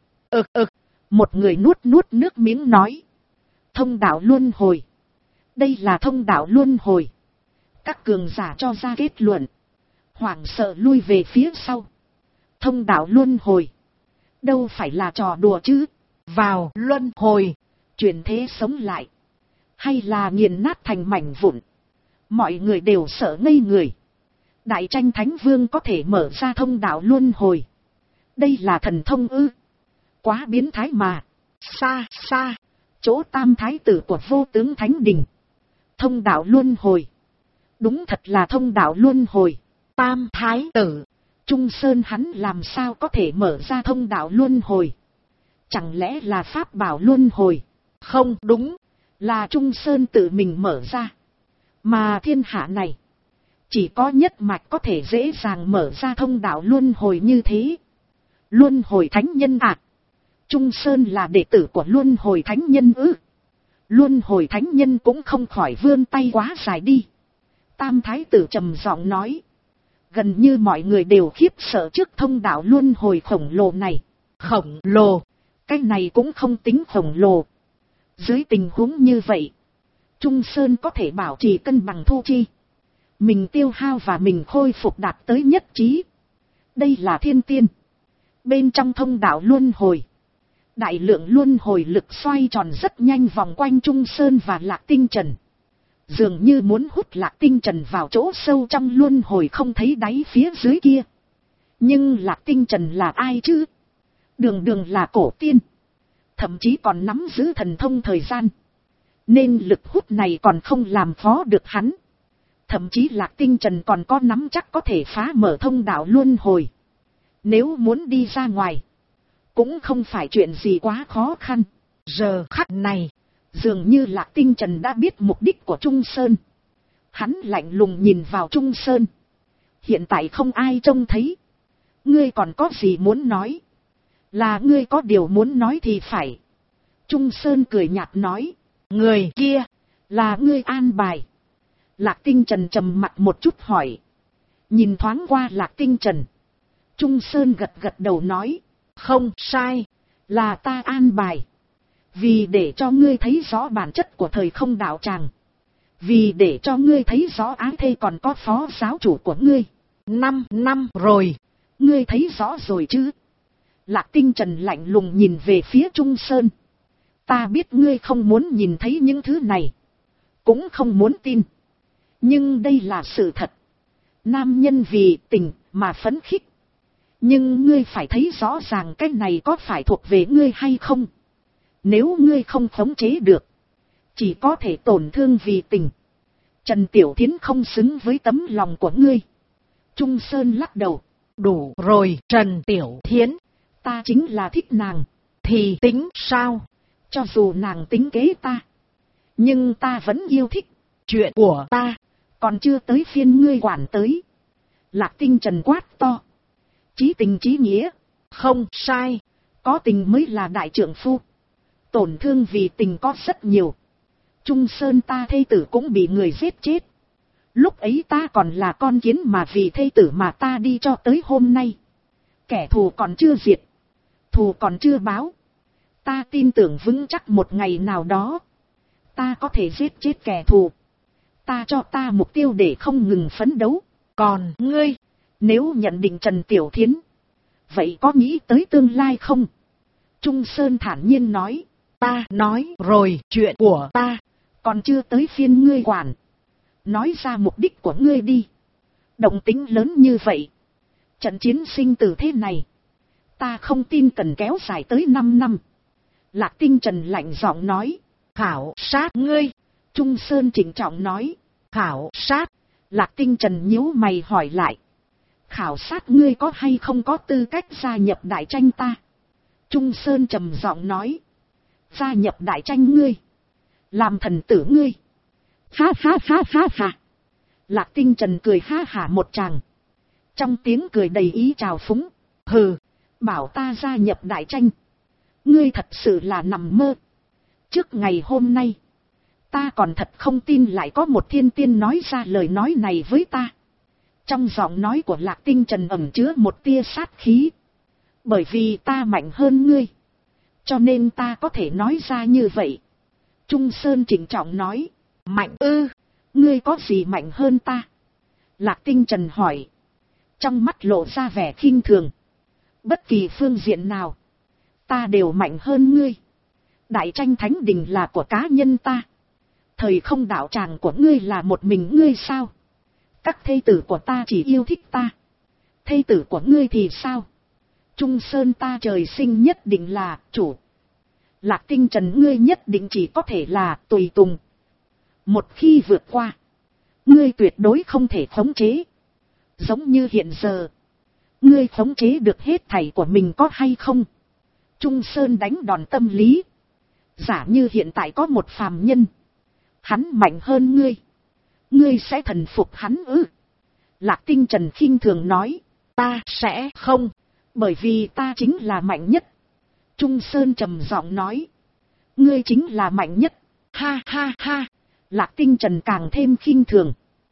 Một người nuốt nước miếng nói. Thông đạo luân hồi. Đây là thông đạo luân hồi. Các cường giả cho ra kết luận, hoảng sợ lui về phía sau. Thông đạo luân hồi đâu phải là trò đùa chứ? Vào luân hồi, chuyển thế sống lại, hay là nghiền nát thành mảnh vụn? Mọi người đều sợ ngây người. Đại tranh Thánh Vương có thể mở ra thông đạo luân hồi, đây là thần thông ư? Quá biến thái mà. Xa xa, chỗ Tam Thái tử của Vô Tướng Thánh Đình. Thông đạo luân hồi, đúng thật là thông đạo luân hồi. Tam Thái tử Trung Sơn hắn làm sao có thể mở ra thông đạo luân hồi? Chẳng lẽ là pháp bảo luân hồi? Không đúng, là Trung Sơn tự mình mở ra. Mà thiên hạ này, chỉ có nhất mạch có thể dễ dàng mở ra thông đạo luân hồi như thế. Luân hồi thánh nhân à? Trung Sơn là đệ tử của luân hồi thánh nhân ư? Luân hồi thánh nhân cũng không khỏi vươn tay quá dài đi. Tam Thái tử trầm giọng nói. Gần như mọi người đều khiếp sợ trước thông đạo luân hồi khổng lồ này. Khổng lồ? Cái này cũng không tính khổng lồ. Dưới tình huống như vậy, Trung Sơn có thể bảo trì cân bằng thu chi. Mình tiêu hao và mình khôi phục đạt tới nhất trí. Đây là thiên tiên. Bên trong thông đạo luân hồi, đại lượng luân hồi lực xoay tròn rất nhanh vòng quanh Trung Sơn và Lạc Tinh Trần. Dường như muốn hút Lạc Tinh Trần vào chỗ sâu trong luân hồi không thấy đáy phía dưới kia. Nhưng Lạc Tinh Trần là ai chứ? Đường đường là cổ tiên, thậm chí còn nắm giữ thần thông thời gian, nên lực hút này còn không làm phó được hắn. Thậm chí Lạc Tinh Trần còn có nắm chắc có thể phá mở thông đạo luân hồi. Nếu muốn đi ra ngoài, cũng không phải chuyện gì quá khó khăn. Giờ khắc này, dường như Lạc Tinh Trần đã biết mục đích của Trung Sơn. Hắn lạnh lùng nhìn vào Trung Sơn. Hiện tại không ai trông thấy. Ngươi còn có gì muốn nói? Là ngươi có điều muốn nói thì phải. Trung Sơn cười nhạt nói. Người kia, là ngươi an bài. Lạc Tinh Trần trầm mặt một chút hỏi. Nhìn thoáng qua Lạc Tinh Trần. Trung Sơn gật gật đầu nói. Không sai, là ta an bài. Vì để cho ngươi thấy rõ bản chất của thời không đạo tràng. Vì để cho ngươi thấy rõ ái thê còn có phó giáo chủ của ngươi. 5 năm rồi, ngươi thấy rõ rồi chứ? Lạc Tinh Trần lạnh lùng nhìn về phía Trung Sơn. Ta biết ngươi không muốn nhìn thấy những thứ này. Cũng không muốn tin. Nhưng đây là sự thật. Nam nhân vì tình mà phấn khích. Nhưng ngươi phải thấy rõ ràng cái này có phải thuộc về ngươi hay không. Nếu ngươi không khống chế được, chỉ có thể tổn thương vì tình. Trần Tiểu Thiến không xứng với tấm lòng của ngươi. Trung Sơn lắc đầu. Đủ rồi Trần Tiểu Thiến. Ta chính là thích nàng. Thì tính sao? Cho dù nàng tính kế ta, nhưng ta vẫn yêu thích. Chuyện của ta còn chưa tới phiên ngươi quản tới. Lạc Tinh Trần quát to. Chí tình chí nghĩa. Không sai. Có tình mới là đại trượng phu. Tổn thương vì tình có rất nhiều. Trung Sơn ta thê tử cũng bị người giết chết. Lúc ấy ta còn là con kiến mà vì thê tử mà ta đi cho tới hôm nay. Kẻ thù còn chưa diệt. Thù còn chưa báo. Ta tin tưởng vững chắc một ngày nào đó, ta có thể giết chết kẻ thù. Ta cho ta mục tiêu để không ngừng phấn đấu. Còn ngươi, nếu nhận định Trần Tiểu Thiến, vậy có nghĩ tới tương lai không? Trung Sơn thản nhiên nói. Ta nói rồi, chuyện của ta còn chưa tới phiên ngươi quản. Nói ra mục đích của ngươi đi. Động tính lớn như vậy, trận chiến sinh tử thế này, ta không tin cần kéo dài tới 5 năm. Lạc Tinh Trần lạnh giọng nói. Khảo sát ngươi. Trung Sơn trịnh trọng nói. Khảo sát. Lạc Tinh Trần nhíu mày hỏi lại. Khảo sát ngươi có hay không có tư cách gia nhập đại tranh ta? Trung Sơn trầm giọng nói. Gia nhập đại tranh ngươi, làm thần tử ngươi. Ha ha ha ha ha. Lạc Tinh Trần cười ha hả một tràng. Trong tiếng cười đầy ý trào phúng. Hừ, bảo ta gia nhập đại tranh, ngươi thật sự là nằm mơ. Trước ngày hôm nay, ta còn thật không tin lại có một thiên tiên nói ra lời nói này với ta. Trong giọng nói của Lạc Tinh Trần ẩn chứa một tia sát khí. Bởi vì ta mạnh hơn ngươi, cho nên ta có thể nói ra như vậy. Trung Sơn trịnh trọng nói. Mạnh ư? Ngươi có gì mạnh hơn ta? Lạc Tinh Trần hỏi. Trong mắt lộ ra vẻ khinh thường. Bất kỳ phương diện nào, ta đều mạnh hơn ngươi. Đại tranh thánh đình là của cá nhân ta. Thời không đạo tràng của ngươi là một mình ngươi sao? Các thê tử của ta chỉ yêu thích ta. Thê tử của ngươi thì sao? Trung Sơn ta trời sinh nhất định là chủ. Lạc Tinh Trần ngươi nhất định chỉ có thể là tùy tùng. Một khi vượt qua, ngươi tuyệt đối không thể khống chế. Giống như hiện giờ, ngươi khống chế được hết thảy của mình có hay không? Trung Sơn đánh đòn tâm lý. Giả như hiện tại có một phàm nhân, hắn mạnh hơn ngươi, ngươi sẽ thần phục hắn ư? Lạc Tinh Trần khinh thường nói. Ta sẽ không, bởi vì ta chính là mạnh nhất. Trung Sơn trầm giọng nói. Ngươi chính là mạnh nhất. Ha ha ha. Lạc Tinh Trần càng thêm khinh thường.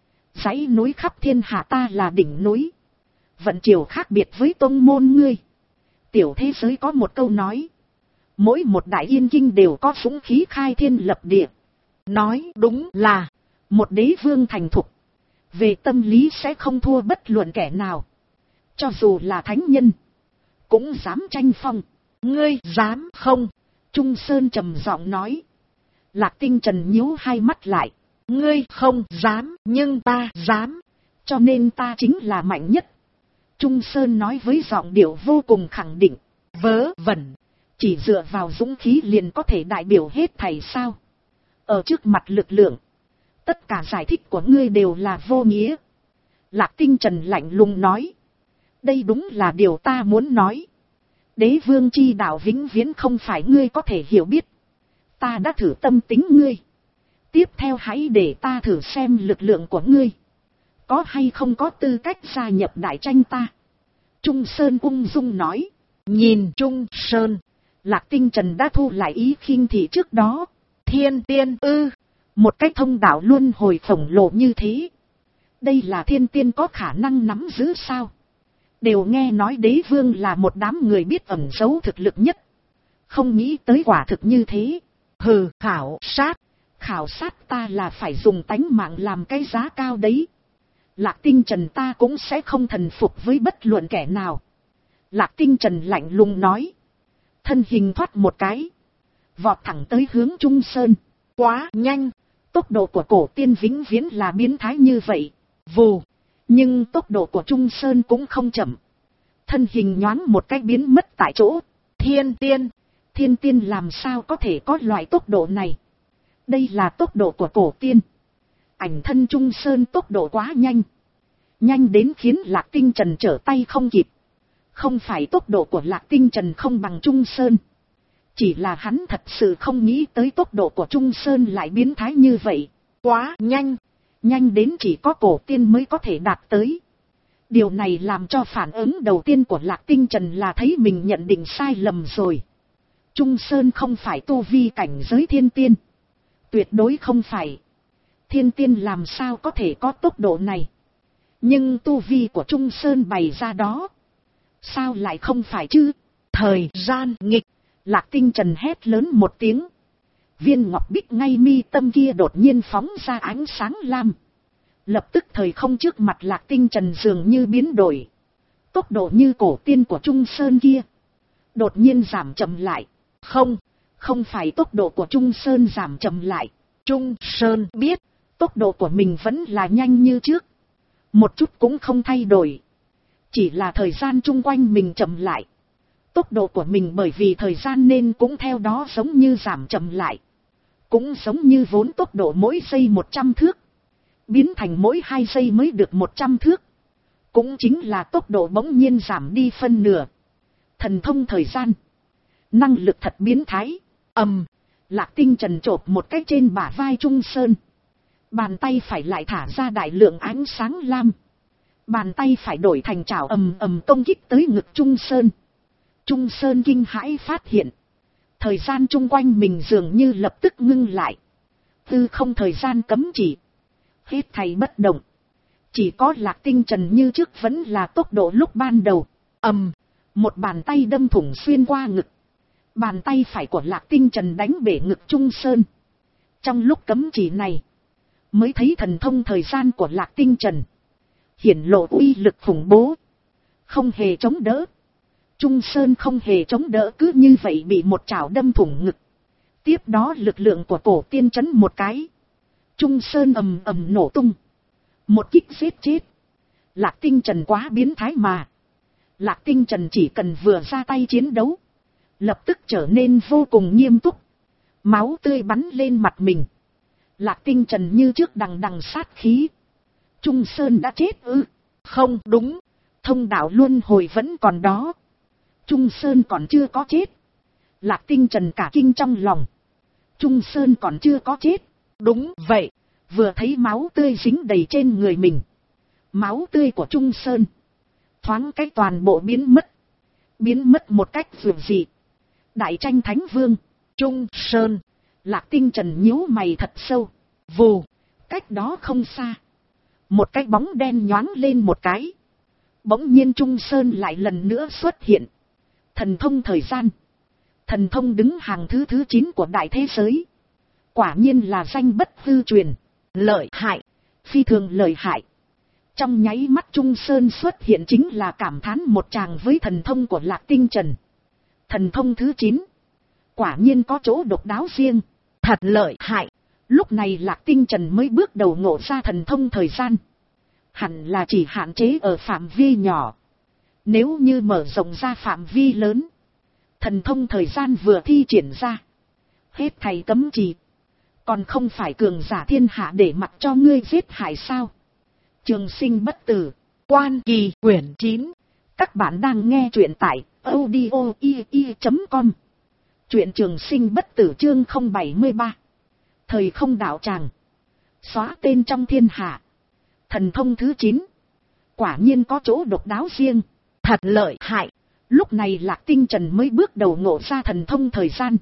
Dãy núi khắp thiên hạ ta là đỉnh núi. Vận chiều khác biệt với tông môn ngươi. Tiểu thế giới có một câu nói. Mỗi một đại yên kinh đều có dũng khí khai thiên lập địa. Nói đúng là một đế vương thành thục, về tâm lý sẽ không thua bất luận kẻ nào. Cho dù là thánh nhân, cũng dám tranh phong. Ngươi dám không? Trung Sơn trầm giọng nói. Lạc Tinh Trần nhíu hai mắt lại. Ngươi không dám, nhưng ta dám. Cho nên ta chính là mạnh nhất. Trung Sơn nói với giọng điệu vô cùng khẳng định. Vớ vẩn, chỉ dựa vào dũng khí liền có thể đại biểu hết thảy sao? Ở trước mặt lực lượng, Tất cả giải thích của ngươi đều là vô nghĩa. Lạc Tinh Trần lạnh lùng nói. Đây đúng là điều ta muốn nói. Đế vương chi đạo vĩnh viễn không phải ngươi có thể hiểu biết. Ta đã thử tâm tính ngươi. Tiếp theo hãy để ta thử xem lực lượng của ngươi có hay không có tư cách gia nhập đại tranh ta. Trung Sơn ung dung nói. Nhìn Trung Sơn, Lạc Tinh Trần đã thu lại ý khinh thị trước đó. Thiên tiên ư, một cách thông đạo luân hồi khổng lồ như thế. Đây là thiên tiên có khả năng nắm giữ sao? Đều nghe nói đế vương là một đám người biết ẩn giấu thực lực nhất. Không nghĩ tới quả thực như thế. Hừ, khảo sát ta là phải dùng tánh mạng làm cái giá cao đấy. Lạc Tinh Trần ta cũng sẽ không thần phục với bất luận kẻ nào. Lạc Tinh Trần lạnh lùng nói. Thân hình thoát một cái. Vọt thẳng tới hướng Trung Sơn. Quá nhanh. Tốc độ của cổ tiên vĩnh viễn là biến thái như vậy. Vù. Nhưng tốc độ của Trung Sơn cũng không chậm. Thân hình nhoáng một cái biến mất tại chỗ. Thiên tiên làm sao có thể có loại tốc độ này. Đây là tốc độ của cổ tiên. Ảnh thân Trung Sơn tốc độ quá nhanh. Nhanh đến khiến Lạc Tinh Trần trở tay không kịp. Không phải tốc độ của Lạc Tinh Trần không bằng Trung Sơn. Chỉ là hắn thật sự không nghĩ tới tốc độ của Trung Sơn lại biến thái như vậy. Quá nhanh. Nhanh đến chỉ có cổ tiên mới có thể đạt tới. Điều này làm cho phản ứng đầu tiên của Lạc Tinh Trần là thấy mình nhận định sai lầm rồi. Trung Sơn không phải tu vi cảnh giới thiên tiên. Tuyệt đối không phải. Thiên tiên làm sao có thể có tốc độ này. Nhưng tu vi của Trung Sơn bày ra đó. Sao lại không phải chứ? Thời gian nghịch. Lạc Tinh Trần hét lớn một tiếng. Viên ngọc bích ngay mi tâm kia đột nhiên phóng ra ánh sáng lam. Lập tức thời không trước mặt Lạc Tinh Trần dường như biến đổi. Tốc độ như cổ tiên của Trung Sơn kia đột nhiên giảm chậm lại. Không phải tốc độ của Trung Sơn giảm chậm lại. Trung Sơn biết tốc độ của mình vẫn là nhanh như trước. Một chút cũng không thay đổi. Chỉ là thời gian chung quanh mình chậm lại. Tốc độ của mình bởi vì thời gian nên cũng theo đó giống như giảm chậm lại. Cũng giống như vốn tốc độ mỗi giây 100 thước. Biến thành mỗi 2 giây mới được 100 thước. Cũng chính là tốc độ bỗng nhiên giảm đi phân nửa. Thần thông thời gian. Năng lực thật biến thái. Lạc Tinh Trần chộp một cái trên bả vai Trung Sơn. Bàn tay phải lại thả ra đại lượng ánh sáng lam. Bàn tay phải đổi thành chảo công kích tới ngực Trung Sơn. Trung Sơn kinh hãi phát hiện. Thời gian chung quanh mình dường như lập tức ngưng lại. Tư không thời gian cấm chỉ. Hết thảy bất động. Chỉ có Lạc Tinh Trần như trước vẫn là tốc độ lúc ban đầu. Một bàn tay đâm thủng xuyên qua ngực. Bàn tay phải của Lạc Tinh Trần đánh bể ngực Trung Sơn. Trong lúc cấm chỉ này, mới thấy thần thông thời gian của Lạc Tinh Trần hiển lộ uy lực khủng bố. Không hề chống đỡ. Trung Sơn không hề chống đỡ, cứ như vậy bị một chảo đâm thủng ngực. Tiếp đó lực lượng của cổ tiên chấn một cái. Trung Sơn ầm ầm nổ tung. Một kích giết chết. Lạc Tinh Trần quá biến thái mà. Lạc Tinh Trần chỉ cần vừa ra tay chiến đấu, lập tức trở nên vô cùng nghiêm túc. Máu tươi bắn lên mặt mình. Lạc Tinh Trần như trước đằng đằng sát khí. Trung Sơn đã chết ư? Không đúng. Thông đạo luân hồi vẫn còn đó. Trung Sơn còn chưa có chết. Lạc Tinh Trần cả kinh trong lòng. Trung Sơn còn chưa có chết. Đúng vậy. Vừa thấy máu tươi dính đầy trên người mình. Máu tươi của Trung Sơn thoáng cái toàn bộ biến mất. Biến mất một cách dường dị. Đại tranh Thánh Vương. Trung Sơn. Lạc Tinh Trần nhíu mày thật sâu. Vù. Cách đó không xa. Một cái bóng đen nhoáng lên một cái. Bỗng nhiên Trung Sơn lại lần nữa xuất hiện. Thần thông thời gian. Thần thông đứng hàng thứ 9 của đại thế giới. Quả nhiên là danh bất hư truyền. Lợi hại. Phi thường lợi hại. Trong nháy mắt Trung Sơn xuất hiện chính là cảm thán một tràng với thần thông của Lạc Tinh Trần. Thần thông thứ 9. Quả nhiên có chỗ độc đáo riêng. Thật lợi hại. Lúc này Lạc Tinh Trần mới bước đầu ngộ ra thần thông thời gian. Hẳn là chỉ hạn chế ở phạm vi nhỏ. Nếu như mở rộng ra phạm vi lớn, thần thông thời gian vừa thi triển ra, hết thầy cấm chỉ, Còn không phải cường giả thiên hạ để mặc cho ngươi giết hại sao? Trường sinh bất tử, Quan Kỳ quyển 9. Các bạn đang nghe truyện tại audio.com. Truyện trường sinh bất tử chương 073. Thời không đạo tràng. Xóa tên trong thiên hạ. Thần thông thứ 9. Quả nhiên có chỗ độc đáo riêng. Thật lợi hại. Lúc này Lạc Tinh Trần mới bước đầu ngộ ra thần thông thời gian.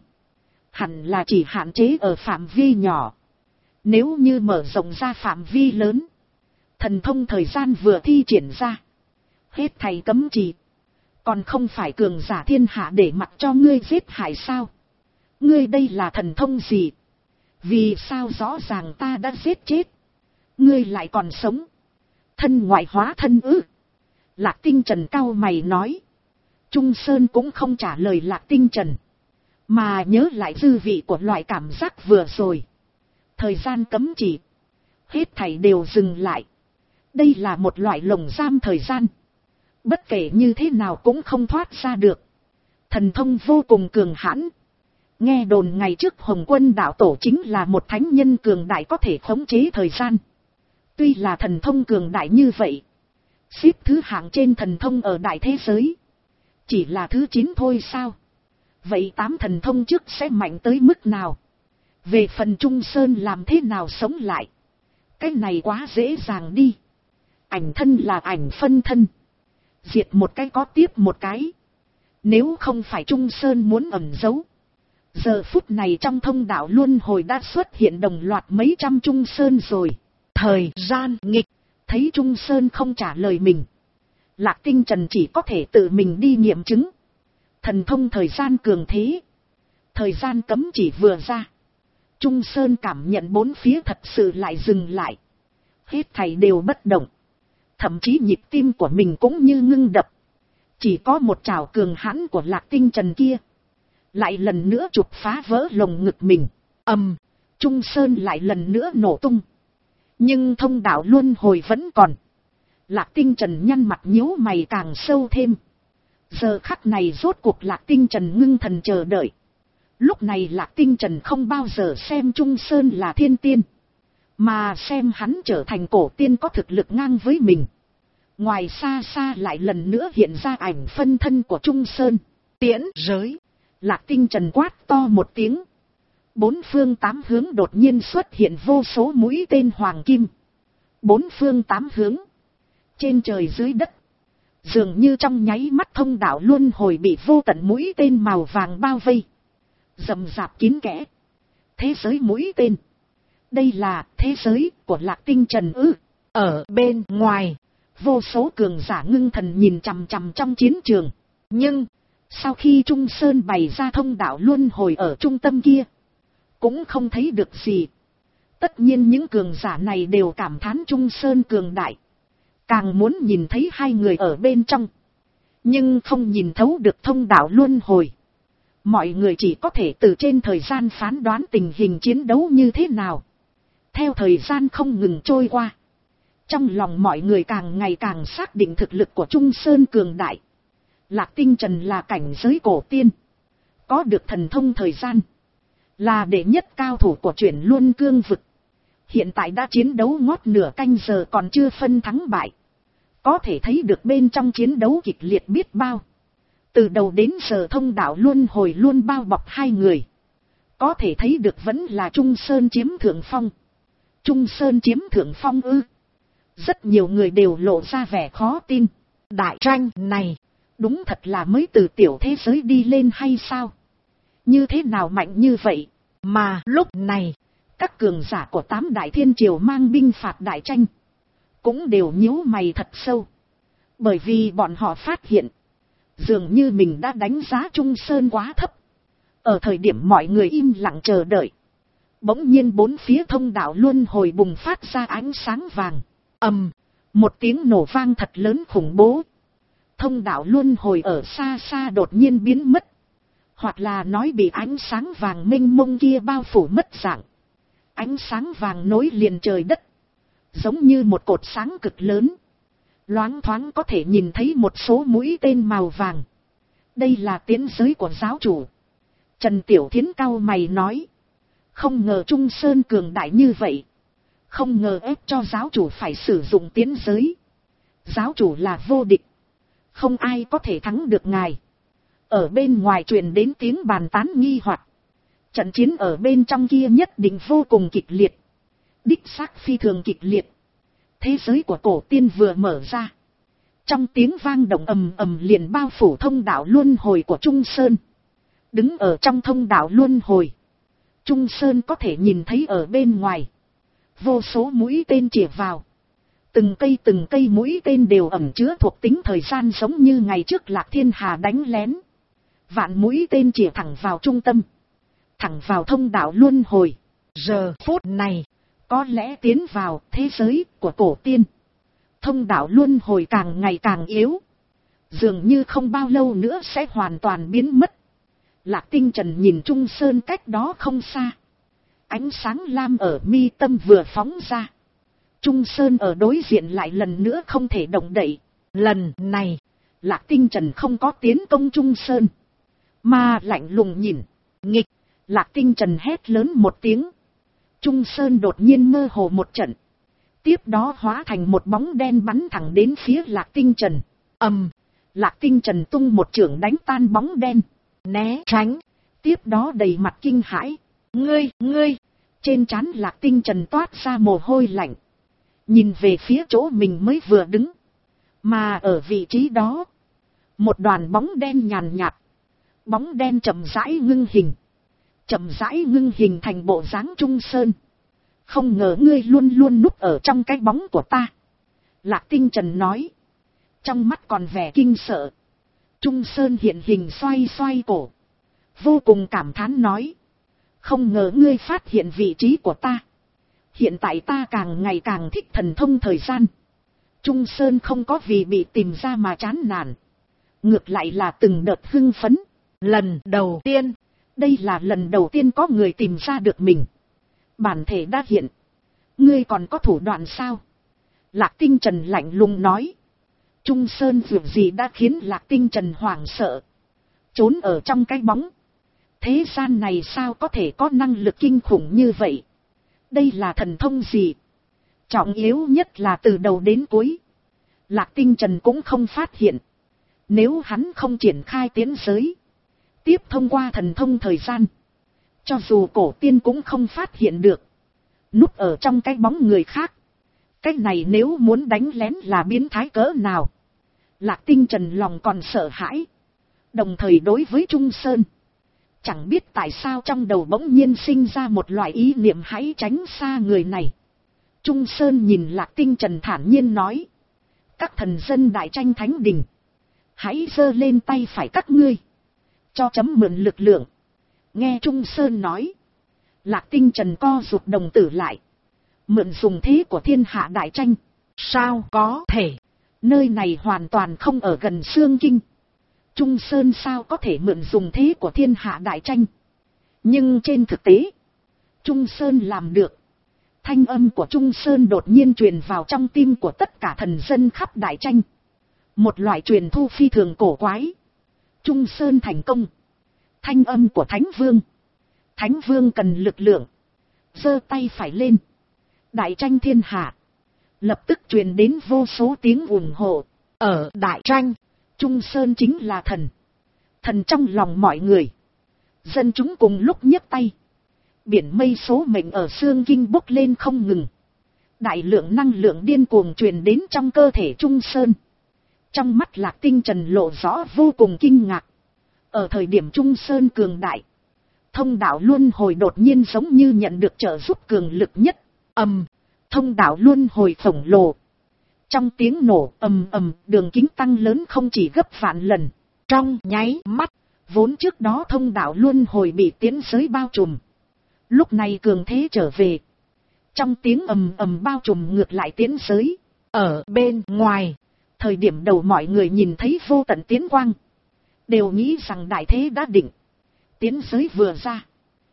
Hẳn là chỉ hạn chế ở phạm vi nhỏ. Nếu như mở rộng ra phạm vi lớn, thần thông thời gian vừa thi triển ra, hết thầy cấm chỉ. Còn không phải cường giả thiên hạ để mặc cho ngươi giết hại sao? Ngươi đây là thần thông gì? Vì sao rõ ràng ta đã giết chết, ngươi lại còn sống? Thân ngoại hóa thân ư? Lạc Tinh Trần cau mày nói. Trung Sơn cũng không trả lời Lạc Tinh Trần, mà nhớ lại dư vị của loại cảm giác vừa rồi. Thời gian cấm chỉ, hết thảy đều dừng lại. Đây là một loại lồng giam thời gian, bất kể như thế nào cũng không thoát ra được. Thần thông vô cùng cường hãn. Nghe đồn ngày trước Hồng Quân đạo tổ chính là một thánh nhân cường đại có thể khống chế thời gian. Tuy là thần thông cường đại như vậy, xếp thứ hạng trên thần thông ở đại thế giới, chỉ là thứ 9 thôi sao? Vậy 8 thần thông trước sẽ mạnh tới mức nào? Về phần Trung Sơn làm thế nào sống lại? Cái này quá dễ dàng đi. Ảnh thân là ảnh phân thân, diệt một cái có tiếp một cái. Nếu không phải Trung Sơn muốn ẩn giấu, giờ phút này trong thông đạo luân hồi đã xuất hiện đồng loạt mấy trăm Trung Sơn rồi. Thời gian nghịch, thấy Trung Sơn không trả lời mình, Lạc Tinh Trần chỉ có thể tự mình đi nghiệm chứng. Thần thông thời gian cường thế, thời gian cấm chỉ vừa ra, Trung Sơn cảm nhận bốn phía thật sự lại dừng lại. Hết thảy đều bất động, thậm chí nhịp tim của mình cũng như ngưng đập. Chỉ có một trảo cường hãn của Lạc Tinh Trần kia lại lần nữa chụp phá vỡ lồng ngực mình. Trung Sơn lại lần nữa nổ tung. Nhưng thông đạo luân hồi vẫn còn. Lạc Tinh Trần nhăn mặt nhíu mày càng sâu thêm. Giờ khắc này rốt cuộc Lạc Tinh Trần ngưng thần chờ đợi. Lúc này Lạc Tinh Trần không bao giờ xem Trung Sơn là thiên tiên, mà xem hắn trở thành cổ tiên có thực lực ngang với mình. Ngoài xa xa lại lần nữa hiện ra ảnh phân thân của Trung Sơn. Tiễn giới. Lạc Tinh Trần quát to một tiếng. 4 phương 8 hướng đột nhiên xuất hiện vô số mũi tên hoàng kim. 4 phương 8 hướng, trên trời dưới đất, dường như trong nháy mắt thông đạo luân hồi bị vô tận mũi tên màu vàng bao vây, rậm rạp kín kẽ. Thế giới mũi tên. Đây là thế giới của Lạc Tinh Trần ư? Ở bên ngoài, vô số cường giả ngưng thần nhìn chằm chằm trong chiến trường. Nhưng sau khi Trung Sơn bày ra thông đạo luân hồi ở trung tâm kia, cũng không thấy được gì. Tất nhiên những cường giả này đều cảm thán Trung Sơn cường đại, càng muốn nhìn thấy hai người ở bên trong, nhưng không nhìn thấu được thông đạo luân hồi. Mọi người chỉ có thể từ trên thời gian phán đoán tình hình chiến đấu như thế nào. Theo thời gian không ngừng trôi qua, trong lòng mọi người càng ngày càng xác định thực lực của Trung Sơn cường đại. Lạc Tinh Trần là cảnh giới cổ tiên, có được thần thông thời gian, là đệ nhất cao thủ của chuyển luân cương vực. Hiện tại đã chiến đấu ngót nửa canh giờ còn chưa phân thắng bại. Có thể thấy được bên trong chiến đấu kịch liệt biết bao. Từ đầu đến giờ thông đạo luân hồi luôn bao bọc hai người. Có thể thấy được vẫn là Trung Sơn chiếm thượng phong. Trung Sơn chiếm thượng phong ư? Rất nhiều người đều lộ ra vẻ khó tin. Đại tranh này đúng thật là mới từ tiểu thế giới đi lên hay sao? Như thế nào mạnh như vậy? Mà lúc này, các cường giả của 8 đại thiên triều mang binh phạt đại tranh cũng đều nhíu mày thật sâu. Bởi vì bọn họ phát hiện, dường như mình đã đánh giá Trung Sơn quá thấp. Ở thời điểm mọi người im lặng chờ đợi, bỗng nhiên bốn phía thông đạo luân hồi bùng phát ra ánh sáng vàng. Một tiếng nổ vang thật lớn khủng bố. Thông đạo luân hồi ở xa xa đột nhiên biến mất, hoặc là nói bị ánh sáng vàng mênh mông kia bao phủ mất dạng. Ánh sáng vàng nối liền trời đất, giống như một cột sáng cực lớn. Loáng thoáng có thể nhìn thấy một số mũi tên màu vàng. Đây là tiến giới của giáo chủ. Trần Tiểu Thiến cau mày nói. Không ngờ Trung Sơn cường đại như vậy. Không ngờ ép cho giáo chủ phải sử dụng tiến giới. Giáo chủ là vô địch. Không ai có thể thắng được ngài. Ở bên ngoài truyền đến tiếng bàn tán nghi hoặc. Trận chiến ở bên trong kia nhất định vô cùng kịch liệt. Đích xác phi thường kịch liệt. Thế giới của cổ tiên vừa mở ra. Trong tiếng vang động ầm ầm liền bao phủ thông đạo luân hồi của Trung Sơn. Đứng ở trong thông đạo luân hồi. Trung Sơn có thể nhìn thấy ở bên ngoài. Vô số mũi tên chĩa vào. Từng cây mũi tên đều ẩn chứa thuộc tính thời gian giống như ngày trước Lạc Thiên Hà đánh lén. Vạn mũi tên chĩa thẳng vào trung tâm. Thẳng vào thông đạo luân hồi. Giờ phút này, có lẽ tiến vào thế giới của cổ tiên. Thông đạo luân hồi càng ngày càng yếu. Dường như không bao lâu nữa sẽ hoàn toàn biến mất. Lạc Tinh Trần nhìn Trung Sơn cách đó không xa. Ánh sáng lam ở mi tâm vừa phóng ra. Trung Sơn ở đối diện lại lần nữa không thể động đậy. Lần này, Lạc Tinh Trần không có tiến công Trung Sơn. Mà lạnh lùng nhìn, nghịch. Lạc Tinh Trần hét lớn một tiếng. Trung Sơn đột nhiên mơ hồ một trận. Tiếp đó hóa thành một bóng đen bắn thẳng đến phía Lạc Tinh Trần. Lạc Tinh Trần tung một chưởng đánh tan bóng đen. Né tránh. Tiếp đó đầy mặt kinh hãi. Ngươi. Trên trán Lạc Tinh Trần toát ra mồ hôi lạnh. Nhìn về phía chỗ mình mới vừa đứng. Mà ở vị trí đó. Một đoàn bóng đen nhàn nhạt. Bóng đen chậm rãi ngưng hình. Chậm rãi ngưng hình thành bộ dáng Trung Sơn. Không ngờ ngươi luôn luôn núp ở trong cái bóng của ta. Lạc Tinh Trần nói. Trong mắt còn vẻ kinh sợ. Trung Sơn hiện hình xoay cổ. Vô cùng cảm thán nói. Không ngờ ngươi phát hiện vị trí của ta. Hiện tại ta càng ngày càng thích thần thông thời gian. Trung Sơn không có vì bị tìm ra mà chán nản. Ngược lại là từng đợt hưng phấn. Lần đầu tiên. Đây là lần đầu tiên có người tìm ra được mình. Bản thể đã hiện. Ngươi còn có thủ đoạn sao? Lạc Tinh Trần lạnh lùng nói. Trung Sơn việc gì đã khiến Lạc Tinh Trần hoảng sợ. Trốn ở trong cái bóng. Thế gian này sao có thể có năng lực kinh khủng như vậy? Đây là thần thông gì? Trọng yếu nhất là từ đầu đến cuối. Lạc Tinh Trần cũng không phát hiện. Nếu hắn không triển khai tiến giới. Tiếp thông qua thần thông thời gian. Cho dù cổ tiên cũng không phát hiện được. Núp ở trong cái bóng người khác. Cái này nếu muốn đánh lén là biến thái cỡ nào? Lạc Tinh Trần lòng còn sợ hãi. Đồng thời đối với Trung Sơn. Chẳng biết tại sao trong đầu bỗng nhiên sinh ra một loại ý niệm hãy tránh xa người này. Trung Sơn nhìn Lạc Tinh Trần thản nhiên nói. Các thần dân đại tranh thánh đình. Hãy giơ lên tay phải các ngươi. Cho chấm mượn lực lượng. Nghe Trung Sơn nói. Lạc Tinh Trần co rụt đồng tử lại. Mượn dùng thế của thiên hạ đại tranh. Sao có thể. Nơi này hoàn toàn không ở gần Xương Kinh. Trung Sơn sao có thể mượn dùng thế của thiên hạ đại tranh. Nhưng trên thực tế. Trung Sơn làm được. Thanh âm của Trung Sơn đột nhiên truyền vào trong tim của tất cả thần dân khắp đại tranh. Một loại truyền thu phi thường cổ quái. Trung Sơn thành công. Thanh âm của Thánh Vương. Thánh Vương cần lực lượng. Giơ tay phải lên. Đại tranh thiên hạ. Lập tức truyền đến vô số tiếng ủng hộ. Ở đại tranh. Trung Sơn chính là thần. Thần trong lòng mọi người. Dân chúng cùng lúc nhấc tay. Biển mây số mệnh ở Xương Kinh bốc lên không ngừng. Đại lượng năng lượng điên cuồng truyền đến trong cơ thể Trung Sơn. Trong mắt Lạc Tinh Trần lộ rõ vô cùng kinh ngạc. Ở thời điểm Trung Sơn cường đại. Thông đạo luân hồi đột nhiên giống như nhận được trợ giúp cường lực nhất. Thông đạo luân hồi khổng lồ. Trong tiếng nổ đường kính tăng lớn không chỉ gấp vạn lần. Trong nháy mắt, vốn trước đó thông đạo luân hồi bị tiến giới bao trùm. Lúc này cường thế trở về. Trong tiếng bao trùm ngược lại tiến giới. Ở bên ngoài, thời điểm đầu mọi người nhìn thấy vô tận tiến quang. Đều nghĩ rằng đại thế đã định. Tiến giới vừa ra.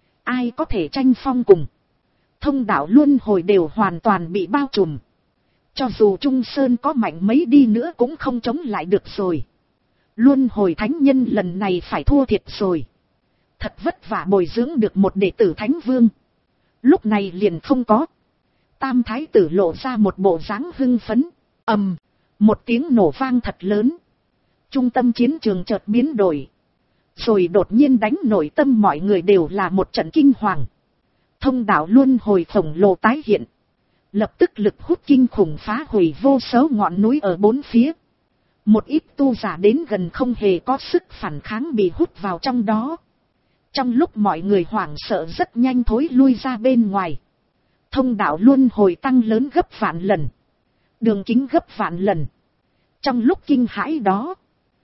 Ai có thể tranh phong cùng. Thông đạo luân hồi đều hoàn toàn bị bao trùm. Cho dù Trung Sơn có mạnh mấy đi nữa cũng không chống lại được rồi. Luân hồi thánh nhân lần này phải thua thiệt rồi. Thật vất vả bồi dưỡng được một đệ tử Thánh Vương. Lúc này liền không có. Tam thái tử lộ ra một bộ dáng hưng phấn. Ầm, một tiếng nổ vang thật lớn. Trung tâm chiến trường chợt biến đổi. Rồi đột nhiên đánh nội tâm mọi người đều là một trận kinh hoàng. Thông đạo luân hồi khổng lồ tái hiện. Lập tức lực hút kinh khủng phá hủy vô số ngọn núi ở bốn phía. Một ít tu giả đến gần không hề có sức phản kháng bị hút vào trong đó. Trong lúc mọi người hoảng sợ rất nhanh thối lui ra bên ngoài. Thông đạo luân hồi tăng lớn gấp vạn lần. Đường kính gấp vạn lần. Trong lúc kinh hãi đó,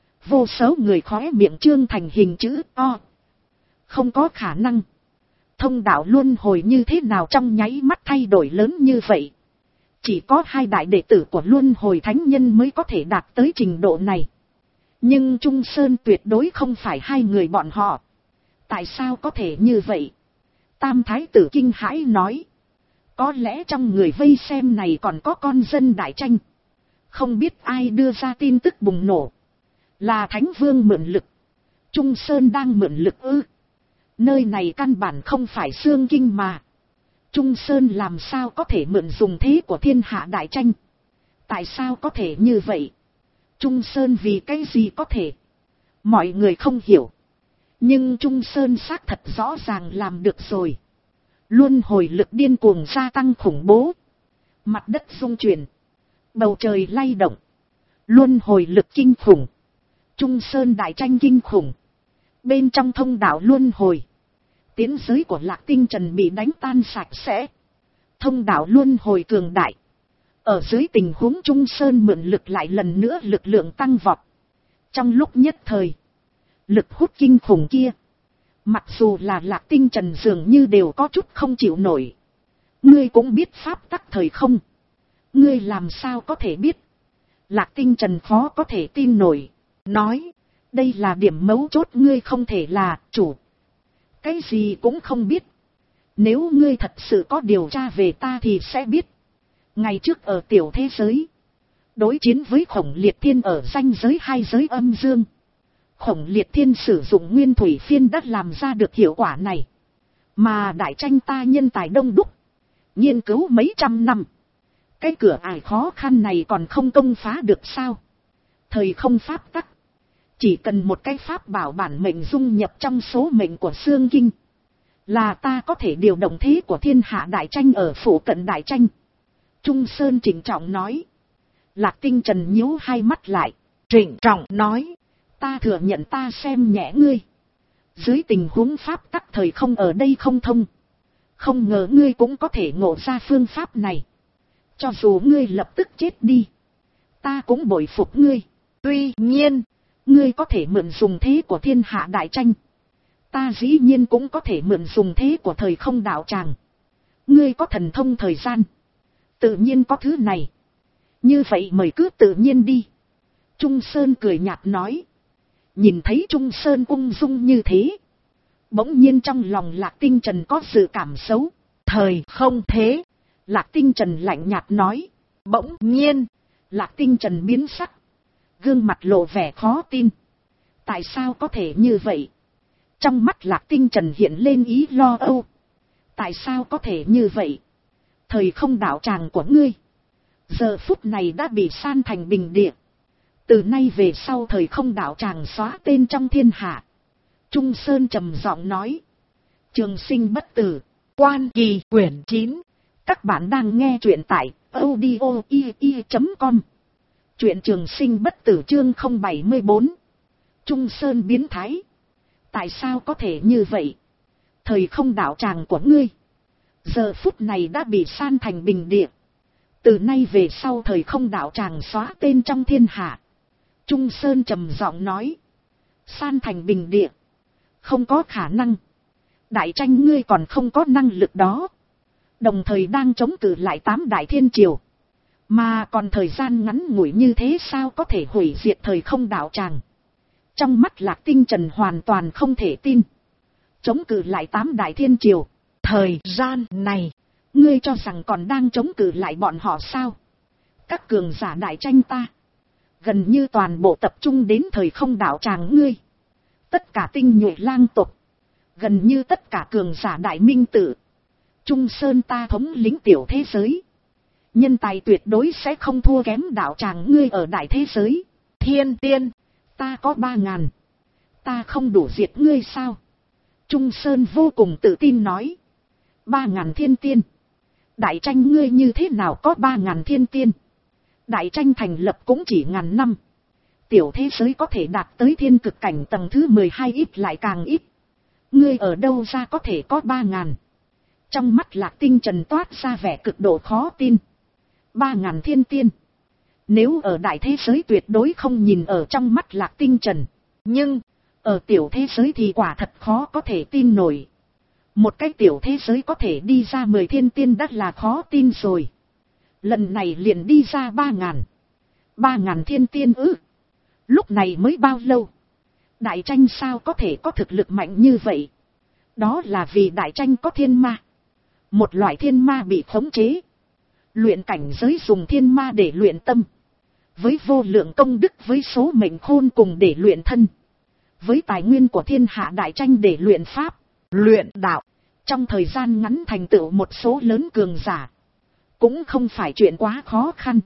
vô số người khóe miệng trương thành hình chữ O. Không có khả năng. Thông đạo luân hồi như thế nào trong nháy mắt thay đổi lớn như vậy. Chỉ có 2 đại đệ tử của luân hồi thánh nhân mới có thể đạt tới trình độ này. Nhưng Trung Sơn tuyệt đối không phải 2 người bọn họ. Tại sao có thể như vậy? Tam thái tử kinh hãi nói. Có lẽ trong người vây xem này còn có con dân đại tranh. Không biết ai đưa ra tin tức bùng nổ. Là Thánh Vương mượn lực. Trung Sơn đang mượn lực ư? Nơi này căn bản không phải xương kinh mà. Trung Sơn làm sao có thể mượn dùng thế của thiên hạ đại tranh? Tại sao có thể như vậy? Trung Sơn vì cái gì có thể? Mọi người không hiểu. Nhưng Trung Sơn xác thật rõ ràng làm được rồi. Luân hồi lực điên cuồng gia tăng khủng bố. Mặt đất rung chuyển. Bầu trời lay động. Luân hồi lực kinh khủng. Trung Sơn đại tranh kinh khủng. Bên trong thông đạo luân hồi, tiến giới của Lạc Tinh Trần bị đánh tan sạch sẽ. Thông đạo luân hồi cường đại. Ở dưới tình huống Trung Sơn mượn lực lại lần nữa lực lượng tăng vọt. Trong lúc nhất thời, lực hút kinh khủng kia, mặc dù là Lạc Tinh Trần dường như đều có chút không chịu nổi. Ngươi cũng biết pháp tắc thời không? Ngươi làm sao có thể biết? Lạc Tinh Trần khó có thể tin nổi. Nói, đây là điểm mấu chốt, ngươi không thể là chủ. Cái gì cũng không biết. Nếu ngươi thật sự có điều tra về ta thì sẽ biết. Ngày trước ở tiểu thế giới, đối chiến với Khổng Liệt Thiên ở ranh giới 2 giới âm dương. Khổng Liệt Thiên sử dụng nguyên thủy phiên đã làm ra được hiệu quả này. Mà đại tranh ta nhân tài đông đúc, nghiên cứu mấy trăm năm. Cái cửa ải khó khăn này còn không công phá được sao? Thời không pháp tắc. Chỉ cần một cái pháp bảo bản mệnh dung nhập trong số mệnh của xương kinh, là ta có thể điều động thế của thiên hạ đại tranh ở phủ cận đại tranh. Trung Sơn trịnh trọng nói. Lạc Tinh Trần nhíu hai mắt lại, trịnh trọng nói. Ta thừa nhận ta xem nhẹ ngươi. Dưới tình huống pháp tắc thời không ở đây không thông, không ngờ ngươi cũng có thể ngộ ra phương pháp này. Cho dù ngươi lập tức chết đi, ta cũng bội phục ngươi. Tuy nhiên, ngươi có thể mượn dùng thế của thiên hạ đại tranh. Ta dĩ nhiên cũng có thể mượn dùng thế của thời không đạo tràng. Ngươi có thần thông thời gian, tự nhiên có thứ này. Như vậy mời cứ tự nhiên đi. Trung Sơn cười nhạt nói. Nhìn thấy Trung Sơn ung dung như thế, bỗng nhiên trong lòng Lạc Tinh Trần có dự cảm xấu. Thời không thế. Lạc Tinh Trần lạnh nhạt nói. Bỗng nhiên, Lạc Tinh Trần biến sắc, gương mặt lộ vẻ khó tin. Tại sao có thể như vậy? Trong mắt Lạc Tinh Trần hiện lên ý lo âu. Tại sao có thể như vậy? Thời không đạo tràng của ngươi, giờ phút này đã bị san thành bình địa. Từ nay về sau thời không đạo tràng xóa tên trong thiên hạ. Trung Sơn trầm giọng nói. Trường sinh bất tử. Quan Kỳ quyển 9. Các bạn đang nghe truyện tại audio.ie.com. Truyện trường sinh bất tử chương 074. Trung Sơn biến thái. Tại sao có thể như vậy? Thời không đạo tràng của ngươi, giờ phút này đã bị san thành bình địa. Từ nay về sau thời không đạo tràng xóa tên trong thiên hạ. Trung Sơn trầm giọng nói. San thành bình địa? Không có khả năng. Đại tranh ngươi còn không có năng lực đó. Đồng thời đang chống cự lại 8 đại thiên triều. Mà còn thời gian ngắn ngủi như thế sao có thể hủy diệt thời không đạo tràng? Trong mắt Lạc Tinh Trần hoàn toàn không thể tin. Chống cự lại 8 đại thiên triều. Thời gian này, ngươi cho rằng còn đang chống cự lại bọn họ sao? Các cường giả đại tranh ta, gần như toàn bộ tập trung đến thời không đạo tràng ngươi. Tất cả tinh nhuệ lang tộc, gần như tất cả cường giả đại minh tử, Trung Sơn ta thống lĩnh tiểu thế giới. Nhân tài tuyệt đối sẽ không thua kém đạo tràng ngươi ở đại thế giới. Thiên tiên, ta có 3.000. Ta không đủ diệt ngươi sao? Trung Sơn vô cùng tự tin nói. 3.000 thiên tiên. Đại tranh ngươi như thế nào có 3.000 thiên tiên? Đại tranh thành lập cũng chỉ 1.000 năm. Tiểu thế giới có thể đạt tới thiên cực cảnh tầng thứ 12 ít lại càng ít. Ngươi ở đâu ra có thể có 3.000? Trong mắt Lạc Tinh Trần toát ra vẻ cực độ khó tin. 3.000 thiên tiên. Nếu ở đại thế giới tuyệt đối không nhìn ở trong mắt Lạc Tinh Trần. Nhưng, ở tiểu thế giới thì quả thật khó có thể tin nổi. Một cái tiểu thế giới có thể đi ra 10 thiên tiên đã là khó tin rồi. Lần này liền đi ra 3.000. 3.000 thiên tiên ư. Lúc này mới bao lâu? Đại tranh sao có thể có thực lực mạnh như vậy? Đó là vì đại tranh có thiên ma. Một loại thiên ma bị khống chế. Luyện cảnh giới dùng thiên ma để luyện tâm. Với vô lượng công đức với số mệnh khôn cùng để luyện thân. Với tài nguyên của thiên hạ đại tranh để luyện pháp, luyện đạo. Trong thời gian ngắn thành tựu một số lớn cường giả. Cũng không phải chuyện quá khó khăn.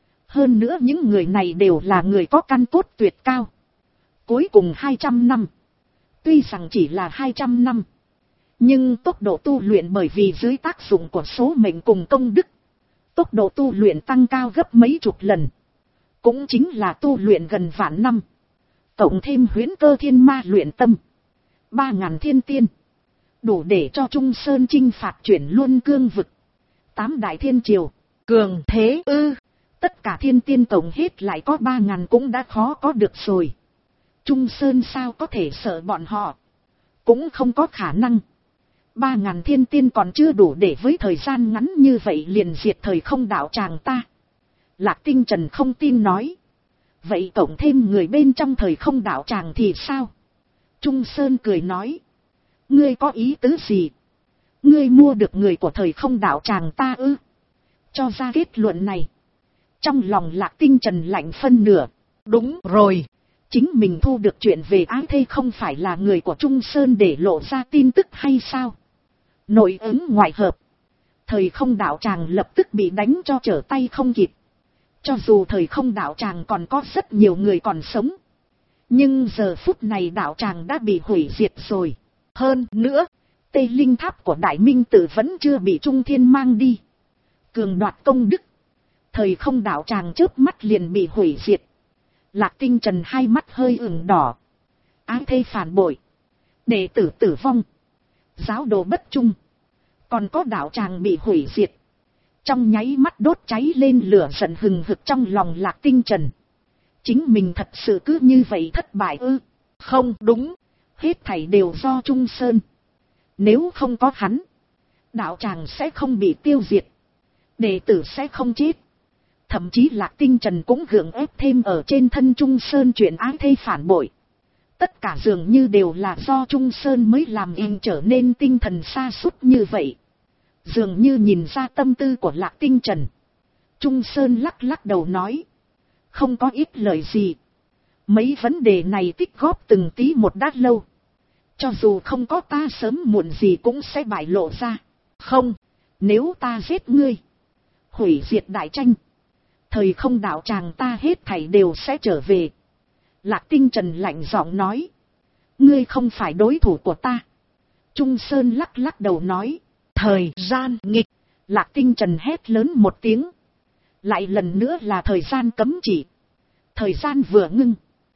Hơn nữa những người này đều là người có căn cốt tuyệt cao. Cuối cùng 200 năm. Tuy rằng chỉ là 200 năm. Nhưng tốc độ tu luyện bởi vì dưới tác dụng của số mệnh cùng công đức. Tốc độ tu luyện tăng cao gấp mấy chục lần. Cũng chính là tu luyện gần vạn năm. Cộng thêm huyễn cơ thiên ma luyện tâm. 3.000 thiên tiên. Đủ để cho Trung Sơn chinh phạt chuyển luôn cương vực. 8 đại thiên triều. Cường thế ư. Tất cả thiên tiên tổng hết lại có 3.000 cũng đã khó có được rồi. Trung Sơn sao có thể sợ bọn họ. Cũng không có khả năng. 3.000 thiên tiên còn chưa đủ để với thời gian ngắn như vậy liền diệt thời không đạo tràng ta. Lạc Tinh Trần không tin nói. Vậy cộng thêm người bên trong thời không đạo tràng thì sao? Trung Sơn cười nói. Ngươi có ý tứ gì? Ngươi mua được người của thời không đạo tràng ta ư? Cho ra kết luận này. Trong lòng Lạc Tinh Trần lạnh phân nửa. Đúng rồi. Chính mình thu được chuyện về ái thê không phải là người của Trung Sơn để lộ ra tin tức hay sao? Nội ứng ngoại hợp. Thời không đạo tràng lập tức bị đánh cho trở tay không kịp. Cho dù thời không đạo tràng còn có rất nhiều người còn sống. Nhưng giờ phút này đạo tràng đã bị hủy diệt rồi. Hơn nữa, Tây Linh Tháp của Đại Minh Tự vẫn chưa bị Trung Thiên mang đi. Cường đoạt công đức. Thời không đạo tràng chớp mắt liền bị hủy diệt. Lạc Tinh Trần hai mắt hơi ửng đỏ. Ái thê phản bội. Đệ tử tử vong. Giáo đồ bất trung. Còn có đạo tràng bị hủy diệt. Trong nháy mắt đốt cháy lên lửa giận hừng hực trong lòng Lạc Tinh Trần. Chính mình thật sự cứ như vậy thất bại ư? Không đúng. Hết thảy đều do Trung Sơn. Nếu không có hắn, đạo tràng sẽ không bị tiêu diệt. Đệ tử sẽ không chết. Thậm chí Lạc Tinh Trần cũng gượng ép thêm ở trên thân Trung Sơn chuyện ái thê phản bội. Tất cả dường như đều là do Trung Sơn mới làm em trở nên tinh thần sa sút như vậy. Dường như nhìn ra tâm tư của Lạc Tinh Trần. Trung Sơn lắc lắc đầu nói. Không có ít lời gì. Mấy vấn đề này tích góp từng tí một đã lâu. Cho dù không có ta sớm muộn gì cũng sẽ bại lộ ra. Không, nếu ta giết ngươi, hủy diệt đại tranh, thời không đạo tràng ta hết thảy đều sẽ trở về. Lạc Tinh Trần lạnh giọng nói. Ngươi không phải đối thủ của ta. Trung Sơn lắc lắc đầu nói. Thời gian nghịch. Lạc Tinh Trần hét lớn một tiếng. Lại lần nữa là thời gian cấm chỉ. Thời gian vừa ngưng.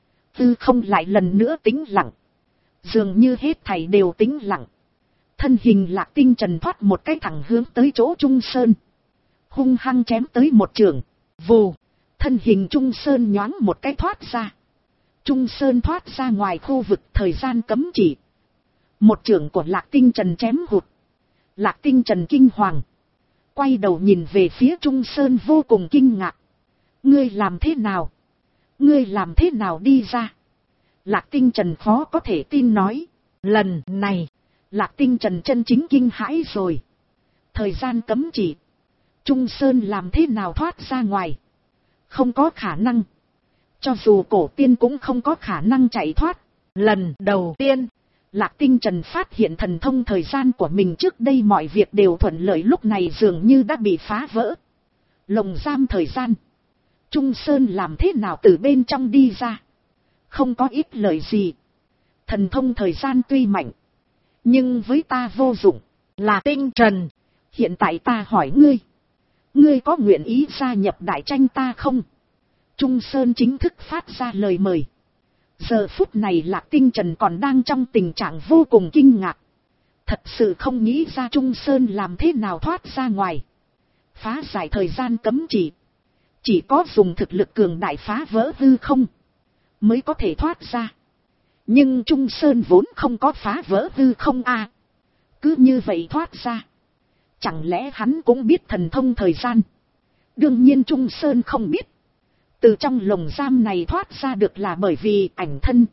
Tư không lại lần nữa tĩnh lặng. Dường như hết thảy đều tĩnh lặng. Thân hình Lạc Tinh Trần thoát một cái thẳng hướng tới chỗ Trung Sơn. Hung hăng chém tới một trường. Vù. Thân hình Trung Sơn nhoáng một cái thoát ra. Trung Sơn thoát ra ngoài khu vực thời gian cấm chỉ. Một trường của Lạc Tinh Trần chém hụt. Lạc Tinh Trần kinh hoàng. Quay đầu nhìn về phía Trung Sơn vô cùng kinh ngạc. Ngươi làm thế nào? Ngươi làm thế nào đi ra? Lạc Tinh Trần khó có thể tin nói. Lần này, Lạc Tinh Trần chân chính kinh hãi rồi. Thời gian cấm chỉ. Trung Sơn làm thế nào thoát ra ngoài? Không có khả năng. Cho dù cổ tiên cũng không có khả năng chạy thoát. Lần đầu tiên, Lạc Tinh Trần phát hiện thần thông thời gian của mình trước đây mọi việc đều thuận lợi, lúc này dường như đã bị phá vỡ. Lồng giam thời gian. Trung Sơn làm thế nào từ bên trong đi ra? Không có ít lời gì. Thần thông thời gian tuy mạnh, nhưng với ta vô dụng. Lạc Tinh Trần, hiện tại ta hỏi ngươi. Ngươi có nguyện ý gia nhập đại tranh ta không? Trung Sơn chính thức phát ra lời mời. Giờ phút này Lạc Tinh Trần còn đang trong tình trạng vô cùng kinh ngạc. Thật sự không nghĩ ra Trung Sơn làm thế nào thoát ra ngoài. Phá giải thời gian cấm chỉ. Chỉ có dùng thực lực cường đại phá vỡ hư không mới có thể thoát ra. Nhưng Trung Sơn vốn không có phá vỡ hư không a. Cứ như vậy thoát ra. Chẳng lẽ hắn cũng biết thần thông thời gian? Đương nhiên Trung Sơn không biết. Từ trong lồng giam này thoát ra được là bởi vì ảnh thân.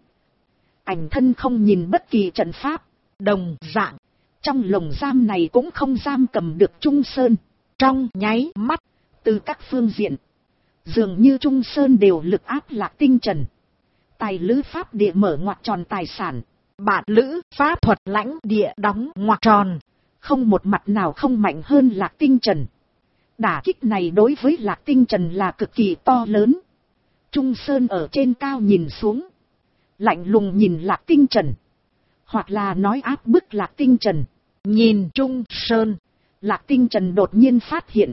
Ảnh thân không nhìn bất kỳ trận pháp. Đồng dạng, trong lồng giam này cũng không giam cầm được Trung Sơn. Trong nháy mắt, từ các phương diện, dường như Trung Sơn đều lực áp Lạc Tinh Trần. Tài lữ pháp địa mở ngoặc tròn tài sản. Bản lữ pháp thuật lãnh địa đóng ngoặc tròn. Không một mặt nào không mạnh hơn Lạc Tinh Trần. Đả kích này đối với Lạc Tinh Trần là cực kỳ to lớn. Trung Sơn ở trên cao nhìn xuống. Lạnh lùng nhìn Lạc Tinh Trần. Hoặc là nói áp bức Lạc Tinh Trần. Nhìn Trung Sơn, Lạc Tinh Trần đột nhiên phát hiện.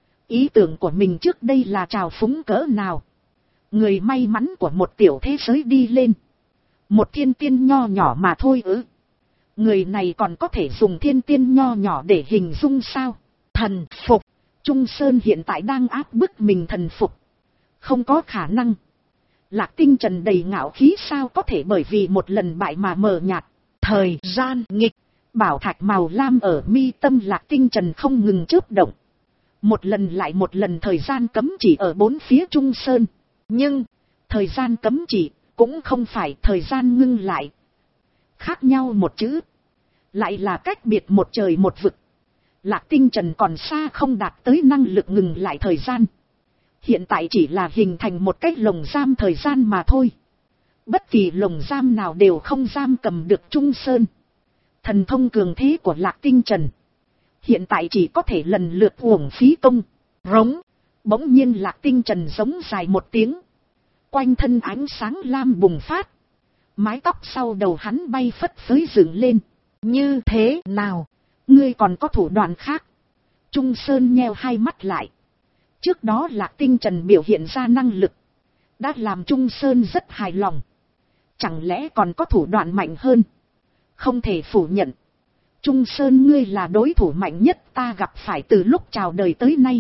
Ý tưởng của mình trước đây là trào phúng cỡ nào. Người may mắn của một tiểu thế giới đi lên. Một thiên tiên nho nhỏ mà thôi ư. Người này còn có thể dùng thiên tiên nho nhỏ để hình dung sao? Thần phục. Trung Sơn hiện tại đang áp bức mình thần phục. Không có khả năng. Lạc Tinh Trần đầy ngạo khí sao có thể bởi vì một lần bại mà mờ nhạt. Thời gian nghịch. Bảo thạch màu lam ở mi tâm Lạc Tinh Trần không ngừng chớp động. Một lần lại một lần thời gian cấm chỉ ở bốn phía Trung Sơn. Nhưng, thời gian cấm chỉ cũng không phải thời gian ngưng lại. Khác nhau một chữ. Lại là cách biệt một trời một vực. Lạc Tinh Trần còn xa không đạt tới năng lực ngừng lại thời gian. Hiện tại chỉ là hình thành một cái lồng giam thời gian mà thôi. Bất kỳ lồng giam nào đều không giam cầm được Trung Sơn. Thần thông cường thế của Lạc Tinh Trần. Hiện tại chỉ có thể lần lượt uổng phí công. Rống. Bỗng nhiên Lạc Tinh Trần giống dài một tiếng. Quanh thân ánh sáng lam bùng phát. Mái tóc sau đầu hắn bay phất phới dựng lên. Như thế nào? Ngươi còn có thủ đoạn khác? Trung Sơn nheo hai mắt lại. Trước đó Lạc Tinh Trần biểu hiện ra năng lực. Đã làm Trung Sơn rất hài lòng. Chẳng lẽ còn có thủ đoạn mạnh hơn? Không thể phủ nhận. Trung Sơn ngươi là đối thủ mạnh nhất ta gặp phải từ lúc chào đời tới nay.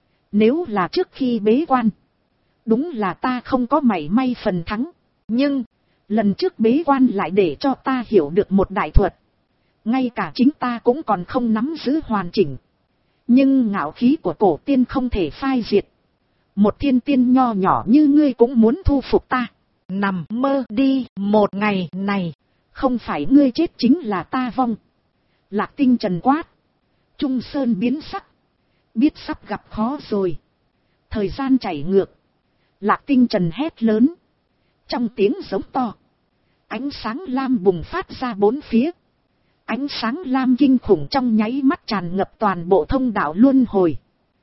Nếu là trước khi bế quan. Đúng là ta không có mảy may phần thắng. Nhưng, lần trước bế quan lại để cho ta hiểu được một đại thuật. Ngay cả chính ta cũng còn không nắm giữ hoàn chỉnh. Nhưng ngạo khí của cổ tiên không thể phai diệt. Một thiên tiên nho nhỏ như ngươi cũng muốn thu phục ta. Nằm mơ đi, một ngày này. Không phải ngươi chết chính là ta vong. Lạc Tinh Trần quát. Trung Sơn biến sắc. Biết sắp gặp khó rồi. Thời gian chảy ngược. Lạc Tinh Trần hét lớn. Trong tiếng giống to. Ánh sáng lam bùng phát ra bốn phía. Ánh sáng lam kinh khủng trong nháy mắt tràn ngập toàn bộ thông đạo luân hồi.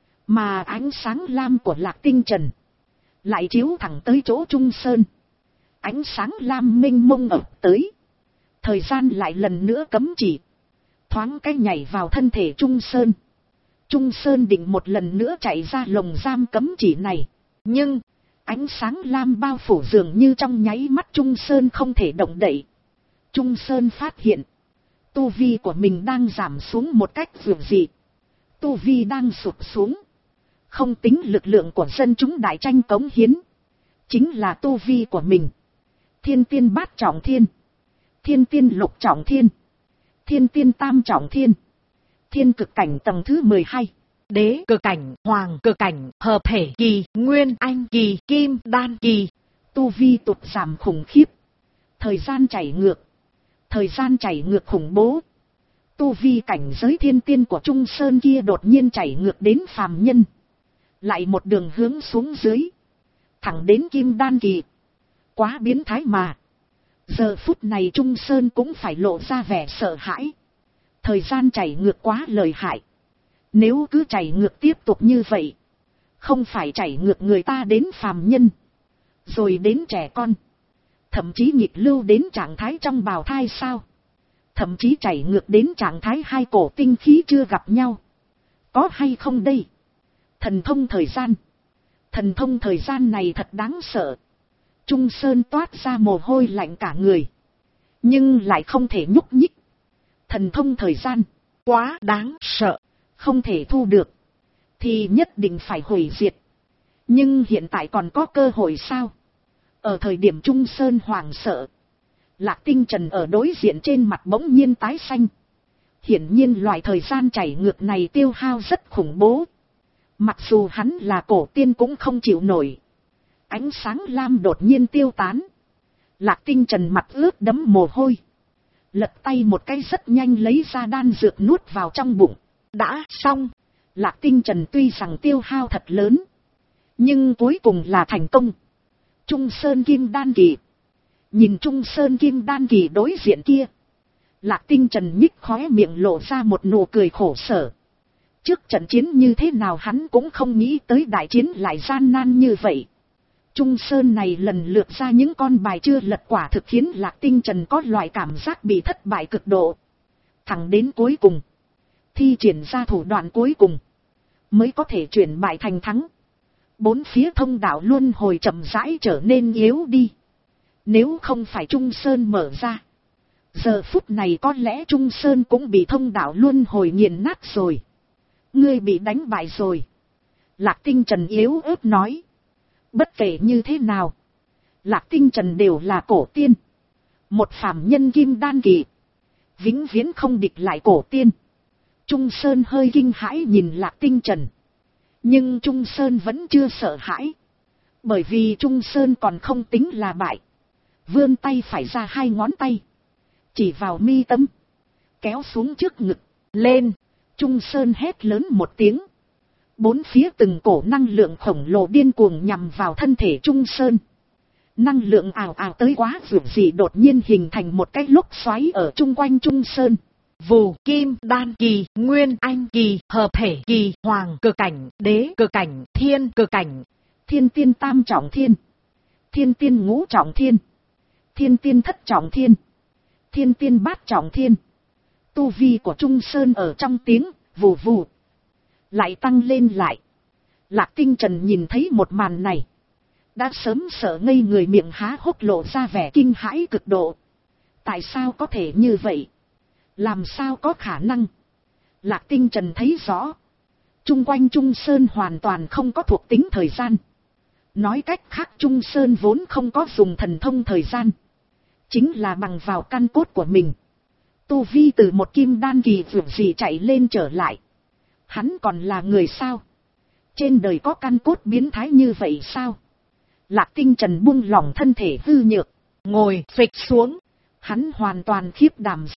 Mà ánh sáng lam của Lạc Tinh Trần lại chiếu thẳng tới chỗ Trung Sơn. Ánh sáng lam mênh mông ập tới. Thời gian lại lần nữa cấm chỉ. Thoáng cái nhảy vào thân thể Trung Sơn. Trung Sơn định một lần nữa chạy ra lồng giam cấm chỉ này. Nhưng, ánh sáng lam bao phủ dường như trong nháy mắt Trung Sơn không thể động đậy. Trung Sơn phát hiện. Tu vi của mình đang giảm xuống một cách dường dị. Tu vi đang sụt xuống. Không tính lực lượng của dân chúng đại tranh cống hiến. Chính là tu vi của mình. Thiên tiên bát trọng thiên. Thiên tiên lục trọng thiên. Thiên tiên tam trọng thiên. Thiên cực cảnh tầng thứ 12. Đế cực cảnh, hoàng cực cảnh, hợp thể kỳ, nguyên anh kỳ, kim đan kỳ. Tu vi tụt giảm khủng khiếp. Thời gian chảy ngược. Thời gian chảy ngược khủng bố. Tu vi cảnh giới thiên tiên của Trung Sơn kia đột nhiên chảy ngược đến phàm nhân. Lại một đường hướng xuống dưới. Thẳng đến kim đan kỳ. Quá biến thái mà. Giờ phút này Trung Sơn cũng phải lộ ra vẻ sợ hãi. Thời gian chảy ngược quá lợi hại. Nếu cứ chảy ngược tiếp tục như vậy, không phải chảy ngược người ta đến phàm nhân, rồi đến trẻ con, thậm chí nghịch lưu đến trạng thái trong bào thai sao? Thậm chí chảy ngược đến trạng thái hai cổ tinh khí chưa gặp nhau. Có hay không đây? Thần thông thời gian. Thần thông thời gian này thật đáng sợ. Trung Sơn toát ra mồ hôi lạnh cả người, nhưng lại không thể nhúc nhích. Thần thông thời gian, quá đáng sợ, không thể thu được, thì nhất định phải hủy diệt. Nhưng hiện tại còn có cơ hội sao? Ở thời điểm Trung Sơn hoảng sợ, Lạc Tinh Trần ở đối diện trên mặt bỗng nhiên tái xanh. Hiển nhiên loại thời gian chảy ngược này tiêu hao rất khủng bố. Mặc dù hắn là cổ tiên cũng không chịu nổi. Ánh sáng lam đột nhiên tiêu tán. Lạc Tinh Trần mặt ướt đẫm mồ hôi. Lật tay một cái rất nhanh lấy ra đan dược nuốt vào trong bụng. Đã xong. Lạc Tinh Trần tuy rằng tiêu hao thật lớn, nhưng cuối cùng là thành công. Trung Sơn Kim Đan Kỳ. Nhìn Trung Sơn Kim Đan Kỳ đối diện kia, Lạc Tinh Trần nhích khóe miệng lộ ra một nụ cười khổ sở. Trước trận chiến như thế nào hắn cũng không nghĩ tới đại chiến lại gian nan như vậy. Trung Sơn này lần lượt ra những con bài chưa lật quả thực khiến Lạc Tinh Trần có loại cảm giác bị thất bại cực độ. Thẳng đến cuối cùng, thi triển ra thủ đoạn cuối cùng, mới có thể chuyển bại thành thắng. Bốn phía thông đạo luân hồi chậm rãi trở nên yếu đi. Nếu không phải Trung Sơn mở ra, giờ phút này có lẽ Trung Sơn cũng bị thông đạo luân hồi nghiền nát rồi. Ngươi bị đánh bại rồi. Lạc Tinh Trần yếu ớt nói. Bất kể như thế nào, Lạc Tinh Trần đều là cổ tiên. Một phàm nhân Kim Đan Kỳ, vĩnh viễn không địch lại cổ tiên. Trung Sơn hơi kinh hãi nhìn Lạc Tinh Trần. Nhưng Trung Sơn vẫn chưa sợ hãi. Bởi vì Trung Sơn còn không tính là bại. Vươn tay phải ra hai ngón tay, chỉ vào mi tâm, kéo xuống trước ngực, lên. Trung Sơn hét lớn một tiếng. Bốn phía từng cổ năng lượng khổng lồ điên cuồng nhằm vào thân thể Trung Sơn. Năng lượng ào ào tới quá vượt dị đột nhiên hình thành một cái lốc xoáy ở chung quanh Trung Sơn. Vù, Kim Đan Kỳ, Nguyên Anh Kỳ, Hợp Thể Kỳ, Hoàng Cực Cảnh, Đế Cực Cảnh, Thiên Cực Cảnh, Thiên Tiên Tam Trọng Thiên, Thiên Tiên Ngũ Trọng Thiên, Thiên Tiên Thất Trọng Thiên, Thiên Tiên Bát Trọng Thiên. Tu vi của Trung Sơn ở trong tiếng vù vù lại tăng lên lại. Lạc Tinh Trần nhìn thấy một màn này, đã sớm sợ ngây người, miệng há hốc lộ ra vẻ kinh hãi cực độ. Tại sao có thể như vậy? Làm sao có khả năng? Lạc Tinh Trần thấy rõ, chung quanh Trung Sơn hoàn toàn không có thuộc tính thời gian. Nói cách khác, Trung Sơn vốn không có dùng thần thông thời gian, chính là bằng vào căn cốt của mình. Tu vi từ một Kim Đan Kỳ vượt gì chạy lên trở lại. Hắn còn là người sao? Trên đời có căn cốt biến thái như vậy sao? Lạc Tinh Trần buông lỏng thân thể hư nhược, ngồi phịch xuống. Hắn hoàn toàn khiếp đảm.